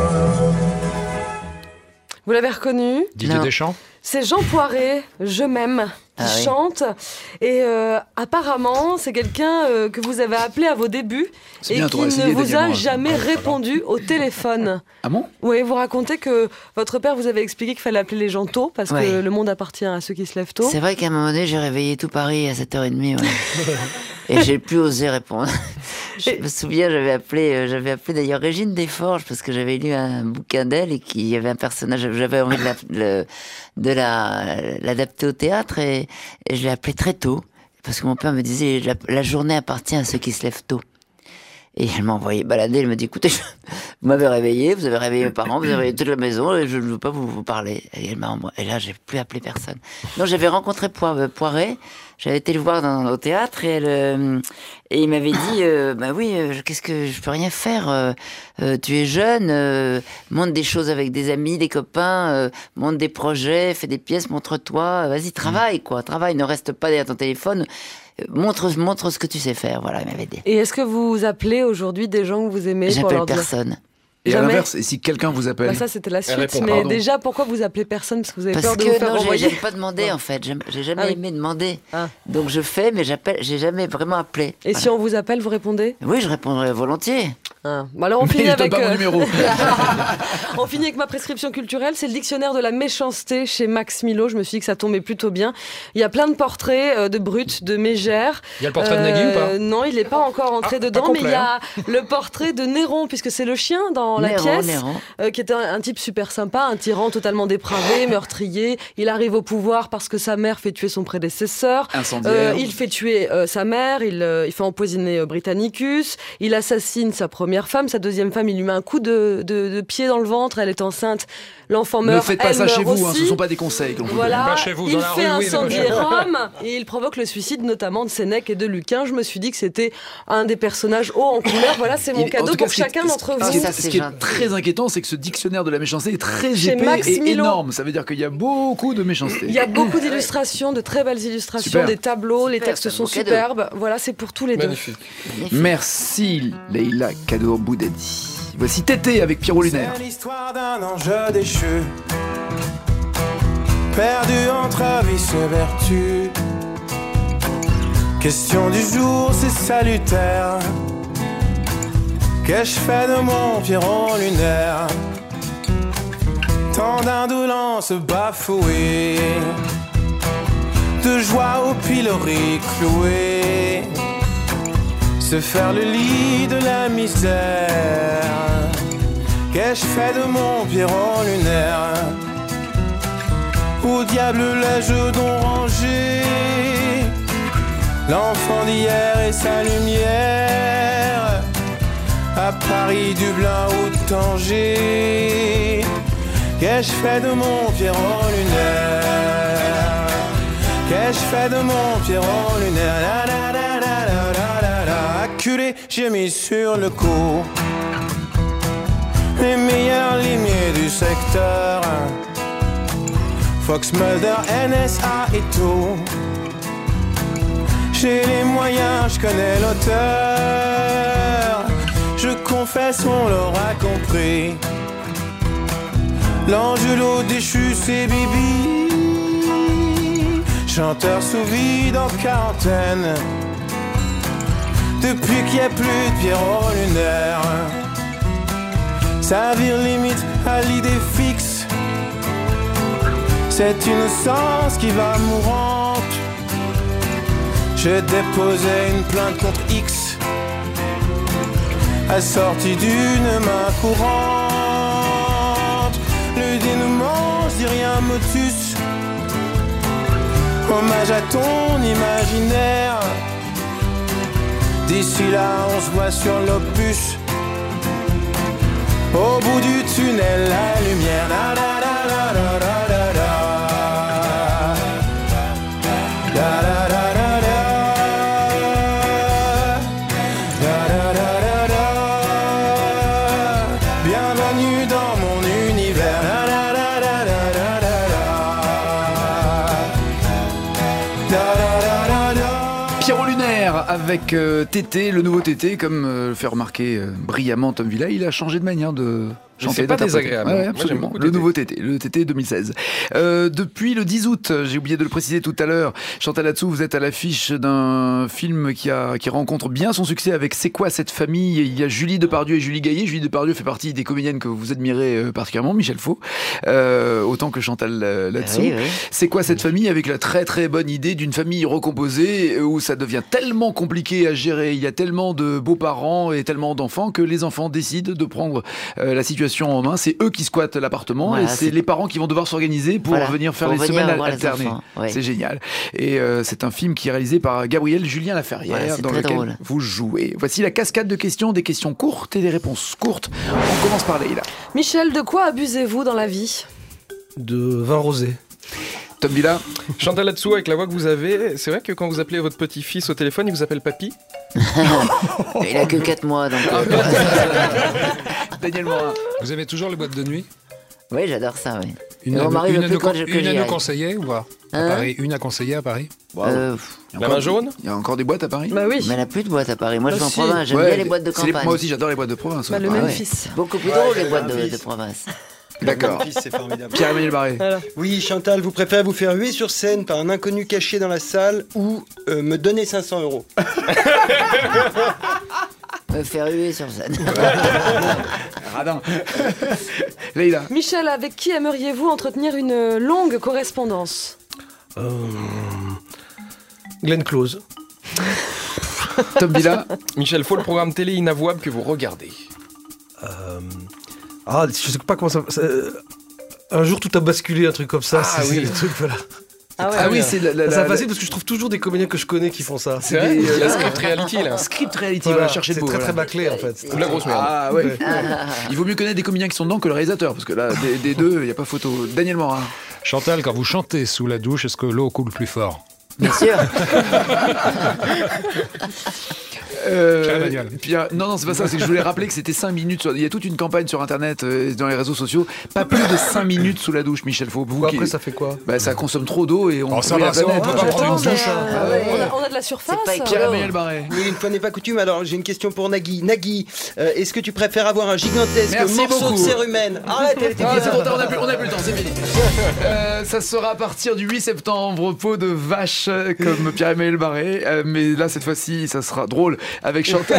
Speaker 7: Vous l'avez reconnu?
Speaker 8: Didier Deschamps.
Speaker 7: C'est Jean Poiret, Je m'aime, qui chante. Et apparemment, c'est quelqu'un que vous avez appelé à vos débuts et qui ne vous a jamais répondu au téléphone.
Speaker 1: Ah bon?
Speaker 7: Oui, vous racontez que votre père vous avait expliqué qu'il fallait appeler les gens tôt parce que le monde appartient à ceux qui se lèvent tôt.
Speaker 10: C'est vrai qu'à un moment donné, j'ai réveillé tout Paris à 7h30. Ouais. Et j'ai plus osé répondre. Je me souviens, j'avais appelé d'ailleurs Régine Desforges parce que j'avais lu un bouquin d'elle et qu'il y avait un personnage, j'avais envie de l'adapter au théâtre et je l'ai appelé très tôt parce que mon père me disait la journée appartient à ceux qui se lèvent tôt. Et elle m'a envoyé balader, elle me dit écoutez, vous m'avez réveillé, vous avez réveillé mes parents, vous avez réveillé toute la maison et je ne veux pas vous parler. Et là, j'ai plus appelé personne. Non, j'avais rencontré Poiret, j'avais été le voir au théâtre et il m'avait dit bah oui, qu'est-ce que je peux rien faire, tu es jeune, monte des choses avec des amis, des copains, monte des projets, fais des pièces, montre-toi, vas-y, travaille, ne reste pas derrière ton téléphone. Montre ce que tu sais faire, voilà, il m'avait dit.
Speaker 7: Et est-ce que vous appelez aujourd'hui des gens que vous aimez?
Speaker 10: J'appelle personne.
Speaker 1: Et à l'inverse, et si quelqu'un vous appelle?
Speaker 7: Bah ça, c'était la suite. Mais déjà, pourquoi vous appelez personne? Parce que vous avez peur de vous faire envoyer?
Speaker 10: J'aime pas demander, en fait. J'ai jamais aimé demander. Donc je fais, mais j'ai jamais vraiment appelé.
Speaker 7: Et si on vous appelle, vous répondez?
Speaker 10: Oui, je répondrai volontiers.
Speaker 7: Bon, alors on finit avec...
Speaker 1: pas mon numéro.
Speaker 7: On finit avec ma prescription culturelle. C'est le dictionnaire de la méchanceté chez Max Milo. Je me suis dit que ça tombait plutôt bien. Il y a plein de portraits de brutes, de mégères.
Speaker 8: Il y a le portrait de Nagui ou pas?
Speaker 7: Non, il n'est pas encore entré dedans. Mais il y a le portrait de Néron, puisque c'est le chien dans la pièce, qui était un type super sympa, un tyran totalement dépravé, meurtrier. Il arrive au pouvoir parce que sa mère fait tuer son prédécesseur.
Speaker 1: Incendiaire.
Speaker 7: Il fait tuer sa mère. Il fait empoisonner Britannicus. Il assassine sa première femme, sa deuxième femme, il lui met un coup de pied dans le ventre, elle est enceinte, l'enfant meurt.
Speaker 1: Ne faites pas ça chez vous, ce ne sont pas des conseils.
Speaker 7: Voilà,
Speaker 8: pas chez vous,
Speaker 7: il
Speaker 8: dans la
Speaker 7: fait
Speaker 8: rue,
Speaker 7: incendier Rome et il provoque le suicide notamment de Sénèque et de Lucain. Je me suis dit que c'était un des personnages hauts en couleur. Voilà, c'est mon cadeau pour chacun d'entre vous.
Speaker 1: Ce qui est très inquiétant, c'est que ce dictionnaire de la méchanceté est très épais et énorme. Ça veut dire qu'il y a beaucoup de méchanceté.
Speaker 7: Il y a beaucoup d'illustrations, de très belles illustrations, super. Des tableaux, les textes sont superbes. Voilà, c'est pour tous les deux.
Speaker 1: Merci Leïla Kaddour-Boudadi. Voici Tété avec Pierrot Lunaire.
Speaker 16: C'est l'histoire d'un ange déchu, perdu entre vice et vertu. Question du jour, c'est salutaire. Qu'ai-je fait de mon Pierrot Lunaire? Tant d'indolence bafouée, de joie au pilori cloué, se faire le lit de la misère. Qu'ai-je fait de mon Pierrot Lunaire? Au diable l'ai-je donc rangé, l'enfant d'hier et sa lumière, à Paris, Dublin ou Tanger? Qu'ai-je fait de mon Pierrot Lunaire? Qu'ai-je fait de mon Pierrot Lunaire? La, la, la, la, la, la, la. Acculé, j'ai mis sur le coup les meilleurs limiers du secteur. Fox, Mulder, NSA et tout. J'ai les moyens, je connais l'auteur. Je confesse, on l'aura compris. L'Angelo déchu, c'est Bibi. Chanteur sous vide en quarantaine. Depuis qu'il n'y a plus de Pierrot lunaire. Ça vire limite à l'idée fixe. Cette innocence qui va mourante. J'ai déposé une plainte contre X, assortie d'une main courante. Le dénouement, je dis rien, motus. Hommage à ton imaginaire. D'ici là, on se voit sur l'opus. Au bout du tunnel, la lumière. La, la, la, la, la, la, la, la. La, la, la, la, la. La, la, la, la, la. Bienvenue dans mon univers. La, la, la, la, la, la, la, la. La, la, la, la, la.
Speaker 1: Pierrot lunaire avec Tété, le nouveau Tété, comme le fait remarquer brillamment Tom Villa, il a changé de manière de chanter.
Speaker 17: C'est pas
Speaker 1: d'interpréter.
Speaker 17: désagréable.
Speaker 1: Ouais,
Speaker 17: Moi,
Speaker 1: absolument.
Speaker 17: j'aime beaucoup
Speaker 1: Le
Speaker 17: Tété.
Speaker 1: nouveau Tété, le Tété 2016. Depuis le 10 août, j'ai oublié de le préciser tout à l'heure, Chantal là-dessous, vous êtes à l'affiche d'un film qui rencontre bien son succès avec C'est quoi cette famille? Il y a Julie Depardieu et Julie Gaillet. Julie Depardieu fait partie des comédiennes que vous admirez particulièrement, Michel Faux, autant que Chantal là-dessous.
Speaker 10: Oui, oui.
Speaker 1: C'est quoi cette famille, avec la très très bonne idée d'une famille recomposée où ça devient tellement compliqué à gérer, il y a tellement de beaux-parents et tellement d'enfants que les enfants décident de prendre la situation en main. C'est eux qui squattent l'appartement,
Speaker 10: Voilà,
Speaker 1: et c'est les parents qui vont devoir s'organiser pour venir faire les semaines
Speaker 10: voir les
Speaker 1: alternées.
Speaker 10: enfants, ouais.
Speaker 1: C'est génial. Et c'est un film qui est réalisé par Gabriel Julien Laferrière,
Speaker 10: Voilà, c'est
Speaker 1: dans
Speaker 10: très
Speaker 1: lequel
Speaker 10: drôle.
Speaker 1: vous jouez. Voici la cascade de questions, des questions courtes et des réponses courtes. On commence par Leïla.
Speaker 7: Michel, de quoi abusez-vous dans la vie?
Speaker 9: De vin rosé.
Speaker 1: Tom Villa.
Speaker 17: Chantal là-dessous, avec la voix que vous avez, c'est vrai que quand vous appelez votre petit-fils au téléphone, il vous appelle papy?
Speaker 10: Il a que 4 mois, donc...
Speaker 1: Daniel Morin.
Speaker 8: Vous aimez toujours les boîtes de nuit?
Speaker 10: Oui, j'adore ça, oui.
Speaker 8: Une
Speaker 10: Et
Speaker 8: à
Speaker 10: mon mari
Speaker 8: nous-
Speaker 10: veut plus que j'y
Speaker 8: une à nous
Speaker 10: aille.
Speaker 8: conseiller ou pas?
Speaker 10: Hein
Speaker 8: À Paris, une à conseiller à Paris?
Speaker 1: La main jaune. Il y a encore des boîtes à Paris?
Speaker 7: Bah oui.
Speaker 10: Mais il n'y a plus de boîtes à Paris. Moi, je
Speaker 7: Bah
Speaker 10: vais en
Speaker 7: si.
Speaker 10: province. J'aime
Speaker 1: Ouais,
Speaker 10: bien les boîtes de
Speaker 1: c'est les-
Speaker 10: campagne.
Speaker 1: moi aussi, j'adore les boîtes de province.
Speaker 7: Bah, le
Speaker 1: ouais.
Speaker 7: Memphis.
Speaker 10: Beaucoup plus drôle, les
Speaker 19: le
Speaker 10: boîtes
Speaker 19: Memphis.
Speaker 10: de province.
Speaker 1: D'accord.
Speaker 19: Memphis, c'est formidable.
Speaker 1: Pierre-Emmanuel Barré.
Speaker 19: Oui, Chantal, vous préférez vous faire huer sur scène par un inconnu caché dans la salle ou me donner 500 €?
Speaker 10: Me faire huer sur scène.
Speaker 1: Radin. Leïla.
Speaker 7: Michel, avec qui aimeriez-vous entretenir une longue correspondance?
Speaker 9: Glenn Close.
Speaker 1: Tom Villa.
Speaker 17: Michel Faux, le programme télé inavouable que vous regardez.
Speaker 9: Ah, je sais pas comment un jour tout a basculé, un truc comme ça.
Speaker 17: Ah
Speaker 9: c'est
Speaker 17: oui.
Speaker 9: le truc, voilà.
Speaker 7: Ah ouais.
Speaker 1: Ah oui, c'est
Speaker 9: C'est facile parce que je trouve toujours des comédiens que je connais qui font ça.
Speaker 17: C'est vrai, la script reality, là.
Speaker 1: Script reality,
Speaker 9: Voilà,
Speaker 1: va chercher le
Speaker 9: c'est
Speaker 1: beau.
Speaker 9: très
Speaker 1: voilà.
Speaker 9: très bâclé en fait.
Speaker 17: Ou de la grosse merde.
Speaker 1: Ah ouais. Il vaut mieux connaître des comédiens qui sont dedans que le réalisateur, parce que là, des deux, il n'y a pas photo. Daniel Morin.
Speaker 8: Chantal, quand vous chantez sous la douche, est-ce que l'eau coule plus fort?
Speaker 10: Bien sûr.
Speaker 1: Pierre, non, c'est pas ça, c'est que je voulais rappeler que c'était 5 minutes. Il y a toute une campagne sur internet, dans les réseaux sociaux. Pas plus de 5 minutes sous la douche, Michel Faux. Vous,
Speaker 9: Après, ça fait quoi?
Speaker 1: Bah, ça consomme trop d'eau et on
Speaker 8: ça
Speaker 1: pourrit
Speaker 8: va,
Speaker 1: la
Speaker 8: ça va,
Speaker 1: planète.
Speaker 8: on peut pas prendre une douche.
Speaker 7: On a de la surface.
Speaker 10: C'est pas
Speaker 1: Pierre-Emmanuel Barré.
Speaker 19: Oui, une fois n'est pas coutume, alors j'ai une question pour Nagui. Nagui, est-ce que tu préfères avoir un gigantesque
Speaker 1: Merci
Speaker 19: morceau
Speaker 1: beaucoup.
Speaker 19: de cérumen? Arrête, elle était
Speaker 1: Ah,
Speaker 19: bien.
Speaker 1: c'est trop tard, on a plus le temps, c'est fini. Ça sera à partir du 8 septembre, peau de vache, comme Pierre-Emmanuel Barré. Mais là, cette fois-ci, ça sera drôle avec Chantal.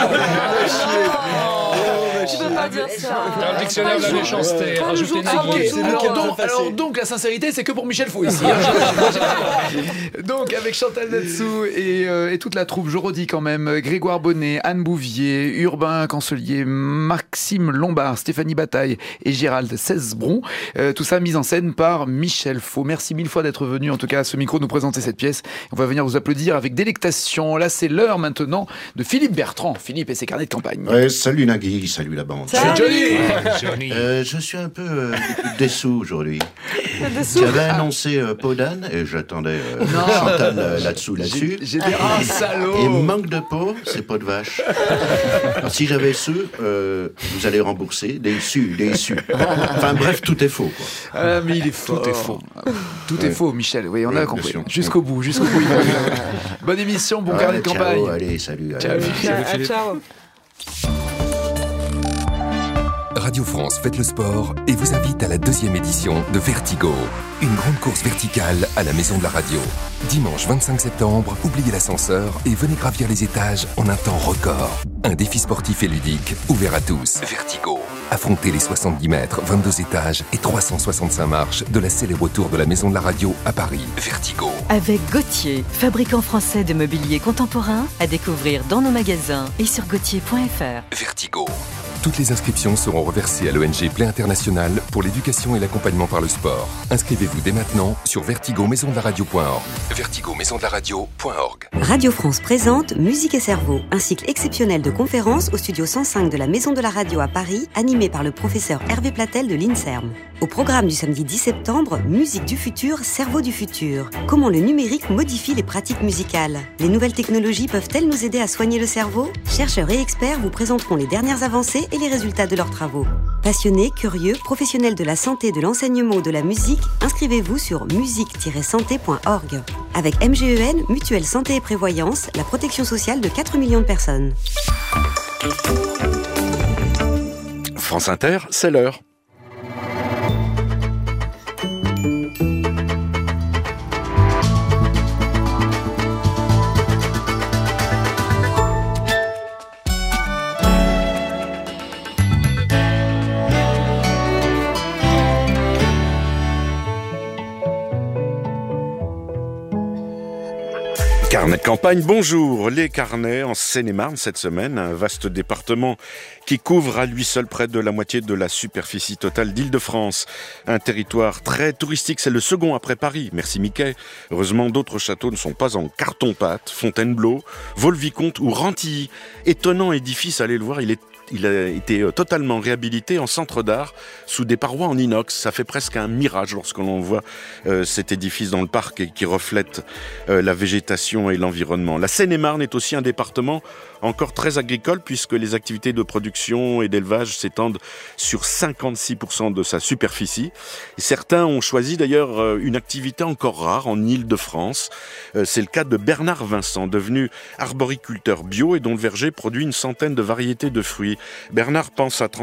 Speaker 7: Tu peux pas dire ça.
Speaker 8: Dans le dictionnaire de la méchanceté,
Speaker 7: Pas le
Speaker 8: rajoutez
Speaker 7: jour
Speaker 8: Nagui.
Speaker 7: avant.
Speaker 1: Alors donc, la sincérité, c'est que pour Michel Faux ici. Donc, avec Chantal là-dessous et toute la troupe, je redis quand même, Grégoire Bonnet, Anne Bouvier, Urbain Cancelier, Maxime Lombard, Stéphanie Bataille et Gérald Cesbron. Tout ça mis en scène par Michel Faux. Merci mille fois d'être venu, en tout cas, à ce micro, nous présenter cette pièce. On va venir vous applaudir avec délectation. Là, c'est l'heure maintenant de Philippe Bertrand. Philippe et ses carnets de campagne.
Speaker 20: Ouais, salut Nagui, salut la bande.
Speaker 7: Salut.
Speaker 20: Je suis un peu déçu aujourd'hui. Tu avais annoncé Peau d'âne et j'attendais Chantal là-dessus.
Speaker 1: J'ai dit, salaud.
Speaker 20: Et manque de peau, c'est peau de vache. Alors, si j'avais su, vous allez rembourser. Déçu. Enfin bref, tout est faux. Quoi.
Speaker 1: Mais il est fort. Tout est faux. Tout est faux, Michel. Oui, on a compris.
Speaker 20: Sûr.
Speaker 1: Jusqu'au bout. Bonne émission, bon carnet de campagne.
Speaker 20: Allez, salut.
Speaker 7: Ciao.
Speaker 21: Radio France fête le sport et vous invite à la 2e édition de Vertigo, une grande course verticale à la Maison de la Radio. Dimanche 25 septembre, oubliez l'ascenseur et venez gravir les étages en un temps record. Un défi sportif et ludique ouvert à tous. Vertigo. Affrontez les 70 mètres, 22 étages et 365 marches de la célèbre tour de la Maison de la Radio à Paris. Vertigo.
Speaker 22: Avec Gauthier, fabricant français de mobilier contemporain, à découvrir dans nos magasins et sur gauthier.fr.
Speaker 21: Vertigo. Toutes les inscriptions seront reversées à l'ONG Play International pour l'éducation et l'accompagnement par le sport. Inscrivez-vous dès maintenant sur vertigomaisondelaradio.org. vertigomaisondelaradio.org.
Speaker 23: Radio France présente Musique et Cerveau, un cycle exceptionnel de conférences au studio 105 de la Maison de la Radio à Paris, animé par le professeur Hervé Platel de l'INSERM. Au programme du samedi 10 septembre, Musique du futur, Cerveau du futur. Comment le numérique modifie les pratiques musicales. Les nouvelles technologies peuvent-elles nous aider à soigner le cerveau ? Chercheurs et experts vous présenteront les dernières avancées et les résultats de leurs travaux. Passionnés, curieux, professionnels de la santé, de l'enseignement ou de la musique, inscrivez-vous sur musique-santé.org. Avec MGEN, Mutuelle Santé et Prévoyance, la protection sociale de 4 millions de personnes.
Speaker 24: France Inter, c'est l'heure. Carnet de campagne, bonjour. Les carnets en Seine-et-Marne cette semaine, un vaste département qui couvre à lui seul près de la moitié de la superficie totale d'Île-de-France. Un territoire très touristique, c'est le second après Paris. Merci Mickey. Heureusement, d'autres châteaux ne sont pas en carton-pâte. Fontainebleau, Vaux-le-Vicomte ou Rantilly. Étonnant édifice, allez le voir, il a été totalement réhabilité en centre d'art sous des parois en inox. Ça fait presque un mirage lorsque l'on voit cet édifice dans le parc et qui reflète la végétation et l'environnement. La Seine-et-Marne est aussi un département encore très agricole puisque les activités de production et d'élevage s'étendent sur 56% de sa superficie. Et certains ont choisi d'ailleurs une activité encore rare en Île-de-France. C'est le cas de Bernard Vincent, devenu arboriculteur bio et dont le verger produit une centaine de variétés de fruits. Bernard pense à